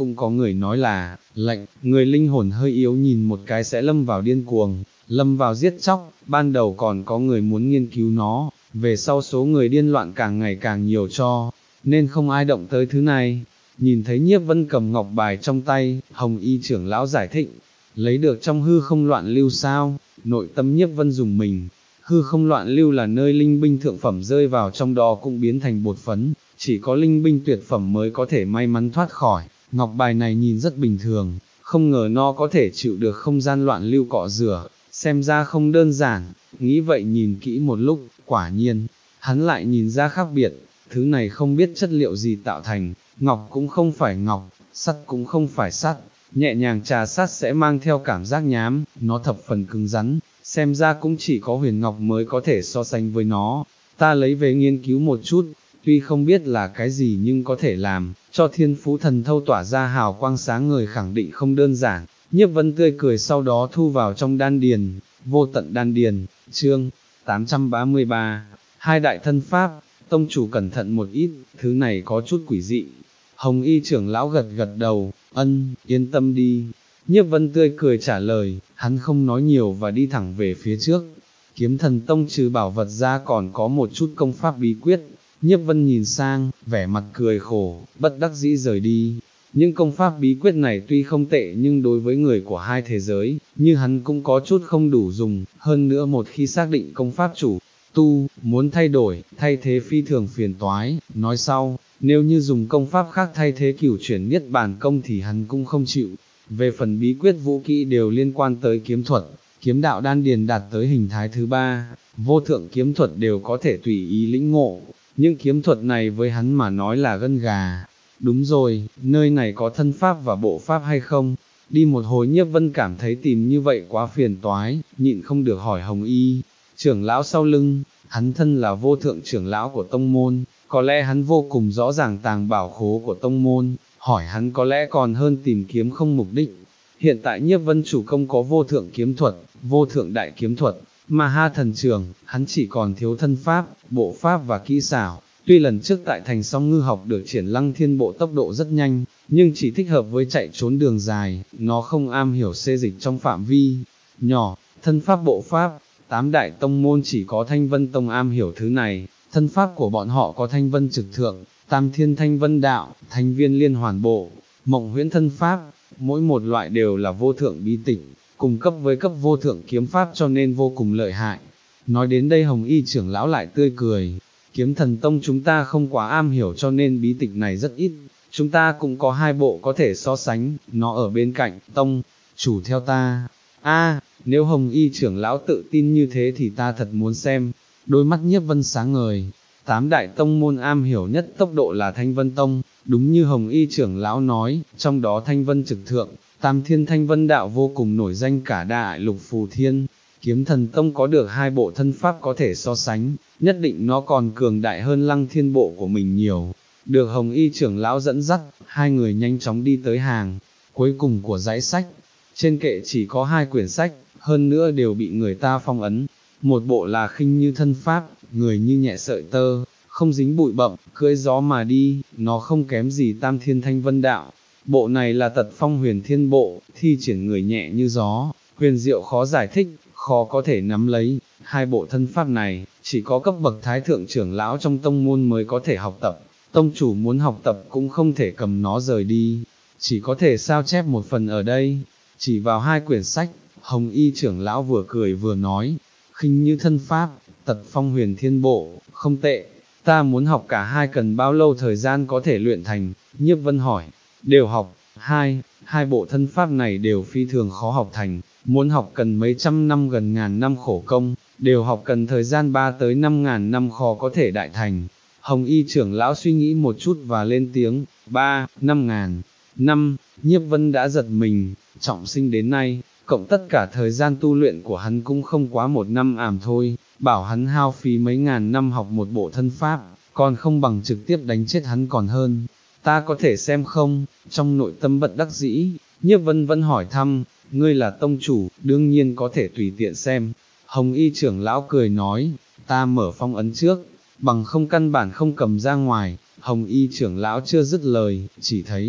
cũng có người nói là, lệnh, người linh hồn hơi yếu nhìn một cái sẽ lâm vào điên cuồng, lâm vào giết chóc, ban đầu còn có người muốn nghiên cứu nó, về sau số người điên loạn càng ngày càng nhiều cho, nên không ai động tới thứ này. Nhìn thấy Nhiếp Vân cầm ngọc bài trong tay, Hồng Y trưởng lão giải thích, lấy được trong hư không loạn lưu sao, nội tâm Nhiếp Vân dùng mình, hư không loạn lưu là nơi linh binh thượng phẩm rơi vào trong đó cũng biến thành bột phấn, chỉ có linh binh tuyệt phẩm mới có thể may mắn thoát khỏi, ngọc bài này nhìn rất bình thường, không ngờ nó có thể chịu được không gian loạn lưu cọ rửa, xem ra không đơn giản, nghĩ vậy nhìn kỹ một lúc, quả nhiên, hắn lại nhìn ra khác biệt, thứ này không biết chất liệu gì tạo thành, ngọc cũng không phải ngọc, sắt cũng không phải sắt, nhẹ nhàng trà sát sẽ mang theo cảm giác nhám, nó thập phần cứng rắn, xem ra cũng chỉ có huyền ngọc mới có thể so sánh với nó, ta lấy về nghiên cứu một chút, tuy không biết là cái gì nhưng có thể làm, cho thiên phú thần thâu tỏa ra hào quang sáng ngời khẳng định không đơn giản. Nhiếp Vân tươi cười sau đó thu vào trong đan điền, vô tận đan điền, chương tám trăm ba mươi ba, hai đại thân pháp, tông chủ cẩn thận một ít, thứ này có chút quỷ dị. Hồng Y trưởng lão gật gật đầu, ân, yên tâm đi. Nhiếp Vân tươi cười trả lời, hắn không nói nhiều và đi thẳng về phía trước. Kiếm Thần Tông trừ bảo vật ra còn có một chút công pháp bí quyết. Nhiếp Vân nhìn sang, vẻ mặt cười khổ, bất đắc dĩ rời đi. Những công pháp bí quyết này tuy không tệ nhưng đối với người của hai thế giới, như hắn cũng có chút không đủ dùng, hơn nữa một khi xác định công pháp chủ, tu, muốn thay đổi, thay thế phi thường phiền toái, nói sau, nếu như dùng công pháp khác thay thế cửu chuyển niết bàn công thì hắn cũng không chịu. Về phần bí quyết vũ kỹ đều liên quan tới kiếm thuật, kiếm đạo đan điền đạt tới hình thái thứ ba, vô thượng kiếm thuật đều có thể tùy ý lĩnh ngộ, những kiếm thuật này với hắn mà nói là gân gà. Đúng rồi, nơi này có thân pháp và bộ pháp hay không? Đi một hồi Nhiếp Vân cảm thấy tìm như vậy quá phiền toái, nhịn không được hỏi Hồng Y, trưởng lão sau lưng, hắn thân là vô thượng trưởng lão của tông môn, có lẽ hắn vô cùng rõ ràng tàng bảo khố của tông môn, hỏi hắn có lẽ còn hơn tìm kiếm không mục đích. Hiện tại Nhiếp Vân chủ công có vô thượng kiếm thuật, vô thượng đại kiếm thuật, mà ha thần trưởng, hắn chỉ còn thiếu thân pháp, bộ pháp và kỹ xảo. Tuy lần trước tại thành song ngư học được triển lăng thiên bộ tốc độ rất nhanh, nhưng chỉ thích hợp với chạy trốn đường dài, nó không am hiểu xê dịch trong phạm vi nhỏ, thân pháp bộ pháp, tám đại tông môn chỉ có Thanh Vân Tông am hiểu thứ này, thân pháp của bọn họ có Thanh Vân Trực Thượng, Tam Thiên Thanh Vân Đạo, Thanh Viên Liên Hoàn Bộ, Mộng Huyễn Thân Pháp, mỗi một loại đều là vô thượng bí tịch, cùng cấp với cấp vô thượng kiếm pháp cho nên vô cùng lợi hại. Nói đến đây Hồng Y trưởng lão lại tươi cười. Kiếm Thần Tông chúng ta không quá am hiểu cho nên bí tịch này rất ít, chúng ta cũng có hai bộ có thể so sánh, nó ở bên cạnh, tông, chủ theo ta. A, nếu Hồng Y trưởng lão tự tin như thế thì ta thật muốn xem, đôi mắt Nhiếp Vân sáng ngời, tám đại tông môn am hiểu nhất tốc độ là Thanh Vân Tông, đúng như Hồng Y trưởng lão nói, trong đó Thanh Vân Trực Thượng, Tam Thiên Thanh Vân Đạo vô cùng nổi danh cả đại lục phù thiên. Kiếm Thần Tông có được hai bộ thân pháp có thể so sánh, nhất định nó còn cường đại hơn Lăng Thiên bộ của mình nhiều. Được Hồng Y trưởng lão dẫn dắt, hai người nhanh chóng đi tới hàng cuối cùng của dãy sách. Trên kệ chỉ có hai quyển sách, hơn nữa đều bị người ta phong ấn. Một bộ là khinh như thân pháp, người như nhẹ sợi tơ, không dính bụi bặm, cưỡi gió mà đi, nó không kém gì Tam Thiên Thanh Vân Đạo. Bộ này là Tật Phong Huyền Thiên Bộ, thi triển người nhẹ như gió, huyền diệu khó giải thích, khó có thể nắm lấy. Hai bộ thân pháp này, chỉ có cấp bậc thái thượng trưởng lão trong tông môn mới có thể học tập, tông chủ muốn học tập cũng không thể cầm nó rời đi, chỉ có thể sao chép một phần ở đây. Chỉ vào hai quyển sách, Hồng Y trưởng lão vừa cười vừa nói, khinh như thân pháp, Tật Phong Huyền Thiên Bộ, không tệ, ta muốn học cả hai cần bao lâu thời gian có thể luyện thành? Nhiếp Vân hỏi, đều học, hai, hai bộ thân pháp này đều phi thường khó học thành, muốn học cần mấy trăm năm gần ngàn năm khổ công, đều học cần thời gian ba tới năm ngàn năm khó có thể đại thành. Hồng Y trưởng lão suy nghĩ một chút và lên tiếng, ba, năm ngàn năm, Nhiếp Vân đã giật mình, trọng sinh đến nay, cộng tất cả thời gian tu luyện của hắn cũng không quá một năm ảm thôi, bảo hắn hao phí mấy ngàn năm học một bộ thân pháp, còn không bằng trực tiếp đánh chết hắn còn hơn. Ta có thể xem không? Trong nội tâm bật đắc dĩ, Nhiếp Vân vẫn hỏi thăm, ngươi là tông chủ, đương nhiên có thể tùy tiện xem. Hồng Y trưởng lão cười nói, ta mở phong ấn trước, bằng không căn bản không cầm ra ngoài. Hồng Y trưởng lão chưa dứt lời, chỉ thấy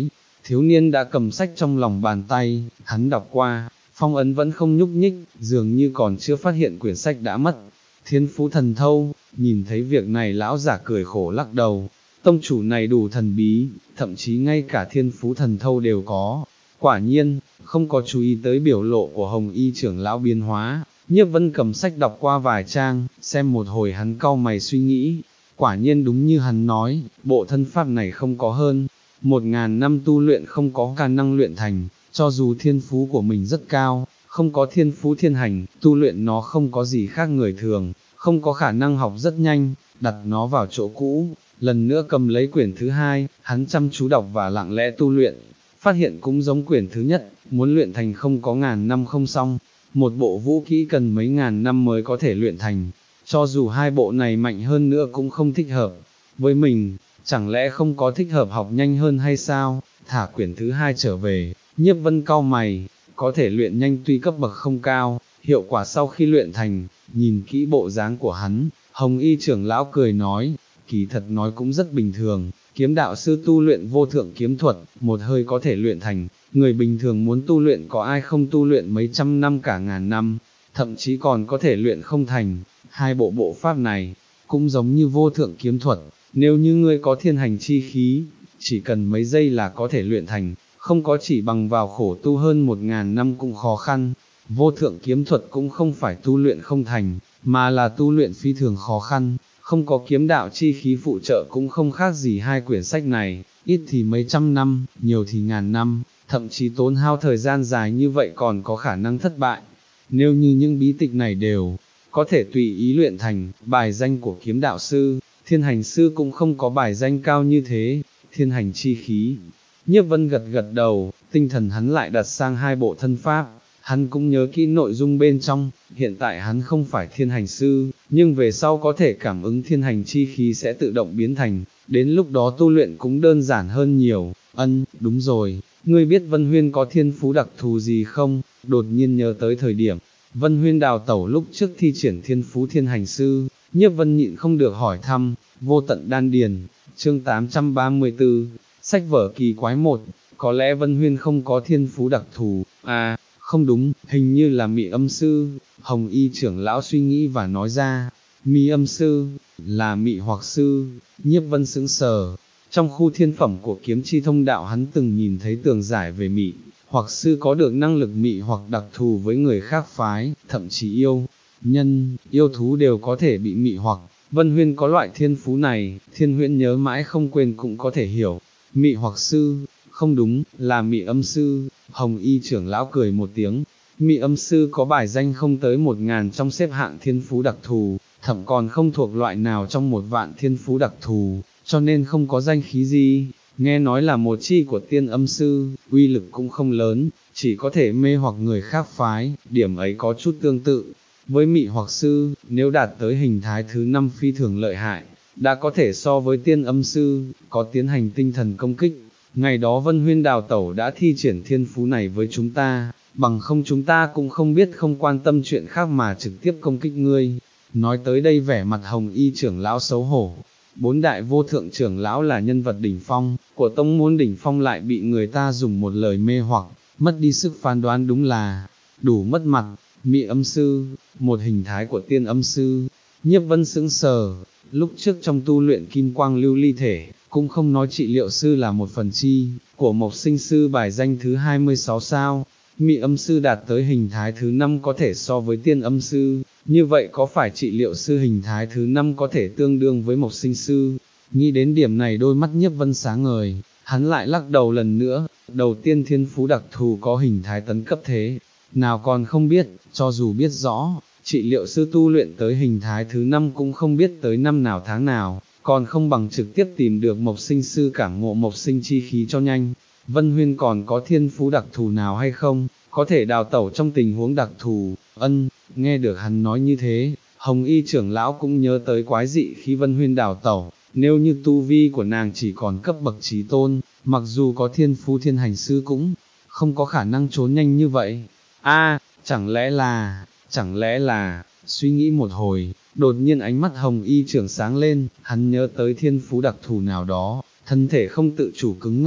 Thiếu niên đã cầm sách trong lòng bàn tay, hắn đọc qua, phong ấn vẫn không nhúc nhích, dường như còn chưa phát hiện quyển sách đã mất. Thiên phú thần thâu, nhìn thấy việc này lão giả cười khổ lắc đầu, tông chủ này đủ thần bí, thậm chí ngay cả thiên phú thần thâu đều có. Quả nhiên, không có chú ý tới biểu lộ của Hồng Y trưởng lão biến hóa, Nhiếp Vân cầm sách đọc qua vài trang, xem một hồi hắn cau mày suy nghĩ, quả nhiên đúng như hắn nói, bộ thân pháp này không có hơn, một ngàn năm tu luyện không có khả năng luyện thành, cho dù thiên phú của mình rất cao, không có thiên phú thiên hành, tu luyện nó không có gì khác người thường, không có khả năng học rất nhanh, đặt nó vào chỗ cũ, lần nữa cầm lấy quyển thứ hai, hắn chăm chú đọc và lặng lẽ tu luyện, phát hiện cũng giống quyển thứ nhất, muốn luyện thành không có ngàn năm không xong, một bộ vũ kỹ cần mấy ngàn năm mới có thể luyện thành, cho dù hai bộ này mạnh hơn nữa cũng không thích hợp với mình, chẳng lẽ không có thích hợp học nhanh hơn hay sao, thả quyển thứ hai trở về, Nhiếp Vân cau mày, có thể luyện nhanh tuy cấp bậc không cao, hiệu quả sau khi luyện thành, nhìn kỹ bộ dáng của hắn, Hồng Y trưởng lão cười nói, kỳ thật nói cũng rất bình thường, kiếm đạo sư tu luyện vô thượng kiếm thuật, một hơi có thể luyện thành, người bình thường muốn tu luyện có ai không tu luyện mấy trăm năm cả ngàn năm, thậm chí còn có thể luyện không thành, hai bộ bộ pháp này, cũng giống như vô thượng kiếm thuật, nếu như ngươi có thiên hành chi khí, chỉ cần mấy giây là có thể luyện thành, không có chỉ bằng vào khổ tu hơn một ngàn năm cũng khó khăn, vô thượng kiếm thuật cũng không phải tu luyện không thành, mà là tu luyện phi thường khó khăn, không có kiếm đạo chi khí phụ trợ cũng không khác gì hai quyển sách này, ít thì mấy trăm năm, nhiều thì ngàn năm, thậm chí tốn hao thời gian dài như vậy còn có khả năng thất bại. Nếu như những bí tịch này đều có thể tùy ý luyện thành, bài danh của kiếm đạo sư, thiên hành sư cũng không có bài danh cao như thế, thiên hành chi khí. Nhiếp Vân gật gật đầu, tinh thần hắn lại đặt sang hai bộ thân pháp, hắn cũng nhớ kỹ nội dung bên trong, hiện tại hắn không phải thiên hành sư, nhưng về sau có thể cảm ứng thiên hành chi khí sẽ tự động biến thành, đến lúc đó tu luyện cũng đơn giản hơn nhiều. Ân, đúng rồi, ngươi biết Vân Huyên có thiên phú đặc thù gì không? Đột nhiên nhớ tới thời điểm, Vân Huyên đào tẩu lúc trước thi triển thiên phú thiên hành sư, Nhiếp Vân nhịn không được hỏi thăm, vô tận đan điền, chương tám trăm ba mươi tư, sách vở kỳ quái một, có lẽ Vân Huyên không có thiên phú đặc thù, à, không đúng, hình như là mị âm sư, Hồng Y trưởng lão suy nghĩ và nói ra, mị âm sư, là mị hoặc sư, Nhiếp Vân sững sờ, trong khu thiên phẩm của kiếm chi thông đạo hắn từng nhìn thấy tường giải về mị, hoặc sư có được năng lực mị hoặc đặc thù với người khác phái, thậm chí yêu, nhân, yêu thú đều có thể bị mị hoặc, Vân Huyên có loại thiên phú này, Thiên Huyễn nhớ mãi không quên cũng có thể hiểu, mị hoặc sư, không đúng, là mị âm sư, Hồng Y trưởng lão cười một tiếng, mị âm sư có bài danh không tới một ngàn trong xếp hạng thiên phú đặc thù, thậm còn không thuộc loại nào trong một vạn thiên phú đặc thù, cho nên không có danh khí gì, nghe nói là một chi của tiên âm sư, uy lực cũng không lớn, chỉ có thể mê hoặc người khác phái, điểm ấy có chút tương tự. Với mị hoặc sư, nếu đạt tới hình thái thứ năm phi thường lợi hại, đã có thể so với tiên âm sư, có tiến hành tinh thần công kích. Ngày đó Vân Huyên đào tẩu đã thi triển thiên phú này với chúng ta, bằng không chúng ta cũng không biết không quan tâm chuyện khác mà trực tiếp công kích ngươi. Nói tới đây vẻ mặt Hồng Y trưởng lão xấu hổ. Bốn đại vô thượng trưởng lão là nhân vật đỉnh phong, của tông môn đỉnh phong lại bị người ta dùng một lời mê hoặc, mất đi sức phán đoán đúng là đủ mất mặt. Mị âm sư, một hình thái của tiên âm sư, Nhiếp Vân sững sờ, lúc trước trong tu luyện kim quang lưu ly thể, cũng không nói trị liệu sư là một phần chi, của mộc sinh sư bài danh thứ hai mươi sáu sao, mị âm sư đạt tới hình thái thứ năm có thể so với tiên âm sư, như vậy có phải trị liệu sư hình thái thứ năm có thể tương đương với mộc sinh sư, nghĩ đến điểm này đôi mắt Nhiếp Vân sáng ngời, hắn lại lắc đầu lần nữa, đầu tiên thiên phú đặc thù có hình thái tấn cấp thế. Nào còn không biết, cho dù biết rõ, trị liệu sư tu luyện tới hình thái thứ năm cũng không biết tới năm nào tháng nào, còn không bằng trực tiếp tìm được mộc sinh sư cảm ngộ mộc sinh chi khí cho nhanh. Vân Huyên còn có thiên phú đặc thù nào hay không, có thể đào tẩu trong tình huống đặc thù, ân, nghe được hắn nói như thế, Hồng Y trưởng lão cũng nhớ tới quái dị khi Vân Huyên đào tẩu, nếu như tu vi của nàng chỉ còn cấp bậc trí tôn, mặc dù có thiên phú thiên hành sư cũng không có khả năng trốn nhanh như vậy. A, à, chẳng lẽ là, chẳng lẽ là, suy nghĩ một hồi, đột nhiên ánh mắt Hồng Y trưởng sáng lên, hắn nhớ tới thiên phú đặc thù nào đó, thân thể không tự chủ cứng ngắc,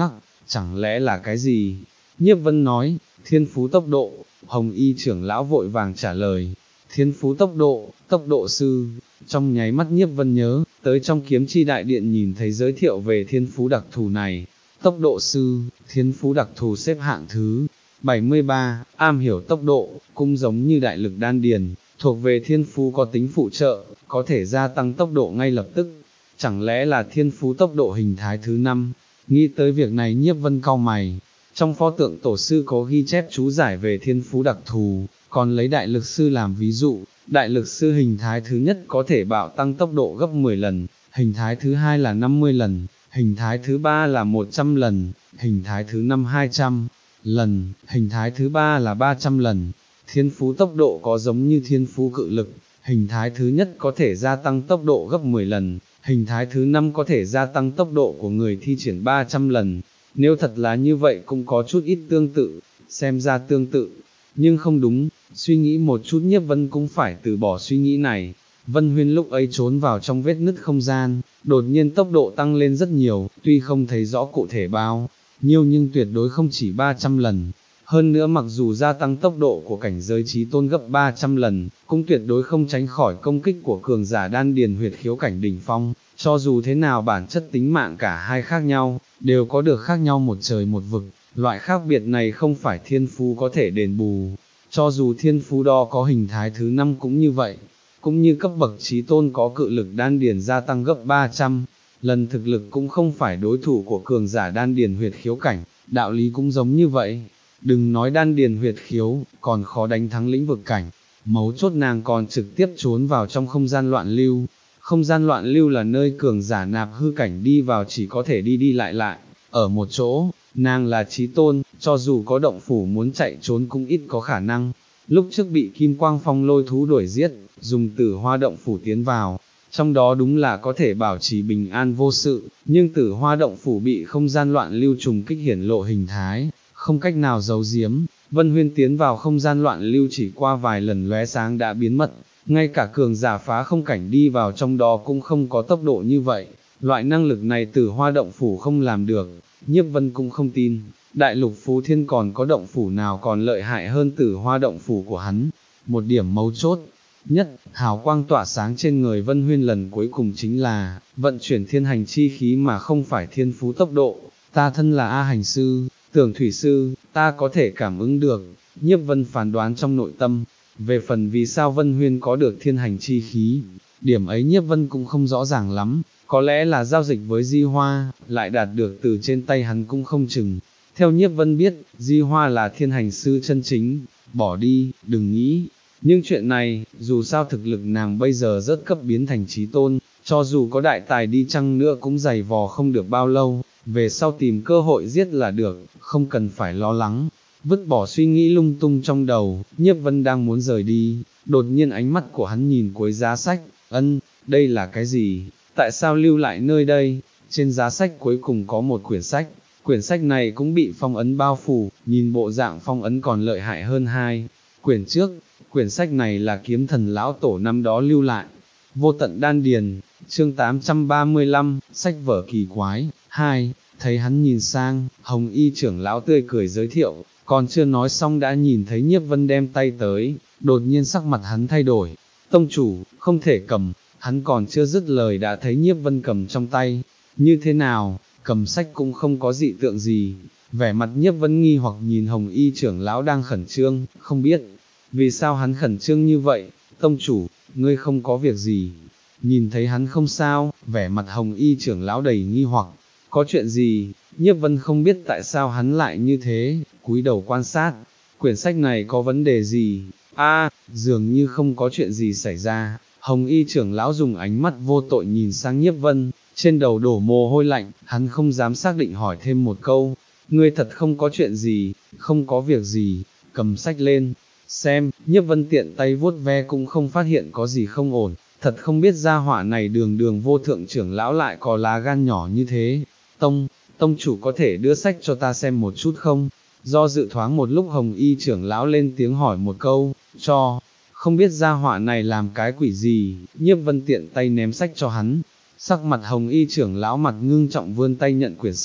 chẳng lẽ là cái gì? Nhiếp Vân nói, thiên phú tốc độ, Hồng Y trưởng lão vội vàng trả lời, thiên phú tốc độ, tốc độ sư, trong nháy mắt Nhiếp Vân nhớ, tới trong kiếm chi đại điện nhìn thấy giới thiệu về thiên phú đặc thù này, tốc độ sư, thiên phú đặc thù xếp hạng thứ bảy mươi ba, am hiểu tốc độ, cũng giống như đại lực đan điền, thuộc về thiên phú có tính phụ trợ, có thể gia tăng tốc độ ngay lập tức, chẳng lẽ là thiên phú tốc độ hình thái thứ năm, nghĩ tới việc này Nhiếp Vân cau mày, trong pho tượng tổ sư có ghi chép chú giải về thiên phú đặc thù, còn lấy đại lực sư làm ví dụ, đại lực sư hình thái thứ nhất có thể bạo tăng tốc độ gấp mười lần, hình thái thứ hai là năm mươi lần, hình thái thứ ba là một trăm lần, hình thái thứ năm hai trăm lần, hình thái thứ ba là ba trăm lần. Thiên phú tốc độ có giống như thiên phú cự lực, hình thái thứ nhất có thể gia tăng tốc độ gấp mười lần, hình thái thứ năm có thể gia tăng tốc độ của người thi triển ba trăm lần. Nếu thật là như vậy cũng có chút ít tương tự, xem ra tương tự, nhưng không đúng, suy nghĩ một chút Nhiếp Vân cũng phải từ bỏ suy nghĩ này. Vân Huyên lúc ấy trốn vào trong vết nứt không gian, đột nhiên tốc độ tăng lên rất nhiều, tuy không thấy rõ cụ thể bao nhiêu nhưng tuyệt đối không chỉ ba trăm lần. Hơn nữa mặc dù gia tăng tốc độ của cảnh giới trí tôn gấp ba trăm lần, cũng tuyệt đối không tránh khỏi công kích của cường giả đan điền huyệt khiếu cảnh đỉnh phong, cho dù thế nào bản chất tính mạng cả hai khác nhau, đều có được khác nhau một trời một vực, loại khác biệt này không phải thiên phú có thể đền bù, cho dù thiên phú đo có hình thái thứ năm cũng như vậy, cũng như cấp bậc trí tôn có cự lực đan điền gia tăng gấp ba trăm lần thực lực cũng không phải đối thủ của cường giả đan điền huyệt khiếu cảnh, đạo lý cũng giống như vậy. Đừng nói đan điền huyệt khiếu, còn khó đánh thắng lĩnh vực cảnh, mấu chốt nàng còn trực tiếp trốn vào trong không gian loạn lưu. Không gian loạn lưu là nơi cường giả nạp hư cảnh đi vào chỉ có thể đi đi lại lại, ở một chỗ, nàng là chí tôn, cho dù có động phủ muốn chạy trốn cũng ít có khả năng. Lúc trước bị Kim Quang Phong lôi thú đuổi giết, dùng tử hoa động phủ tiến vào, trong đó đúng là có thể bảo trì bình an vô sự, nhưng tử hoa động phủ bị không gian loạn lưu trùng kích hiển lộ hình thái, không cách nào giấu giếm. Vân Huyên tiến vào không gian loạn lưu chỉ qua vài lần lóe sáng đã biến mất, ngay cả cường giả phá không cảnh đi vào trong đó cũng không có tốc độ như vậy, loại năng lực này tử hoa động phủ không làm được. Nhiếp Vân cũng không tin, đại lục Phú Thiên còn có động phủ nào còn lợi hại hơn tử hoa động phủ của hắn. Một điểm mấu chốt nhất, hào quang tỏa sáng trên người Vân Huyên lần cuối cùng chính là, vận chuyển thiên hành chi khí mà không phải thiên phú tốc độ. Ta thân là A hành sư, tưởng thủy sư, ta có thể cảm ứng được. Nhiếp Vân phán đoán trong nội tâm, về phần vì sao Vân Huyên có được thiên hành chi khí, điểm ấy Nhiếp Vân cũng không rõ ràng lắm, có lẽ là giao dịch với Di Hoa, lại đạt được từ trên tay hắn cũng không chừng. Theo Nhiếp Vân biết, Di Hoa là thiên hành sư chân chính, bỏ đi, đừng nghĩ. Nhưng chuyện này, dù sao thực lực nàng bây giờ rất cấp biến thành chí tôn, cho dù có đại tài đi chăng nữa cũng dày vò không được bao lâu, về sau tìm cơ hội giết là được, không cần phải lo lắng. Vứt bỏ suy nghĩ lung tung trong đầu, Nhiếp Vân đang muốn rời đi, đột nhiên ánh mắt của hắn nhìn cuối giá sách, ân, đây là cái gì, tại sao lưu lại nơi đây? Trên giá sách cuối cùng có một quyển sách, quyển sách này cũng bị phong ấn bao phủ, nhìn bộ dạng phong ấn còn lợi hại hơn hai quyển trước. Quyển sách này là kiếm thần lão tổ năm đó lưu lại. Vô tận đan điền, chương tám trăm ba mươi lăm, sách vở kỳ quái. Hai, thấy hắn nhìn sang, Hồng Y trưởng lão tươi cười giới thiệu, còn chưa nói xong đã nhìn thấy Nhiếp Vân đem tay tới, đột nhiên sắc mặt hắn thay đổi. Tông chủ, không thể cầm, hắn còn chưa dứt lời đã thấy Nhiếp Vân cầm trong tay. Như thế nào, cầm sách cũng không có dị tượng gì. Vẻ mặt Nhiếp Vân nghi hoặc nhìn Hồng Y trưởng lão đang khẩn trương, không biết vì sao hắn khẩn trương như vậy. Tông chủ, ngươi không có việc gì. Nhìn thấy hắn không sao, vẻ mặt Hồng Y trưởng lão đầy nghi hoặc. Có chuyện gì? Nhiếp Vân không biết tại sao hắn lại như thế, cúi đầu quan sát. Quyển sách này có vấn đề gì? A, dường như không có chuyện gì xảy ra. Hồng Y trưởng lão dùng ánh mắt vô tội nhìn sang Nhiếp Vân, trên đầu đổ mồ hôi lạnh, hắn không dám xác định hỏi thêm một câu. Ngươi thật không có chuyện gì? Không có việc gì. Cầm sách lên xem. Nhiếp Vân tiện tay vuốt ve cũng không phát hiện có gì không ổn, thật không biết gia họa này đường đường vô thượng trưởng lão lại có lá gan nhỏ như thế. Tông, tông chủ có thể đưa sách cho ta xem một chút không? Do dự thoáng một lúc Hồng Y trưởng lão lên tiếng hỏi một câu, cho, không biết gia họa này làm cái quỷ gì. Nhiếp Vân tiện tay ném sách cho hắn, sắc mặt Hồng Y trưởng lão mặt ngưng trọng vươn tay nhận quyển sách,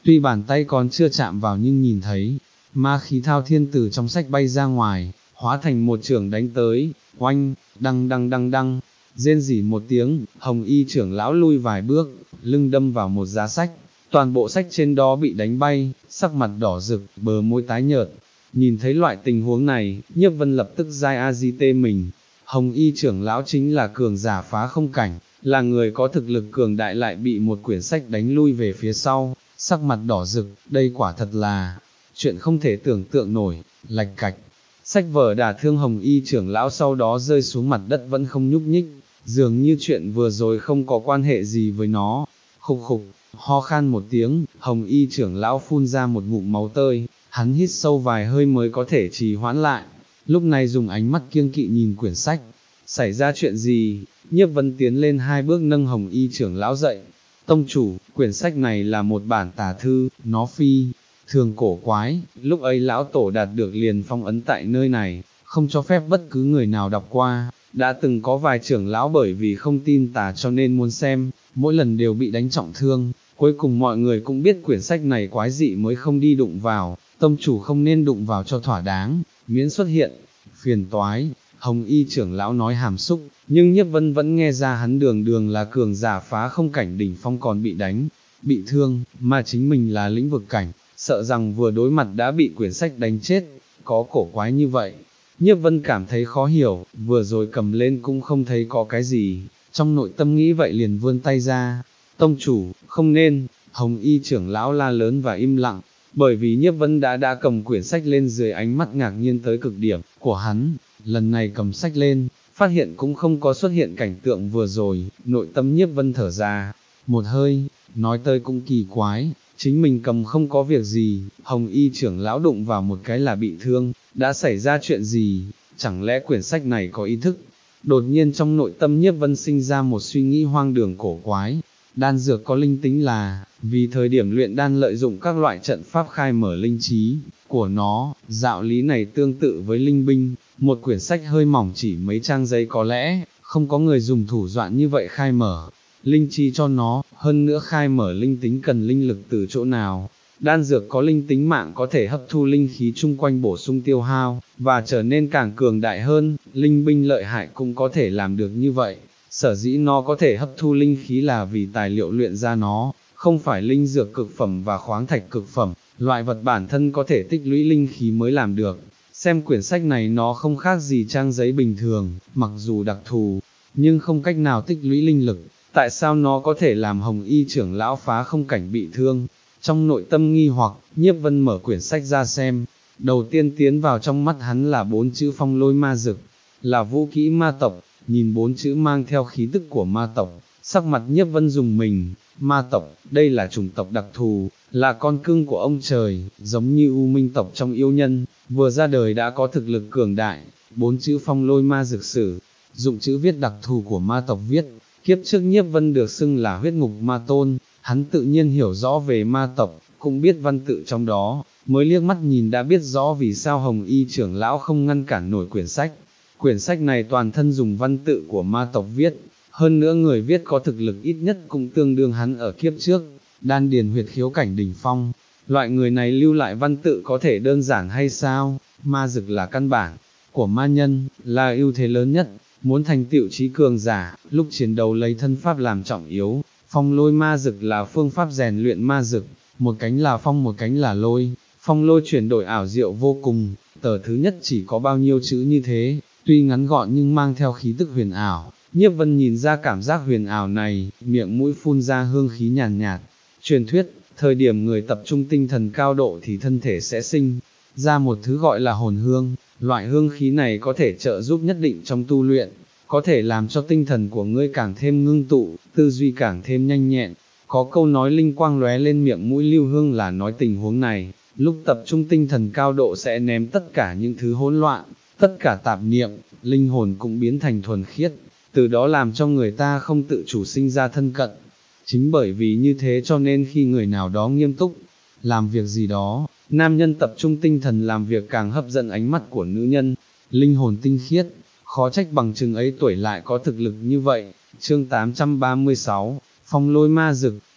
tuy bàn tay còn chưa chạm vào nhưng nhìn thấy, ma khí thao thiên từ trong sách bay ra ngoài, hóa thành một chưởng đánh tới, oanh, đăng đăng đăng đăng, rên rỉ một tiếng, hồng y trưởng lão lui vài bước, lưng đâm vào một giá sách, toàn bộ sách trên đó bị đánh bay, sắc mặt đỏ rực, bờ môi tái nhợt. Nhìn thấy loại tình huống này, Nhiếp Vân lập tức dai a di tê mình. Hồng y trưởng lão chính là cường giả phá không cảnh, là người có thực lực cường đại lại bị một quyển sách đánh lui về phía sau, sắc mặt đỏ rực, đây quả thật là chuyện không thể tưởng tượng nổi, lạch cạch. Sách vở đả thương hồng y trưởng lão sau đó rơi xuống mặt đất vẫn không nhúc nhích, dường như chuyện vừa rồi không có quan hệ gì với nó. Khục khục, ho khan một tiếng, hồng y trưởng lão phun ra một ngụm máu tơi, hắn hít sâu vài hơi mới có thể trì hoãn lại, lúc này dùng ánh mắt kiêng kỵ nhìn quyển sách. Xảy ra chuyện gì? Nhiếp Vân tiến lên hai bước nâng hồng y trưởng lão dậy. Tông chủ, quyển sách này là một bản tả thư, nó phi thường cổ quái, lúc ấy lão tổ đạt được liền phong ấn tại nơi này, không cho phép bất cứ người nào đọc qua. Đã từng có vài trưởng lão bởi vì không tin tà cho nên muốn xem, mỗi lần đều bị đánh trọng thương, cuối cùng mọi người cũng biết quyển sách này quái dị mới không đi đụng vào, tông chủ không nên đụng vào cho thỏa đáng, miễn xuất hiện phiền toái. Hồng y trưởng lão nói hàm xúc, nhưng Nhiếp Vân vẫn nghe ra hắn đường đường là cường giả phá không cảnh đỉnh phong còn bị đánh, bị thương, mà chính mình là lĩnh vực cảnh, sợ rằng vừa đối mặt đã bị quyển sách đánh chết, có cổ quái như vậy. Nhiếp Vân cảm thấy khó hiểu, vừa rồi cầm lên cũng không thấy có cái gì, trong nội tâm nghĩ vậy liền vươn tay ra. Tông chủ, không nên. Hồng y trưởng lão la lớn và im lặng, bởi vì Nhiếp Vân đã đã cầm quyển sách lên dưới ánh mắt ngạc nhiên tới cực điểm của hắn. Lần này cầm sách lên, phát hiện cũng không có xuất hiện cảnh tượng vừa rồi, nội tâm Nhiếp Vân thở ra một hơi, nói tới cũng kỳ quái, chính mình cầm không có việc gì, hồng y trưởng lão đụng vào một cái là bị thương, đã xảy ra chuyện gì, chẳng lẽ quyển sách này có ý thức? Đột nhiên trong nội tâm Nhiếp Vân sinh ra một suy nghĩ hoang đường cổ quái. Đan dược có linh tính là, vì thời điểm luyện đan lợi dụng các loại trận pháp khai mở linh trí của nó, đạo lý này tương tự với linh binh, một quyển sách hơi mỏng chỉ mấy trang giấy có lẽ, không có người dùng thủ đoạn như vậy khai mở linh trí cho nó, hơn nữa khai mở linh tính cần linh lực từ chỗ nào. Đan dược có linh tính mạng có thể hấp thu linh khí chung quanh bổ sung tiêu hao, và trở nên càng cường đại hơn, linh binh lợi hại cũng có thể làm được như vậy. Sở dĩ nó có thể hấp thu linh khí là vì tài liệu luyện ra nó, không phải linh dược cực phẩm và khoáng thạch cực phẩm, loại vật bản thân có thể tích lũy linh khí mới làm được. Xem quyển sách này nó không khác gì trang giấy bình thường, mặc dù đặc thù, nhưng không cách nào tích lũy linh lực, tại sao nó có thể làm hồng y trưởng lão phá không cảnh bị thương? Trong nội tâm nghi hoặc, Nhiếp Vân mở quyển sách ra xem, đầu tiên tiến vào trong mắt hắn là bốn chữ phong lôi ma dực, là vũ kỹ ma tộc. Nhìn bốn chữ mang theo khí tức của ma tộc, sắc mặt Nhiếp Vân dùng mình. Ma tộc, đây là chủng tộc đặc thù, là con cưng của ông trời, giống như U Minh tộc trong yêu nhân, vừa ra đời đã có thực lực cường đại. Bốn chữ phong lôi ma dực sử, dụng chữ viết đặc thù của ma tộc viết. Kiếp trước Nhiếp Vân được xưng là huyết ngục ma tôn, hắn tự nhiên hiểu rõ về ma tộc, cũng biết văn tự trong đó, mới liếc mắt nhìn đã biết rõ vì sao hồng y trưởng lão không ngăn cản nổi quyển sách. Quyển sách này toàn thân dùng văn tự của ma tộc viết, hơn nữa người viết có thực lực ít nhất cũng tương đương hắn ở kiếp trước, đan điền huyệt khiếu cảnh đỉnh phong. Loại người này lưu lại văn tự có thể đơn giản hay sao? Ma dực là căn bản của ma nhân, là ưu thế lớn nhất, muốn thành tựu trí cường giả, lúc chiến đấu lấy thân pháp làm trọng yếu. Phong lôi ma dực là phương pháp rèn luyện ma dực, một cánh là phong một cánh là lôi, phong lôi chuyển đổi ảo diệu vô cùng. Tờ thứ nhất chỉ có bao nhiêu chữ như thế, tuy ngắn gọn nhưng mang theo khí tức huyền ảo. Nhiếp Vân nhìn ra cảm giác huyền ảo này, miệng mũi phun ra hương khí nhàn nhạt, nhạt. Truyền thuyết, thời điểm người tập trung tinh thần cao độ thì thân thể sẽ sinh ra một thứ gọi là hồn hương, loại hương khí này có thể trợ giúp nhất định trong tu luyện, có thể làm cho tinh thần của ngươi càng thêm ngưng tụ, tư duy càng thêm nhanh nhẹn. Có câu nói linh quang lóe lên miệng mũi lưu hương là nói tình huống này, lúc tập trung tinh thần cao độ sẽ ném tất cả những thứ hỗn loạn, tất cả tạp niệm, linh hồn cũng biến thành thuần khiết, từ đó làm cho người ta không tự chủ sinh ra thân cận. Chính bởi vì như thế cho nên khi người nào đó nghiêm túc, làm việc gì đó, nam nhân tập trung tinh thần làm việc càng hấp dẫn ánh mắt của nữ nhân, linh hồn tinh khiết, khó trách bằng chừng ấy tuổi lại có thực lực như vậy. Chương tám trăm ba mươi sáu, Phong lôi ma dực,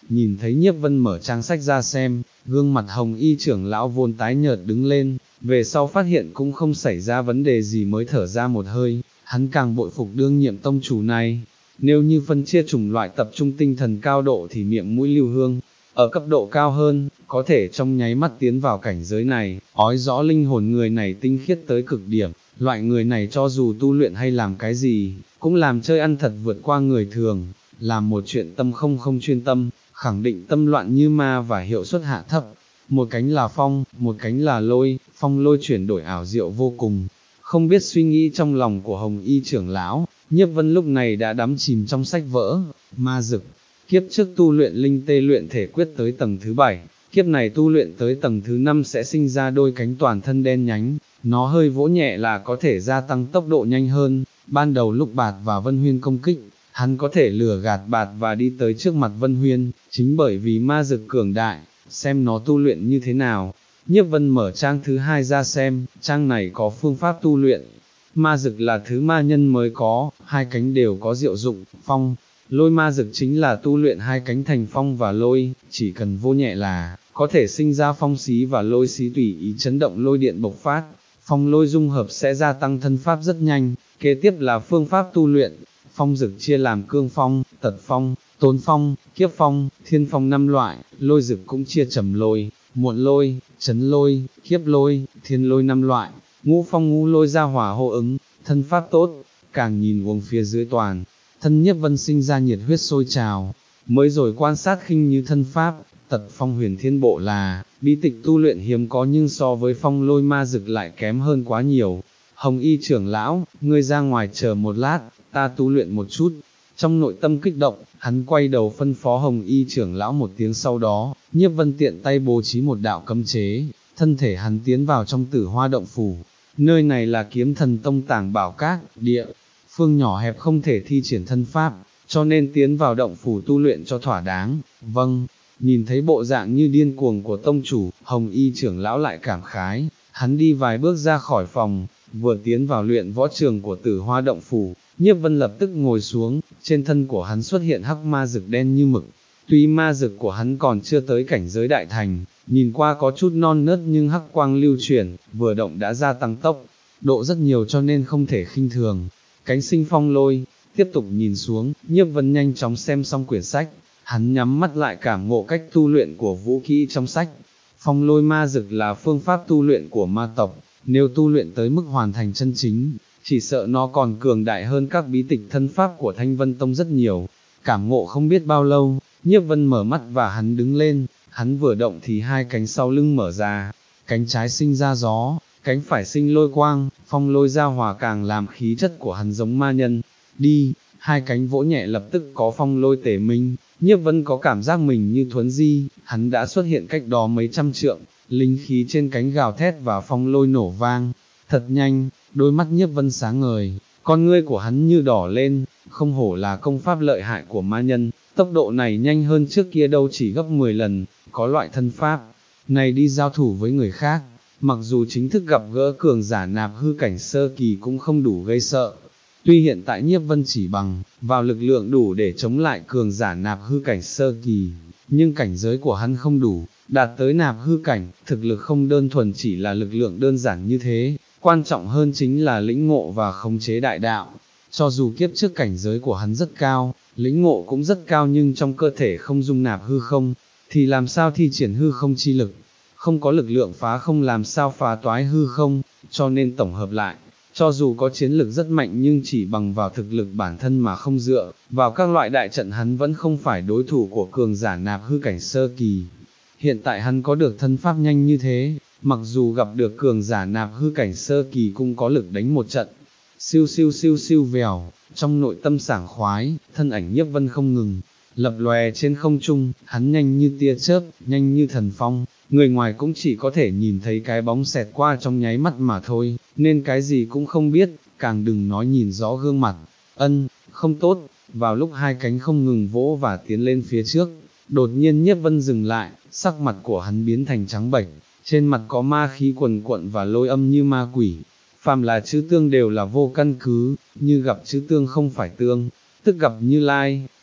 nhìn thấy Nhiếp Vân mở trang sách ra xem, gương mặt Hồng Y trưởng lão vốn tái nhợt đứng lên, về sau phát hiện cũng không xảy ra vấn đề gì mới thở ra một hơi, hắn càng bội phục đương nhiệm tông chủ này. Nếu như phân chia chủng loại tập trung tinh thần cao độ thì miệng mũi lưu hương, ở cấp độ cao hơn, có thể trong nháy mắt tiến vào cảnh giới này, ói rõ linh hồn người này tinh khiết tới cực điểm, loại người này cho dù tu luyện hay làm cái gì, cũng làm chơi ăn thật vượt qua người thường, làm một chuyện tâm không không chuyên tâm, khẳng định tâm loạn như ma và hiệu suất hạ thấp. Một cánh là phong, một cánh là lôi, phong lôi chuyển đổi ảo diệu vô cùng. Không biết suy nghĩ trong lòng của Hồng Y trưởng lão, Nhiếp Vân lúc này đã đắm chìm trong sách vỡ, ma dực. Kiếp trước tu luyện linh tê luyện thể quyết tới tầng thứ bảy, kiếp này tu luyện tới tầng thứ năm sẽ sinh ra đôi cánh toàn thân đen nhánh, nó hơi vỗ nhẹ là có thể gia tăng tốc độ nhanh hơn. Ban đầu lúc Bạt và Vân Huyên công kích, hắn có thể lừa gạt Bạt và đi tới trước mặt Vân Huyên, chính bởi vì ma dực cường đại, xem nó tu luyện như thế nào. Nhiếp Vân mở trang thứ hai ra xem, trang này có phương pháp tu luyện. Ma dực là thứ ma nhân mới có, hai cánh đều có diệu dụng, phong, lôi ma dực chính là tu luyện hai cánh thành phong và lôi, chỉ cần vô nhẹ là, có thể sinh ra phong xí và lôi xí tùy ý chấn động lôi điện bộc phát, phong lôi dung hợp sẽ gia tăng thân pháp rất nhanh. Kế tiếp là phương pháp tu luyện, phong dực chia làm cương phong, tật phong, tốn phong, kiếp phong, thiên phong năm loại, lôi dực cũng chia trầm lôi, muộn lôi, chấn lôi, kiếp lôi, thiên lôi năm loại, ngũ phong ngũ lôi ra hỏa hô ứng, thân pháp tốt, càng nhìn uống phía dưới toàn, thân Nhiếp Vân sinh ra nhiệt huyết sôi trào, mới rồi quan sát khinh như thân pháp, tật phong huyền thiên bộ là, bí tịch tu luyện hiếm có nhưng so với phong lôi ma dực lại kém hơn quá nhiều. Hồng Y trưởng lão, ngươi ra ngoài chờ một lát, ta tu luyện một chút. Trong nội tâm kích động, hắn quay đầu phân phó Hồng Y trưởng lão một tiếng, sau đó, Nhiếp Vân tiện tay bố trí một đạo cấm chế, thân thể hắn tiến vào trong Tử Hoa động phủ. Nơi này là Kiếm Thần Tông tàng bảo các, địa phương nhỏ hẹp không thể thi triển thân pháp, cho nên tiến vào động phủ tu luyện cho thỏa đáng. Vâng, nhìn thấy bộ dạng như điên cuồng của tông chủ, Hồng Y trưởng lão lại cảm khái, hắn đi vài bước ra khỏi phòng, vừa tiến vào luyện võ trường của Tử Hoa động phủ, Nhiếp Vân lập tức ngồi xuống, trên thân của hắn xuất hiện hắc ma dực đen như mực. Tuy ma dực của hắn còn chưa tới cảnh giới đại thành, nhìn qua có chút non nớt nhưng hắc quang lưu chuyển, vừa động đã gia tăng tốc độ rất nhiều cho nên không thể khinh thường. Cánh sinh phong lôi, tiếp tục nhìn xuống, Nhiếp Vân nhanh chóng xem xong quyển sách, hắn nhắm mắt lại cảm ngộ cách tu luyện của vũ kỹ trong sách. Phong lôi ma dực là phương pháp tu luyện của ma tộc, nếu tu luyện tới mức hoàn thành chân chính, chỉ sợ nó còn cường đại hơn các bí tịch thân pháp của Thanh Vân Tông rất nhiều. Cảm ngộ không biết bao lâu, Nhiếp Vân mở mắt và hắn đứng lên, hắn vừa động thì hai cánh sau lưng mở ra, cánh trái sinh ra gió, cánh phải sinh lôi quang, phong lôi giao hòa càng làm khí chất của hắn giống ma nhân. Đi, hai cánh vỗ nhẹ lập tức có phong lôi tề minh, Nhiếp Vân có cảm giác mình như thuấn di, hắn đã xuất hiện cách đó mấy trăm trượng, linh khí trên cánh gào thét và phong lôi nổ vang, thật nhanh, đôi mắt Nhiếp Vân sáng ngời, con ngươi của hắn như đỏ lên, không hổ là công pháp lợi hại của ma nhân, tốc độ này nhanh hơn trước kia đâu chỉ gấp mười lần, có loại thân pháp này đi giao thủ với người khác, mặc dù chính thức gặp gỡ cường giả nạp hư cảnh sơ kỳ cũng không đủ gây sợ. Tuy hiện tại Nhiếp Vân chỉ bằng vào lực lượng đủ để chống lại cường giả nạp hư cảnh sơ kỳ, nhưng cảnh giới của hắn không đủ, đạt tới nạp hư cảnh, thực lực không đơn thuần chỉ là lực lượng đơn giản như thế, quan trọng hơn chính là lĩnh ngộ và khống chế đại đạo. Cho dù kiếp trước cảnh giới của hắn rất cao, lĩnh ngộ cũng rất cao nhưng trong cơ thể không dung nạp hư không, thì làm sao thi triển hư không chi lực, không có lực lượng phá không làm sao phá toái hư không, cho nên tổng hợp lại, cho dù có chiến lực rất mạnh nhưng chỉ bằng vào thực lực bản thân mà không dựa vào các loại đại trận hắn vẫn không phải đối thủ của cường giả nạp hư cảnh sơ kỳ. Hiện tại hắn có được thân pháp nhanh như thế, mặc dù gặp được cường giả nạp hư cảnh sơ kỳ cũng có lực đánh một trận. Siêu siêu siêu siêu vèo, trong nội tâm sảng khoái, thân ảnh Nhiếp Vân không ngừng lập lòe trên không trung, hắn nhanh như tia chớp, nhanh như thần phong, người ngoài cũng chỉ có thể nhìn thấy cái bóng xẹt qua trong nháy mắt mà thôi, nên cái gì cũng không biết, càng đừng nói nhìn rõ gương mặt. Ân, không tốt. Vào lúc hai cánh không ngừng vỗ và tiến lên phía trước, đột nhiên Nhiếp Vân dừng lại, sắc mặt của hắn biến thành trắng bệch, trên mặt có ma khí quần quận và lôi âm như ma quỷ. Phàm là chữ tương đều là vô căn cứ, như gặp chữ tương không phải tương, tức gặp Như Lai,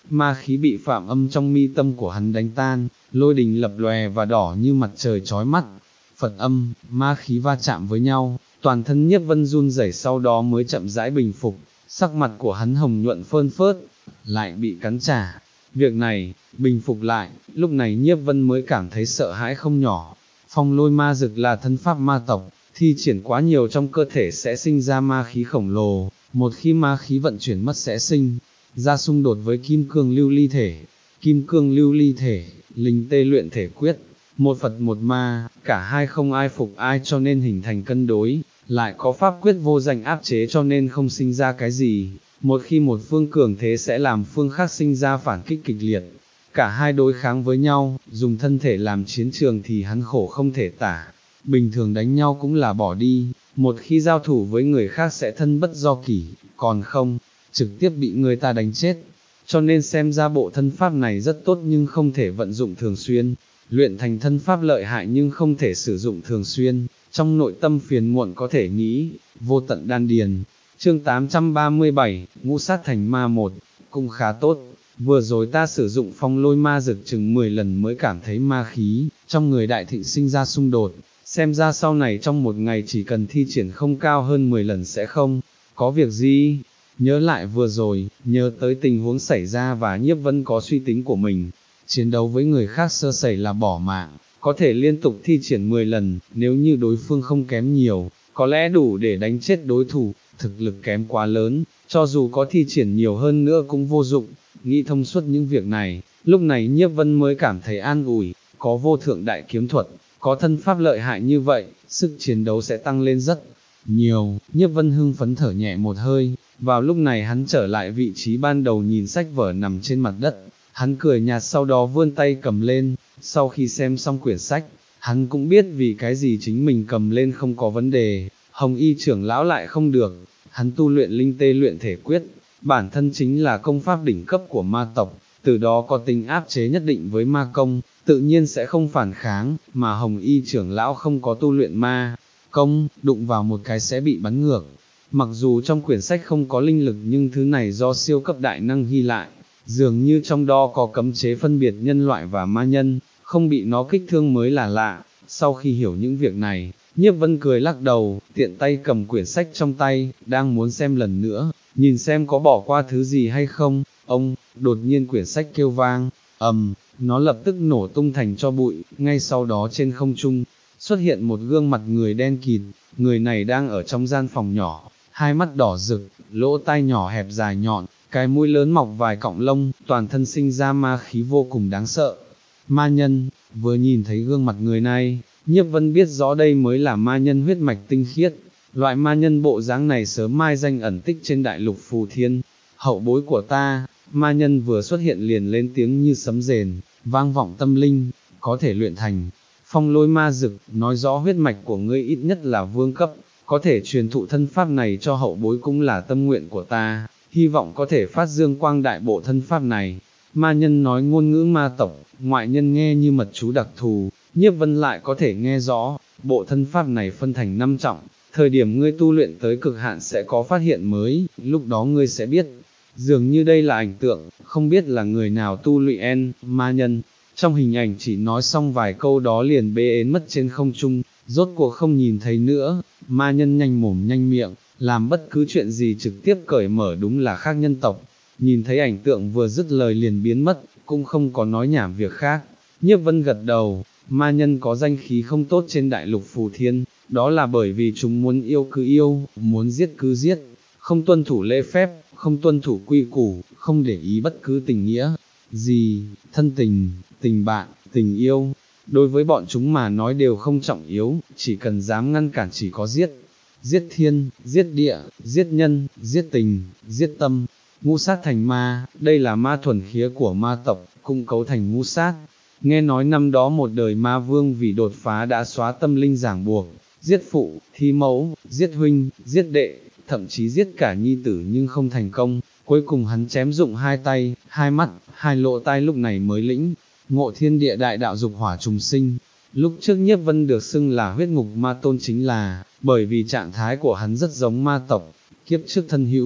ma khí bị phạm âm trong mi tâm của hắn đánh tan, lôi đình lập lòe và đỏ như mặt trời chói mắt. Phật âm, ma khí va chạm với nhau, toàn thân Nhiếp Vân run rẩy, sau đó mới chậm rãi bình phục, sắc mặt của hắn hồng nhuận phơn phớt, lại bị cắn trả. Việc này, bình phục lại, lúc này Nhiếp Vân mới cảm thấy sợ hãi không nhỏ. Phong lôi ma dực là thân pháp ma tộc, thi triển quá nhiều trong cơ thể sẽ sinh ra ma khí khổng lồ, một khi ma khí vận chuyển mất sẽ sinh ra xung đột với kim cương lưu ly thể. Kim cương lưu ly thể, linh tê luyện thể quyết, một Phật một ma, cả hai không ai phục ai cho nên hình thành cân đối, lại có pháp quyết vô danh áp chế cho nên không sinh ra cái gì. Một khi một phương cường thế sẽ làm phương khác sinh ra phản kích kịch liệt, cả hai đối kháng với nhau, dùng thân thể làm chiến trường thì hắn khổ không thể tả. Bình thường đánh nhau cũng là bỏ đi, một khi giao thủ với người khác sẽ thân bất do kỷ, còn không, trực tiếp bị người ta đánh chết. Cho nên xem ra bộ thân pháp này rất tốt nhưng không thể vận dụng thường xuyên, luyện thành thân pháp lợi hại nhưng không thể sử dụng thường xuyên, trong nội tâm phiền muộn có thể nghĩ, vô tận đan điền. Chương tám trăm ba mươi bảy, ngũ sát thành ma một, cũng khá tốt. Vừa rồi ta sử dụng phong lôi ma dực chừng mười lần mới cảm thấy ma khí trong người đại thịnh sinh ra xung đột, xem ra sau này trong một ngày chỉ cần thi triển không cao hơn mười lần sẽ không có việc gì. Nhớ lại vừa rồi, nhớ tới tình huống xảy ra và Nhiếp Vân có suy tính của mình, chiến đấu với người khác sơ sẩy là bỏ mạng, có thể liên tục thi triển mười lần, nếu như đối phương không kém nhiều, có lẽ đủ để đánh chết đối thủ, thực lực kém quá lớn, cho dù có thi triển nhiều hơn nữa cũng vô dụng. Nghĩ thông suốt những việc này, lúc này Nhiếp Vân mới cảm thấy an ủi, có vô thượng đại kiếm thuật, có thân pháp lợi hại như vậy, sức chiến đấu sẽ tăng lên rất nhiều. Nhiếp Vân hưng phấn thở nhẹ một hơi, vào lúc này hắn trở lại vị trí ban đầu nhìn sách vở nằm trên mặt đất, hắn cười nhạt sau đó vươn tay cầm lên, sau khi xem xong quyển sách, hắn cũng biết vì cái gì chính mình cầm lên không có vấn đề, Hồng Y trưởng lão lại không được, hắn tu luyện linh tê luyện thể quyết, bản thân chính là công pháp đỉnh cấp của ma tộc, từ đó có tính áp chế nhất định với ma công, tự nhiên sẽ không phản kháng, mà Hồng Y trưởng lão không có tu luyện ma công, đụng vào một cái sẽ bị bắn ngược. Mặc dù trong quyển sách không có linh lực nhưng thứ này do siêu cấp đại năng ghi lại, dường như trong đó có cấm chế phân biệt nhân loại và ma nhân, không bị nó kích thương mới là lạ. Sau khi hiểu những việc này, Nhiếp Vân cười lắc đầu, tiện tay cầm quyển sách trong tay, đang muốn xem lần nữa, nhìn xem có bỏ qua thứ gì hay không. Ông, đột nhiên quyển sách kêu vang, ầm, nó lập tức nổ tung thành tro bụi, ngay sau đó trên không trung, xuất hiện một gương mặt người đen kịt, người này đang ở trong gian phòng nhỏ, hai mắt đỏ rực, lỗ tai nhỏ hẹp dài nhọn, cái mũi lớn mọc vài cọng lông, toàn thân sinh ra ma khí vô cùng đáng sợ. Ma nhân, vừa nhìn thấy gương mặt người này, Nhiếp Vân biết rõ đây mới là ma nhân huyết mạch tinh khiết, loại ma nhân bộ dáng này sớm mai danh ẩn tích trên đại lục phù thiên, hậu bối của ta. Ma nhân vừa xuất hiện liền lên tiếng như sấm rền, vang vọng tâm linh, có thể luyện thành phong lôi ma dực, nói rõ huyết mạch của ngươi ít nhất là vương cấp, có thể truyền thụ thân pháp này cho hậu bối cũng là tâm nguyện của ta, hy vọng có thể phát dương quang đại bộ thân pháp này. Ma nhân nói ngôn ngữ ma tộc, ngoại nhân nghe như mật chú đặc thù, Nhiếp Vân lại có thể nghe rõ, bộ thân pháp này phân thành năm trọng, thời điểm ngươi tu luyện tới cực hạn sẽ có phát hiện mới, lúc đó ngươi sẽ biết. Dường như đây là ảnh tượng, không biết là người nào tu luyện. Ma nhân, trong hình ảnh chỉ nói xong vài câu đó liền bê ến mất trên không trung, rốt cuộc không nhìn thấy nữa. Ma nhân nhanh mồm nhanh miệng, làm bất cứ chuyện gì trực tiếp cởi mở, đúng là khác nhân tộc. Nhìn thấy ảnh tượng vừa dứt lời liền biến mất, cũng không có nói nhảm việc khác. Nhiếp Vân gật đầu, ma nhân có danh khí không tốt trên đại lục phù thiên, đó là bởi vì chúng muốn yêu cứ yêu, muốn giết cứ giết, không tuân thủ lễ phép, không tuân thủ quy củ, không để ý bất cứ tình nghĩa gì, thân tình, tình bạn, tình yêu, đối với bọn chúng mà nói đều không trọng yếu, chỉ cần dám ngăn cản chỉ có giết, giết thiên, giết địa, giết nhân, giết tình, giết tâm. Ngũ sát thành ma, đây là ma thuần khía của ma tộc, cũng cấu thành ngũ sát. Nghe nói năm đó một đời ma vương vì đột phá đã xóa tâm linh ràng buộc, giết phụ, thi mẫu, giết huynh, giết đệ, thậm chí giết cả nhi tử nhưng không thành công, cuối cùng hắn chém dụng hai tay, hai mắt, hai lỗ tai lúc này mới lĩnh ngộ thiên địa đại đạo dục hỏa trùng sinh. Lúc trước Nhiếp Vân được xưng là huyết ngục ma tôn chính là bởi vì trạng thái của hắn rất giống ma tộc, kiếp trước thân hữu,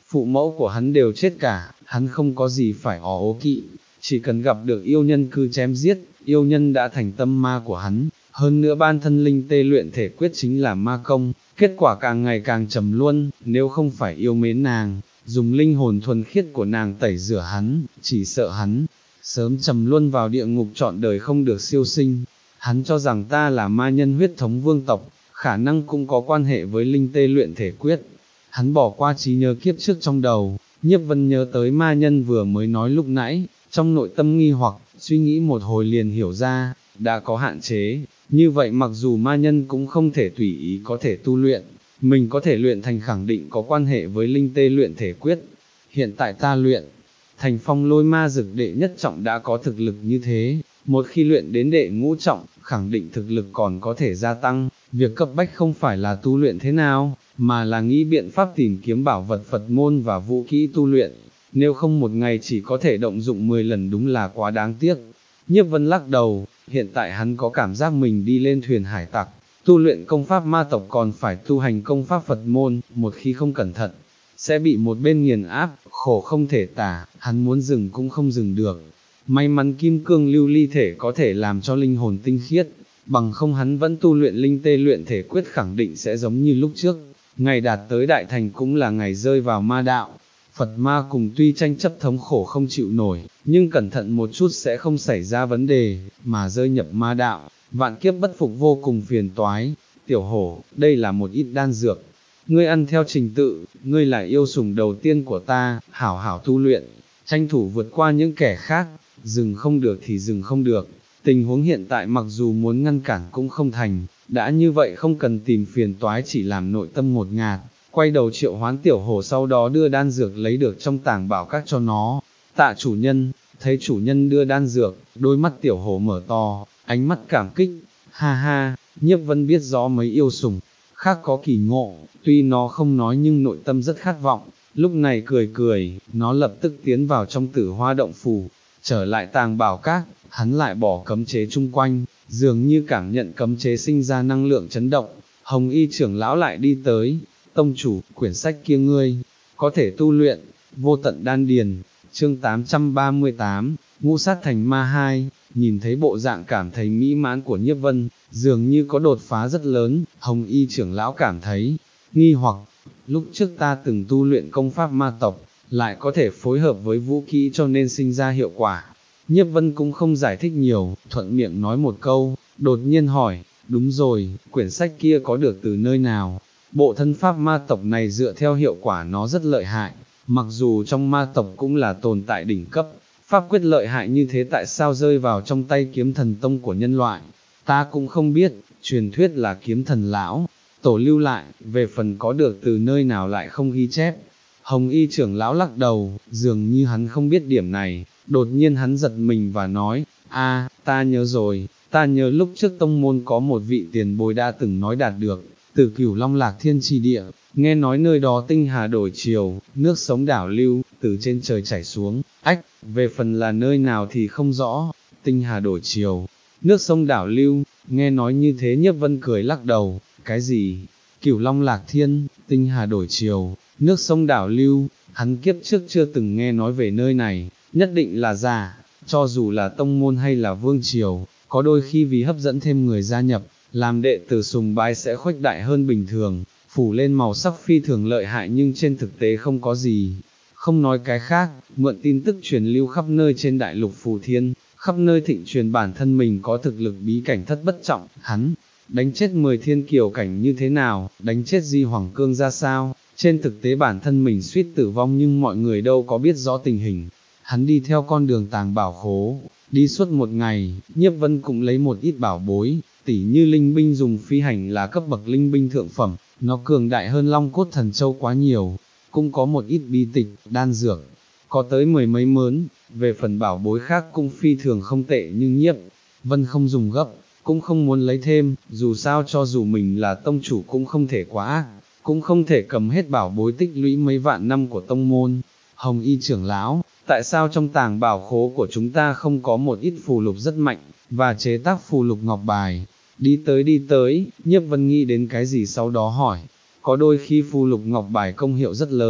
phụ mẫu của hắn đều chết cả, hắn không có gì phải ỏ ố kỵ, chỉ cần gặp được yêu nhân cứ chém giết, yêu nhân đã thành tâm ma của hắn, hơn nữa ban thân linh tê luyện thể quyết chính là ma công, kết quả càng ngày càng trầm luân, nếu không phải yêu mến nàng, dùng linh hồn thuần khiết của nàng tẩy rửa hắn, chỉ sợ hắn, sớm trầm luân vào địa ngục trọn đời không được siêu sinh. Hắn cho rằng ta là ma nhân huyết thống vương tộc, khả năng cũng có quan hệ với linh tê luyện thể quyết. Hắn bỏ qua trí nhớ kiếp trước trong đầu, Nhiếp Vân nhớ tới ma nhân vừa mới nói lúc nãy, trong nội tâm nghi hoặc, suy nghĩ một hồi liền hiểu ra, đã có hạn chế, như vậy mặc dù ma nhân cũng không thể tùy ý có thể tu luyện, mình có thể luyện thành khẳng định có quan hệ với linh tê luyện thể quyết. Hiện tại ta luyện thành phong lôi ma dực đệ nhất trọng đã có thực lực như thế, một khi luyện đến đệ ngũ trọng, khẳng định thực lực còn có thể gia tăng, việc cấp bách không phải là tu luyện thế nào, mà là nghĩ biện pháp tìm kiếm bảo vật Phật môn và vũ kỹ tu luyện, nếu không một ngày chỉ có thể động dụng mười lần đúng là quá đáng tiếc. Nhiếp Vân lắc đầu, hiện tại hắn có cảm giác mình đi lên thuyền hải tặc, tu luyện công pháp ma tộc còn phải tu hành công pháp Phật môn, một khi không cẩn thận, sẽ bị một bên nghiền áp, khổ không thể tả, hắn muốn dừng cũng không dừng được. May mắn kim cương lưu ly thể có thể làm cho linh hồn tinh khiết, bằng không hắn vẫn tu luyện linh tê luyện thể quyết khẳng định sẽ giống như lúc trước, ngày đạt tới đại thành cũng là ngày rơi vào ma đạo. Phật ma cùng tuy tranh chấp thống khổ không chịu nổi, nhưng cẩn thận một chút sẽ không xảy ra vấn đề, mà rơi nhập ma đạo, vạn kiếp bất phục vô cùng phiền toái. Tiểu hổ, đây là một ít đan dược, ngươi ăn theo trình tự, ngươi là yêu sủng đầu tiên của ta, hảo hảo tu luyện, tranh thủ vượt qua những kẻ khác, dừng không được thì dừng không được, tình huống hiện tại mặc dù muốn ngăn cản cũng không thành, đã như vậy không cần tìm phiền toái chỉ làm nội tâm ngột ngạt, quay đầu triệu hoán tiểu hổ sau đó đưa đan dược lấy được trong tàng bảo các cho nó. Tạ chủ nhân, thấy chủ nhân đưa đan dược, đôi mắt tiểu hổ mở to, ánh mắt cảm kích, ha ha, Nhiếp Vân biết rõ mấy yêu sủng khác có kỳ ngộ, tuy nó không nói nhưng nội tâm rất khát vọng, lúc này cười cười, nó lập tức tiến vào trong Tử Hoa động phủ, trở lại tàng bảo các, hắn lại bỏ cấm chế chung quanh, dường như cảm nhận cấm chế sinh ra năng lượng chấn động. Hồng Y trưởng lão lại đi tới, tông chủ, quyển sách kia ngươi, có thể tu luyện, vô tận đan điền, chương tám trăm ba mươi tám, ngũ sát thành ma hai, nhìn thấy bộ dạng cảm thấy mỹ mãn của Nhiếp Vân, dường như có đột phá rất lớn, Hồng Y trưởng lão cảm thấy nghi hoặc, lúc trước ta từng tu luyện công pháp ma tộc, lại có thể phối hợp với vũ khí cho nên sinh ra hiệu quả. Nhiếp Vân cũng không giải thích nhiều, thuận miệng nói một câu, đột nhiên hỏi, đúng rồi, quyển sách kia có được từ nơi nào? Bộ thân pháp ma tộc này dựa theo hiệu quả nó rất lợi hại, mặc dù trong ma tộc cũng là tồn tại đỉnh cấp, pháp quyết lợi hại như thế tại sao rơi vào trong tay kiếm thần tông của nhân loại? Ta cũng không biết, truyền thuyết là kiếm thần lão tổ lưu lại, về phần có được từ nơi nào lại không ghi chép. Hồng Y trưởng lão lắc đầu, dường như hắn không biết điểm này, đột nhiên hắn giật mình và nói, a, ta nhớ rồi, ta nhớ lúc trước tông môn có một vị tiền bối đã từng nói đạt được, từ Cửu Long Lạc Thiên Trì Địa, nghe nói nơi đó tinh hà đổi chiều, nước sống đảo lưu, từ trên trời chảy xuống, ách, về phần là nơi nào thì không rõ, tinh hà đổi chiều, nước sông đảo lưu, nghe nói như thế Nhiếp Vân cười lắc đầu, cái gì, Cửu Long Lạc Thiên, tinh hà đổi chiều, nước sông đảo lưu, hắn kiếp trước chưa từng nghe nói về nơi này, nhất định là giả, cho dù là tông môn hay là vương triều, có đôi khi vì hấp dẫn thêm người gia nhập, làm đệ tử sùng bái sẽ khuếch đại hơn bình thường, phủ lên màu sắc phi thường lợi hại nhưng trên thực tế không có gì. Không nói cái khác, mượn tin tức truyền lưu khắp nơi trên đại lục Phù Thiên, khắp nơi thịnh truyền bản thân mình có thực lực bí cảnh thất bất trọng, hắn đánh chết mười thiên kiều cảnh như thế nào, đánh chết Di Hoàng Cương ra sao, trên thực tế bản thân mình suýt tử vong nhưng mọi người đâu có biết rõ tình hình. Hắn đi theo con đường tàng bảo khố, đi suốt một ngày, Nhiếp Vân cũng lấy một ít bảo bối, tỉ như linh binh dùng phi hành là cấp bậc linh binh thượng phẩm, nó cường đại hơn Long Cốt Thần Châu quá nhiều, cũng có một ít bi tịch, đan dược, có tới mười mấy mớn, về phần bảo bối khác cũng phi thường không tệ nhưng Nhiếp Vân không dùng gấp, cũng không muốn lấy thêm, dù sao cho dù mình là tông chủ cũng không thể quá ác, cũng không thể cầm hết bảo bối tích lũy mấy vạn năm của tông môn. Hồng Y trưởng lão, tại sao trong tàng bảo khố của chúng ta không có một ít phù lục rất mạnh, và chế tác phù lục ngọc bài? Đi tới đi tới, Nhiếp Vân nghĩ đến cái gì sau đó hỏi, có đôi khi phù lục ngọc bài công hiệu rất lớn,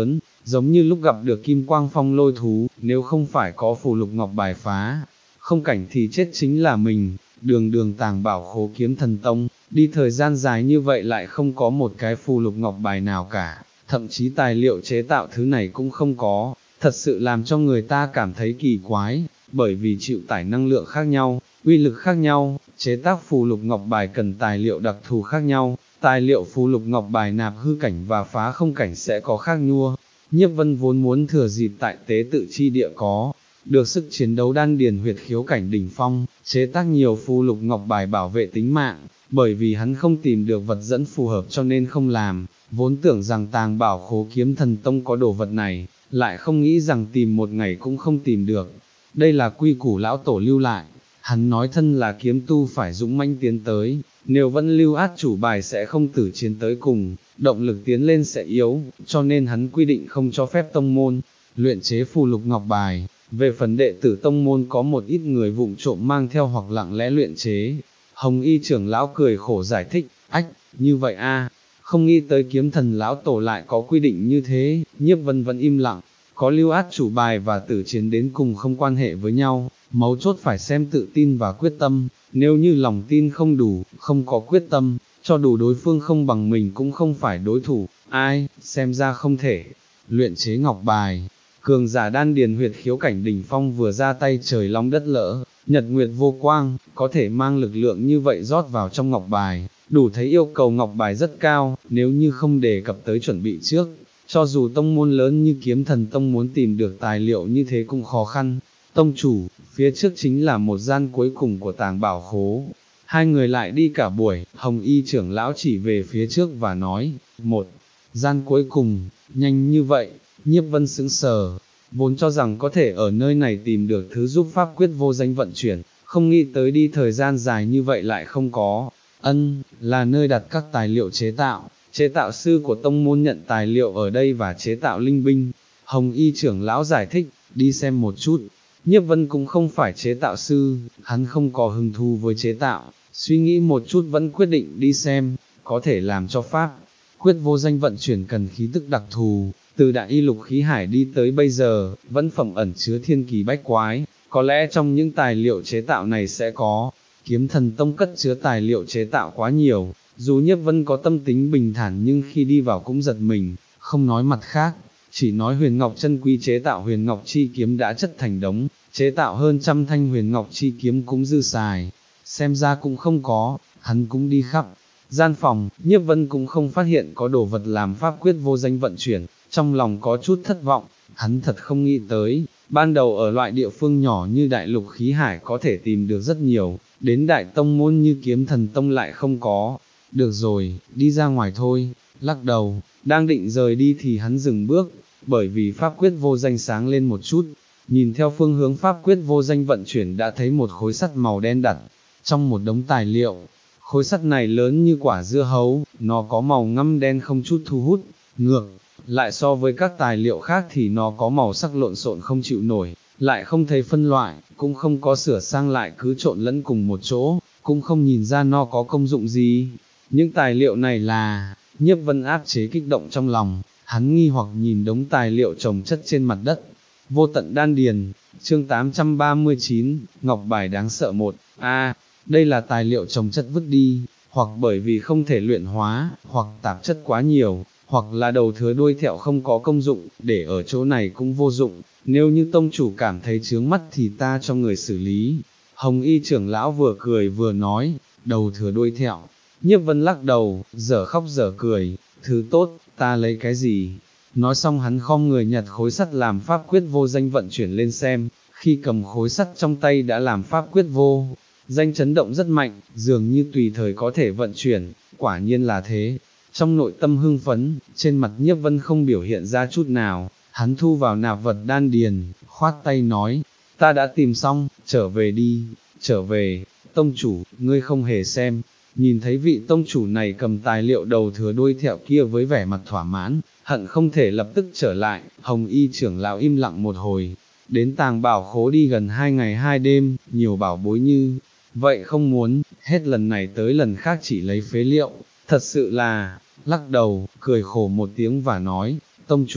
giống như lúc gặp được kim quang phong lôi thú, nếu không phải có phù lục ngọc bài phá, không cảnh thì chết chính là mình. Đường đường tàng bảo khố kiếm thần tông, đi thời gian dài như vậy lại không có một cái phù lục ngọc bài nào cả, thậm chí tài liệu chế tạo thứ này cũng không có, thật sự làm cho người ta cảm thấy kỳ quái, bởi vì chịu tải năng lượng khác nhau, uy lực khác nhau, chế tác phù lục ngọc bài cần tài liệu đặc thù khác nhau, tài liệu phù lục ngọc bài nạp hư cảnh và phá không cảnh sẽ có khác nhua. Nhiếp Vân vốn muốn thừa dịp tại tế tự chi địa có được sức chiến đấu đan điền huyệt khiếu cảnh đỉnh phong, chế tác nhiều phù lục ngọc bài bảo vệ tính mạng, bởi vì hắn không tìm được vật dẫn phù hợp cho nên không làm, vốn tưởng rằng tàng bảo khố kiếm thần tông có đồ vật này, lại không nghĩ rằng tìm một ngày cũng không tìm được. Đây là quy củ lão tổ lưu lại, hắn nói thân là kiếm tu phải dũng mãnh tiến tới, nếu vẫn lưu át chủ bài sẽ không tử chiến tới cùng, động lực tiến lên sẽ yếu, cho nên hắn quy định không cho phép tông môn luyện chế phù lục ngọc bài. Về phần đệ tử tông môn có một ít người vụng trộm mang theo hoặc lặng lẽ luyện chế. Hồng y trưởng lão cười khổ giải thích, ách, như vậy a, không nghĩ tới kiếm thần lão tổ lại có quy định như thế. Nhiếp Vân vẫn im lặng, có lưu át chủ bài và tử chiến đến cùng không quan hệ với nhau, mấu chốt phải xem tự tin và quyết tâm, nếu như lòng tin không đủ, không có quyết tâm, cho đủ đối phương không bằng mình cũng không phải đối thủ, ai, xem ra không thể. Luyện chế ngọc bài, cường giả đan điền huyệt khiếu cảnh đỉnh phong vừa ra tay trời long đất lỡ, nhật nguyệt vô quang, có thể mang lực lượng như vậy rót vào trong ngọc bài, đủ thấy yêu cầu ngọc bài rất cao, nếu như không đề cập tới chuẩn bị trước, cho dù tông môn lớn như kiếm thần tông muốn tìm được tài liệu như thế cũng khó khăn. Tông chủ, phía trước chính là một gian cuối cùng của tàng bảo khố. Hai người lại đi cả buổi, Hồng y trưởng lão chỉ về phía trước và nói, một gian cuối cùng, nhanh như vậy. Nhiếp Vân sững sờ, vốn cho rằng có thể ở nơi này tìm được thứ giúp pháp quyết vô danh vận chuyển, không nghĩ tới đi thời gian dài như vậy lại không có. Ân, là nơi đặt các tài liệu chế tạo, chế tạo sư của tông môn nhận tài liệu ở đây và chế tạo linh binh. Hồng y trưởng lão giải thích, đi xem một chút. Nhiếp Vân cũng không phải chế tạo sư, hắn không có hứng thú với chế tạo, suy nghĩ một chút vẫn quyết định đi xem, có thể làm cho pháp quyết vô danh vận chuyển cần khí tức đặc thù. Từ đại y lục khí hải đi tới bây giờ, vẫn phẩm ẩn chứa thiên kỳ bách quái, có lẽ trong những tài liệu chế tạo này sẽ có. Kiếm thần tông cất chứa tài liệu chế tạo quá nhiều, dù Nhiếp Vân có tâm tính bình thản nhưng khi đi vào cũng giật mình, không nói mặt khác, chỉ nói huyền ngọc chân quý chế tạo huyền ngọc chi kiếm đã chất thành đống, chế tạo hơn trăm thanh huyền ngọc chi kiếm cũng dư xài, xem ra cũng không có, hắn cũng đi khắp gian phòng, Nhiếp Vân cũng không phát hiện có đồ vật làm pháp quyết vô danh vận chuyển. Trong lòng có chút thất vọng, hắn thật không nghĩ tới, ban đầu ở loại địa phương nhỏ như đại lục khí hải có thể tìm được rất nhiều, đến đại tông môn như kiếm thần tông lại không có. Được rồi, đi ra ngoài thôi. Lắc đầu, đang định rời đi thì hắn dừng bước, bởi vì pháp quyết vô danh sáng lên một chút, nhìn theo phương hướng pháp quyết vô danh vận chuyển đã thấy một khối sắt màu đen đặt trong một đống tài liệu. Khối sắt này lớn như quả dưa hấu, nó có màu ngăm đen không chút thu hút, ngược lại so với các tài liệu khác thì nó có màu sắc lộn xộn không chịu nổi, lại không thấy phân loại, cũng không có sửa sang lại cứ trộn lẫn cùng một chỗ, cũng không nhìn ra nó có công dụng gì. Những tài liệu này là, Nhiếp Vân áp chế kích động trong lòng, hắn nghi hoặc nhìn đống tài liệu chồng chất trên mặt đất. Vô tận đan điền, chương tám trăm ba mươi chín, Ngọc bài đáng sợ một, a đây là tài liệu chồng chất vứt đi, hoặc bởi vì không thể luyện hóa, hoặc tạp chất quá nhiều, hoặc là đầu thừa đuôi thẹo không có công dụng, để ở chỗ này cũng vô dụng, nếu như tông chủ cảm thấy chướng mắt thì ta cho người xử lý. Hồng y trưởng lão vừa cười vừa nói, đầu thừa đuôi thẹo. Nhiếp Vân lắc đầu, dở khóc dở cười, thứ tốt, ta lấy cái gì? Nói xong hắn khom người nhặt khối sắt làm pháp quyết vô danh vận chuyển lên xem, khi cầm khối sắt trong tay đã làm pháp quyết vô danh chấn động rất mạnh, dường như tùy thời có thể vận chuyển, quả nhiên là thế. Trong nội tâm hưng phấn, trên mặt Nhiếp Vân không biểu hiện ra chút nào, hắn thu vào nạp vật đan điền, khoát tay nói, ta đã tìm xong, trở về đi, trở về. Tông chủ, ngươi không hề xem. Nhìn thấy vị tông chủ này cầm tài liệu đầu thừa đuôi thẹo kia với vẻ mặt thỏa mãn, hận không thể lập tức trở lại. Hồng y trưởng lão im lặng một hồi, đến tàng bảo khố đi gần hai ngày hai đêm, nhiều bảo bối như vậy không muốn, hết lần này tới lần khác chỉ lấy phế liệu, thật sự là, lắc đầu, cười khổ một tiếng và nói, tông chủ,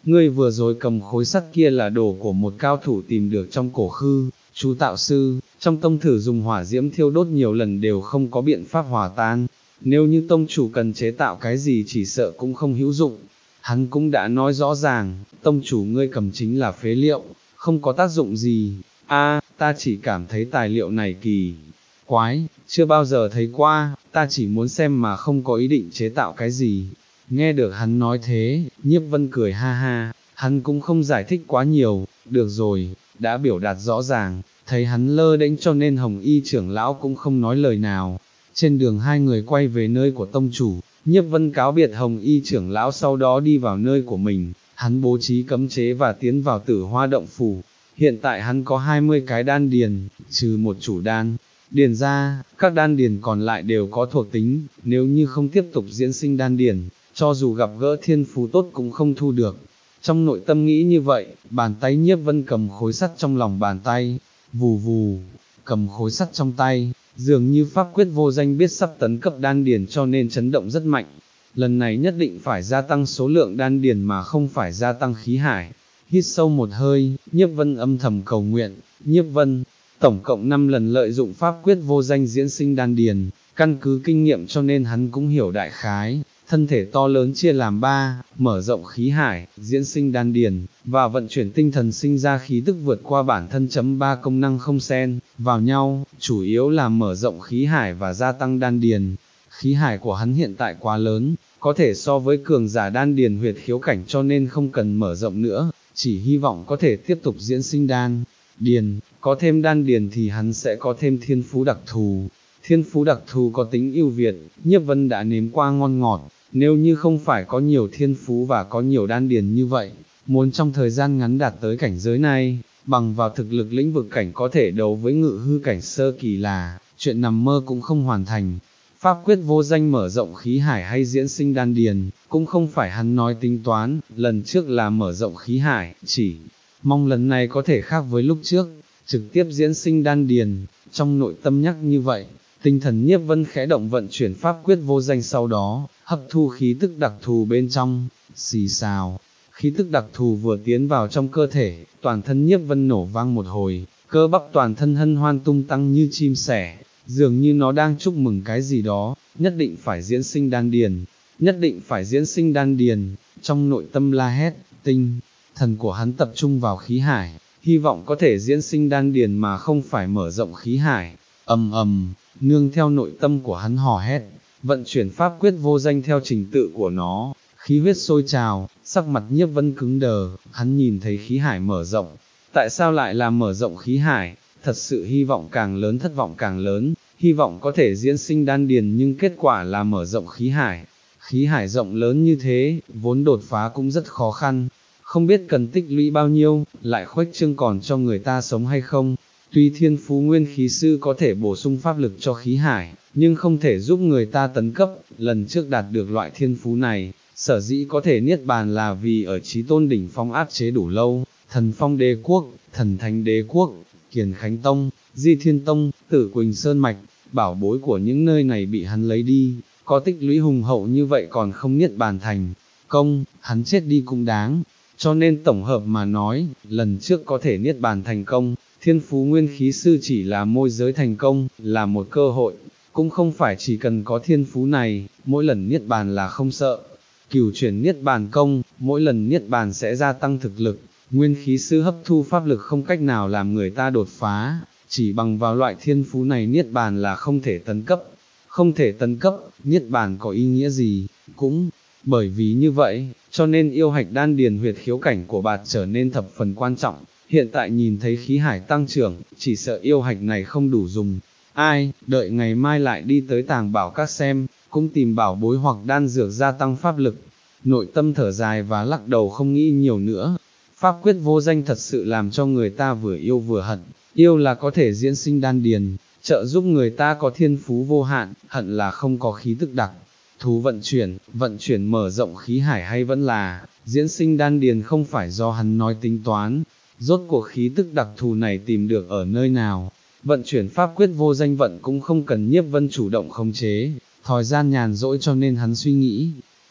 ngươi vừa rồi cầm khối sắt kia là đồ của một cao thủ tìm được trong cổ khư, chú tạo sư, trong tông thử dùng hỏa diễm thiêu đốt nhiều lần đều không có biện pháp hòa tan, nếu như tông chủ cần chế tạo cái gì chỉ sợ cũng không hữu dụng. Hắn cũng đã nói rõ ràng, tông chủ ngươi cầm chính là phế liệu, không có tác dụng gì. A, ta chỉ cảm thấy tài liệu này kỳ quái, chưa bao giờ thấy qua, ta chỉ muốn xem mà không có ý định chế tạo cái gì. Nghe được hắn nói thế, Nhiếp Vân cười ha ha, hắn cũng không giải thích quá nhiều, được rồi, đã biểu đạt rõ ràng, thấy hắn lơ đễnh cho nên Hồng Y trưởng lão cũng không nói lời nào. Trên đường hai người quay về nơi của tông chủ, Nhiếp Vân cáo biệt Hồng Y trưởng lão sau đó đi vào nơi của mình, hắn bố trí cấm chế và tiến vào Tử Hoa động phủ. Hiện tại hắn có hai mươi cái đan điền, trừ một chủ đan điền ra, các đan điền còn lại đều có thuộc tính, nếu như không tiếp tục diễn sinh đan điền, cho dù gặp gỡ thiên phú tốt cũng không thu được. Trong nội tâm nghĩ như vậy, bàn tay Nhiếp Vân cầm khối sắt trong lòng bàn tay, vù vù, cầm khối sắt trong tay, dường như pháp quyết vô danh biết sắp tấn cấp đan điền cho nên chấn động rất mạnh. Lần này nhất định phải gia tăng số lượng đan điền mà không phải gia tăng khí hải. Hít sâu một hơi, Nhiếp Vân âm thầm cầu nguyện, Nhiếp Vân, tổng cộng năm lần lợi dụng pháp quyết vô danh diễn sinh đan điền, căn cứ kinh nghiệm cho nên hắn cũng hiểu đại khái, thân thể to lớn chia làm ba, mở rộng khí hải, diễn sinh đan điền, và vận chuyển tinh thần sinh ra khí tức vượt qua bản thân chấm ba công năng không xen vào nhau, chủ yếu là mở rộng khí hải và gia tăng đan điền. Khí hải của hắn hiện tại quá lớn, có thể so với cường giả đan điền huyệt khiếu cảnh cho nên không cần mở rộng nữa, chỉ hy vọng có thể tiếp tục diễn sinh đan điền, có thêm đan điền thì hắn sẽ có thêm thiên phú đặc thù. Thiên phú đặc thù có tính ưu việt, Nhiếp Vân đã nếm qua ngon ngọt, nếu như không phải có nhiều thiên phú và có nhiều đan điền như vậy, muốn trong thời gian ngắn đạt tới cảnh giới này, bằng vào thực lực lĩnh vực cảnh có thể đấu với ngự hư cảnh sơ kỳ là, chuyện nằm mơ cũng không hoàn thành. Pháp quyết vô danh mở rộng khí hải hay diễn sinh đan điền, cũng không phải hắn nói tính toán, lần trước là mở rộng khí hải, chỉ mong lần này có thể khác với lúc trước, trực tiếp diễn sinh đan điền, trong nội tâm nhắc như vậy, tinh thần Nhiếp Vân khẽ động vận chuyển pháp quyết vô danh sau đó, hấp thu khí tức đặc thù bên trong, xì xào, khí tức đặc thù vừa tiến vào trong cơ thể, toàn thân Nhiếp Vân nổ vang một hồi, cơ bắp toàn thân hân hoan tung tăng như chim sẻ, dường như nó đang chúc mừng cái gì đó, nhất định phải diễn sinh đan điền, nhất định phải diễn sinh đan điền, trong nội tâm la hét, tinh thần của hắn tập trung vào khí hải, hy vọng có thể diễn sinh đan điền mà không phải mở rộng khí hải. Ầm ầm, nương theo nội tâm của hắn hò hét, vận chuyển pháp quyết vô danh theo trình tự của nó, khí huyết sôi trào, sắc mặt Nhiếp Vân cứng đờ, hắn nhìn thấy khí hải mở rộng, tại sao lại là mở rộng khí hải, thật sự hy vọng càng lớn thất vọng càng lớn, hy vọng có thể diễn sinh đan điền nhưng kết quả là mở rộng khí hải. Khí hải rộng lớn như thế, vốn đột phá cũng rất khó khăn, không biết cần tích lũy bao nhiêu, lại khuếch trương còn cho người ta sống hay không. Tuy thiên phú nguyên khí sư có thể bổ sung pháp lực cho khí hải, nhưng không thể giúp người ta tấn cấp, lần trước đạt được loại thiên phú này, sở dĩ có thể niết bàn là vì ở chí tôn đỉnh phong áp chế đủ lâu, thần phong đế quốc, thần thánh đế quốc, kiền khánh tông, di thiên tông, tử quỳnh sơn mạch, bảo bối của những nơi này bị hắn lấy đi, có tích lũy hùng hậu như vậy còn không niết bàn thành công, hắn chết đi cũng đáng. Cho nên tổng hợp mà nói, lần trước có thể niết bàn thành công, thiên phú nguyên khí sư chỉ là môi giới thành công, là một cơ hội, cũng không phải chỉ cần có thiên phú này, mỗi lần niết bàn là không sợ. Cửu chuyển niết bàn công, mỗi lần niết bàn sẽ gia tăng thực lực, nguyên khí sư hấp thu pháp lực không cách nào làm người ta đột phá, chỉ bằng vào loại thiên phú này niết bàn là không thể tấn cấp. Không thể tấn cấp, niết bàn có ý nghĩa gì, cũng bởi vì như vậy, cho nên yêu hạch đan điền huyệt khiếu cảnh của bạt trở nên thập phần quan trọng, hiện tại nhìn thấy khí hải tăng trưởng, chỉ sợ yêu hạch này không đủ dùng. Ai, đợi ngày mai lại đi tới tàng bảo các xem, cũng tìm bảo bối hoặc đan dược gia tăng pháp lực. Nội tâm thở dài và lắc đầu không nghĩ nhiều nữa. Pháp quyết vô danh thật sự làm cho người ta vừa yêu vừa hận, yêu là có thể diễn sinh đan điền, trợ giúp người ta có thiên phú vô hạn, hận là không có khí tức đặc thú vận chuyển, vận chuyển mở rộng khí hải hay vẫn là, diễn sinh đan điền không phải do hắn nói tính toán, rốt cuộc khí tức đặc thù này tìm được ở nơi nào, vận chuyển pháp quyết vô danh vận cũng không cần Nhiếp Vân chủ động khống chế, thời gian nhàn rỗi cho nên hắn suy nghĩ,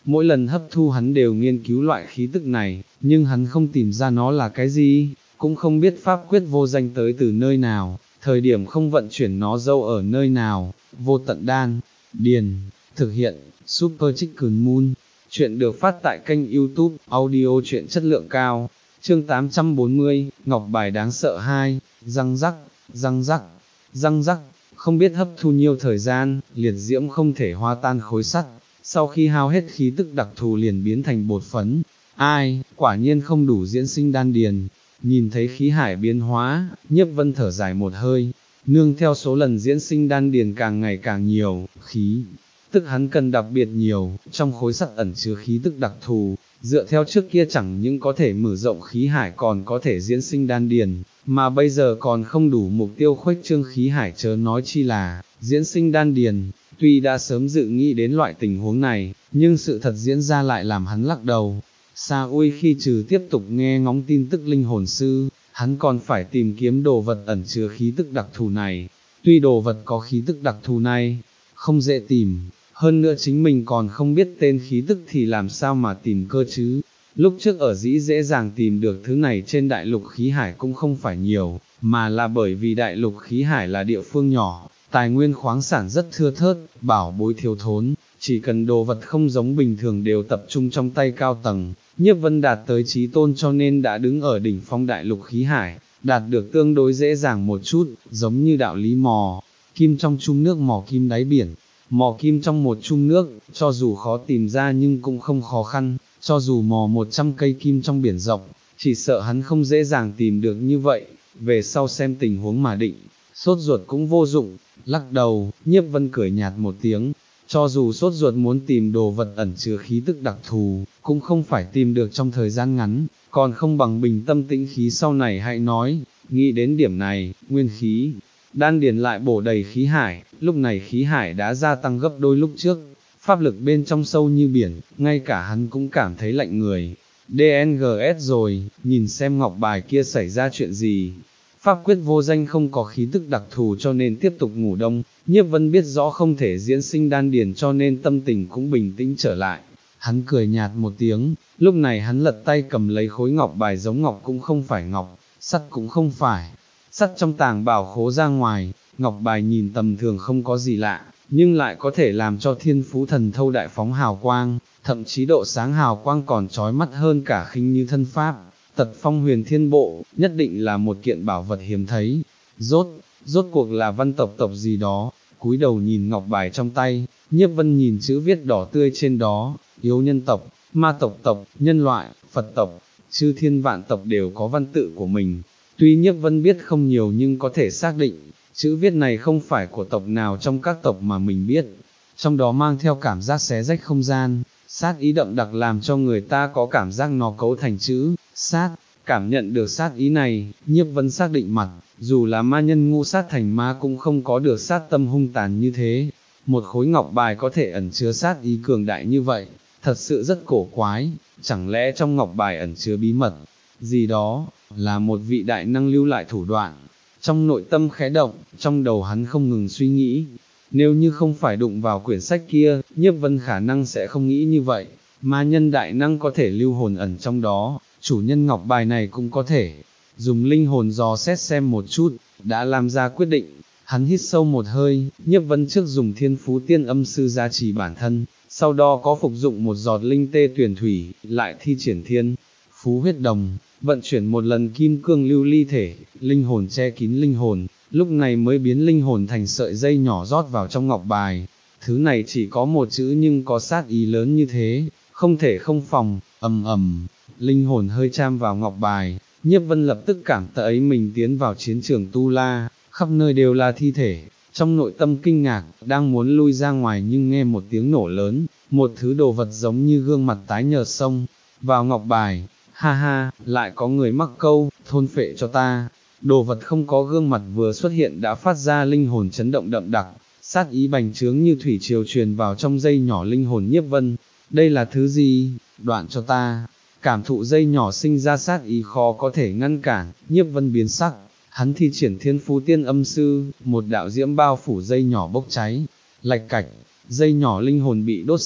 mỗi lần hấp thu hắn đều nghiên cứu loại khí tức này, nhưng hắn không tìm ra nó là cái gì, cũng không biết pháp quyết vô danh tới từ nơi nào, thời điểm không vận chuyển nó dâu ở nơi nào. Vô tận đan, điền, thực hiện, Super Chicken Moon. Chuyện được phát tại kênh YouTube, audio truyện chất lượng cao. Chương tám trăm bốn mươi, Ngọc bài đáng sợ hai, răng rắc, răng rắc, răng rắc, không biết hấp thu nhiều thời gian, liệt diễm không thể hòa tan khối sắt, sau khi hao hết khí tức đặc thù liền biến thành bột phấn. Ai, quả nhiên không đủ diễn sinh đan điền. Nhìn thấy khí hải biến hóa, Nhiếp Vân thở dài một hơi, nương theo số lần diễn sinh đan điền càng ngày càng nhiều, khí tức hắn cần đặc biệt nhiều, trong khối sắt ẩn chứa khí tức đặc thù, dựa theo trước kia chẳng những có thể mở rộng khí hải còn có thể diễn sinh đan điền, mà bây giờ còn không đủ mục tiêu khuếch trương khí hải, chớ nói chi là diễn sinh đan điền. Tuy đã sớm dự nghĩ đến loại tình huống này, nhưng sự thật diễn ra lại làm hắn lắc đầu. Sa Uy khi trừ tiếp tục nghe ngóng tin tức linh hồn sư, hắn còn phải tìm kiếm đồ vật ẩn chứa khí tức đặc thù này. Tuy đồ vật có khí tức đặc thù này, không dễ tìm, hơn nữa chính mình còn không biết tên khí tức thì làm sao mà tìm cơ chứ. Lúc trước ở dĩ dễ dàng tìm được thứ này trên đại lục khí hải cũng không phải nhiều, mà là bởi vì đại lục khí hải là địa phương nhỏ, tài nguyên khoáng sản rất thưa thớt, bảo bối thiếu thốn, chỉ cần đồ vật không giống bình thường đều tập trung trong tay cao tầng. Nhiếp Vân đạt tới chí tôn cho nên đã đứng ở đỉnh phong đại lục khí hải, đạt được tương đối dễ dàng một chút, giống như đạo lý mò kim trong chung nước mò kim đáy biển, mò kim trong một chung nước, cho dù khó tìm ra nhưng cũng không khó khăn, cho dù mò một trăm cây kim trong biển rộng, chỉ sợ hắn không dễ dàng tìm được như vậy, về sau xem tình huống mà định, sốt ruột cũng vô dụng. Lắc đầu, Nhiếp Vân cười nhạt một tiếng, cho dù sốt ruột muốn tìm đồ vật ẩn chứa khí tức đặc thù, cũng không phải tìm được trong thời gian ngắn, còn không bằng bình tâm tĩnh khí sau này hãy nói. Nghĩ đến điểm này, nguyên khí đan điền lại bổ đầy khí hải, lúc này khí hải đã gia tăng gấp đôi lúc trước, pháp lực bên trong sâu như biển, ngay cả hắn cũng cảm thấy lạnh người. đê en giê ét rồi, nhìn xem ngọc bài kia xảy ra chuyện gì. Pháp quyết vô danh không có khí tức đặc thù cho nên tiếp tục ngủ đông. Nhiếp Vân biết rõ không thể diễn sinh đan điền cho nên tâm tình cũng bình tĩnh trở lại. Hắn cười nhạt một tiếng, lúc này hắn lật tay cầm lấy khối ngọc bài, giống ngọc cũng không phải ngọc, sắt cũng không phải, sắt trong tàng bảo khố ra ngoài. Ngọc bài nhìn tầm thường không có gì lạ, nhưng lại có thể làm cho thiên phú thần thâu đại phóng hào quang, thậm chí độ sáng hào quang còn chói mắt hơn cả khinh như thân pháp. Tật phong huyền thiên bộ, nhất định là một kiện bảo vật hiếm thấy. Rốt, rốt cuộc là văn tộc tộc gì đó. Cúi đầu nhìn ngọc bài trong tay, Nhiếp Vân nhìn chữ viết đỏ tươi trên đó, yếu nhân tộc, ma tộc tộc, nhân loại, Phật tộc, chư thiên vạn tộc đều có văn tự của mình. Tuy Nhiếp Vân biết không nhiều nhưng có thể xác định, chữ viết này không phải của tộc nào trong các tộc mà mình biết, trong đó mang theo cảm giác xé rách không gian, sát ý đậm đặc làm cho người ta có cảm giác nó cấu thành chữ sát. Cảm nhận được sát ý này, Nhiếp Vân xác định mặt, dù là ma nhân ngũ sát thành ma cũng không có được sát tâm hung tàn như thế. Một khối ngọc bài có thể ẩn chứa sát ý cường đại như vậy, thật sự rất cổ quái. Chẳng lẽ trong ngọc bài ẩn chứa bí mật gì đó, là một vị đại năng lưu lại thủ đoạn? Trong nội tâm khẽ động, trong đầu hắn không ngừng suy nghĩ, nếu như không phải đụng vào quyển sách kia, Nhiếp Vân khả năng sẽ không nghĩ như vậy. Ma nhân đại năng có thể lưu hồn ẩn trong đó, chủ nhân ngọc bài này cũng có thể dùng linh hồn dò xét xem một chút, đã làm ra quyết định. Hắn hít sâu một hơi, Nhiếp Vân trước dùng thiên phú tiên âm sư gia trì bản thân, sau đó có phục dụng một giọt linh tê tuyển thủy, lại thi triển thiên phú huyết đồng, vận chuyển một lần kim cương lưu ly thể, linh hồn che kín linh hồn, lúc này mới biến linh hồn thành sợi dây nhỏ rót vào trong ngọc bài. Thứ này chỉ có một chữ nhưng có sát ý lớn như thế, không thể không phòng. Ầm ầm, linh hồn hơi chạm vào ngọc bài, Nhiếp Vân lập tức cảm thấy mình tiến vào chiến trường Tu La, khắp nơi đều là thi thể. Trong nội tâm kinh ngạc, đang muốn lui ra ngoài nhưng nghe một tiếng nổ lớn, một thứ đồ vật giống như gương mặt tái nhợt xông vào ngọc bài. Ha ha, lại có người mắc câu, thôn phệ cho ta. Đồ vật không có gương mặt vừa xuất hiện đã phát ra linh hồn chấn động đậm đặc, sát ý bành trướng như thủy triều truyền vào trong dây nhỏ linh hồn Nhiếp Vân. Đây là thứ gì? Đoạn cho ta. Cảm thụ dây nhỏ sinh ra sát ý khó có thể ngăn cản, Nhiếp Vân biến sắc, hắn thi triển thiên phú tiên âm sư, một đạo diễm bao phủ dây nhỏ bốc cháy, lạch cạch, dây nhỏ linh hồn bị đốt sạch,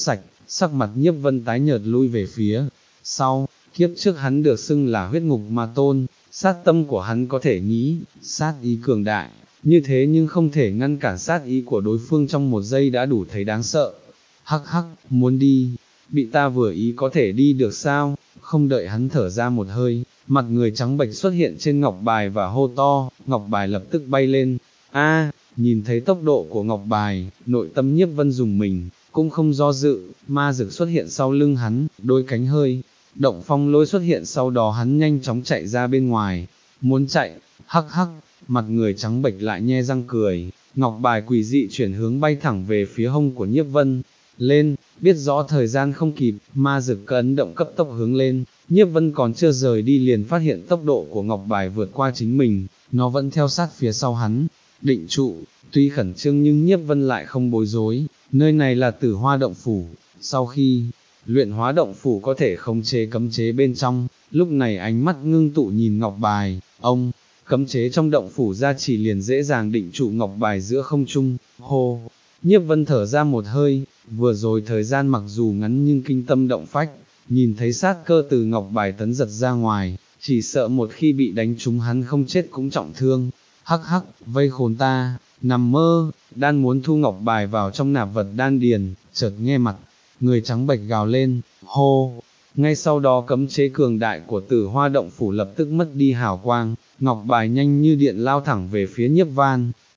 sắc mặt Nhiếp Vân tái nhợt lui về phía sau, kiếp trước hắn được xưng là huyết ngục ma tôn, sát tâm của hắn có thể nghĩ, sát ý cường đại, như thế nhưng không thể ngăn cản sát ý của đối phương trong một giây đã đủ thấy đáng sợ. Hắc hắc, muốn đi, bị ta vừa ý có thể đi được sao? Không đợi hắn thở ra một hơi, mặt người trắng bệch xuất hiện trên ngọc bài và hô to, ngọc bài lập tức bay lên. A, nhìn thấy tốc độ của ngọc bài, nội tâm Nhiếp Vân dùng mình, cũng không do dự, ma dực xuất hiện sau lưng hắn, đôi cánh hơi động, phong lôi xuất hiện sau đó hắn nhanh chóng chạy ra bên ngoài. Muốn chạy, hắc hắc, mặt người trắng bệch lại nhe răng cười, ngọc bài quỷ dị chuyển hướng bay thẳng về phía hông của Nhiếp Vân. Lên, biết rõ thời gian không kịp, ma dực ấn động cấp tốc hướng lên, Nhiếp Vân còn chưa rời đi liền phát hiện tốc độ của ngọc bài vượt qua chính mình, nó vẫn theo sát phía sau hắn, định trụ, tuy khẩn trương nhưng Nhiếp Vân lại không bối rối, nơi này là Tử Hoa động phủ, sau khi luyện hóa động phủ có thể khống chế cấm chế bên trong, lúc này ánh mắt ngưng tụ nhìn ngọc bài, ông, cấm chế trong động phủ ra chỉ liền dễ dàng định trụ ngọc bài giữa không trung, hô. Nhiếp Vân thở ra một hơi, vừa rồi thời gian mặc dù ngắn nhưng kinh tâm động phách, nhìn thấy sát cơ từ ngọc bài tấn giật ra ngoài, chỉ sợ một khi bị đánh trúng hắn không chết cũng trọng thương. Hắc hắc, vây khốn ta, nằm mơ, đan muốn thu ngọc bài vào trong nạp vật đan điền, chợt nghe mặt, người trắng bệch gào lên, hô. Ngay sau đó cấm chế cường đại của Tử Hoa động phủ lập tức mất đi hào quang, ngọc bài nhanh như điện lao thẳng về phía Nhiếp Van.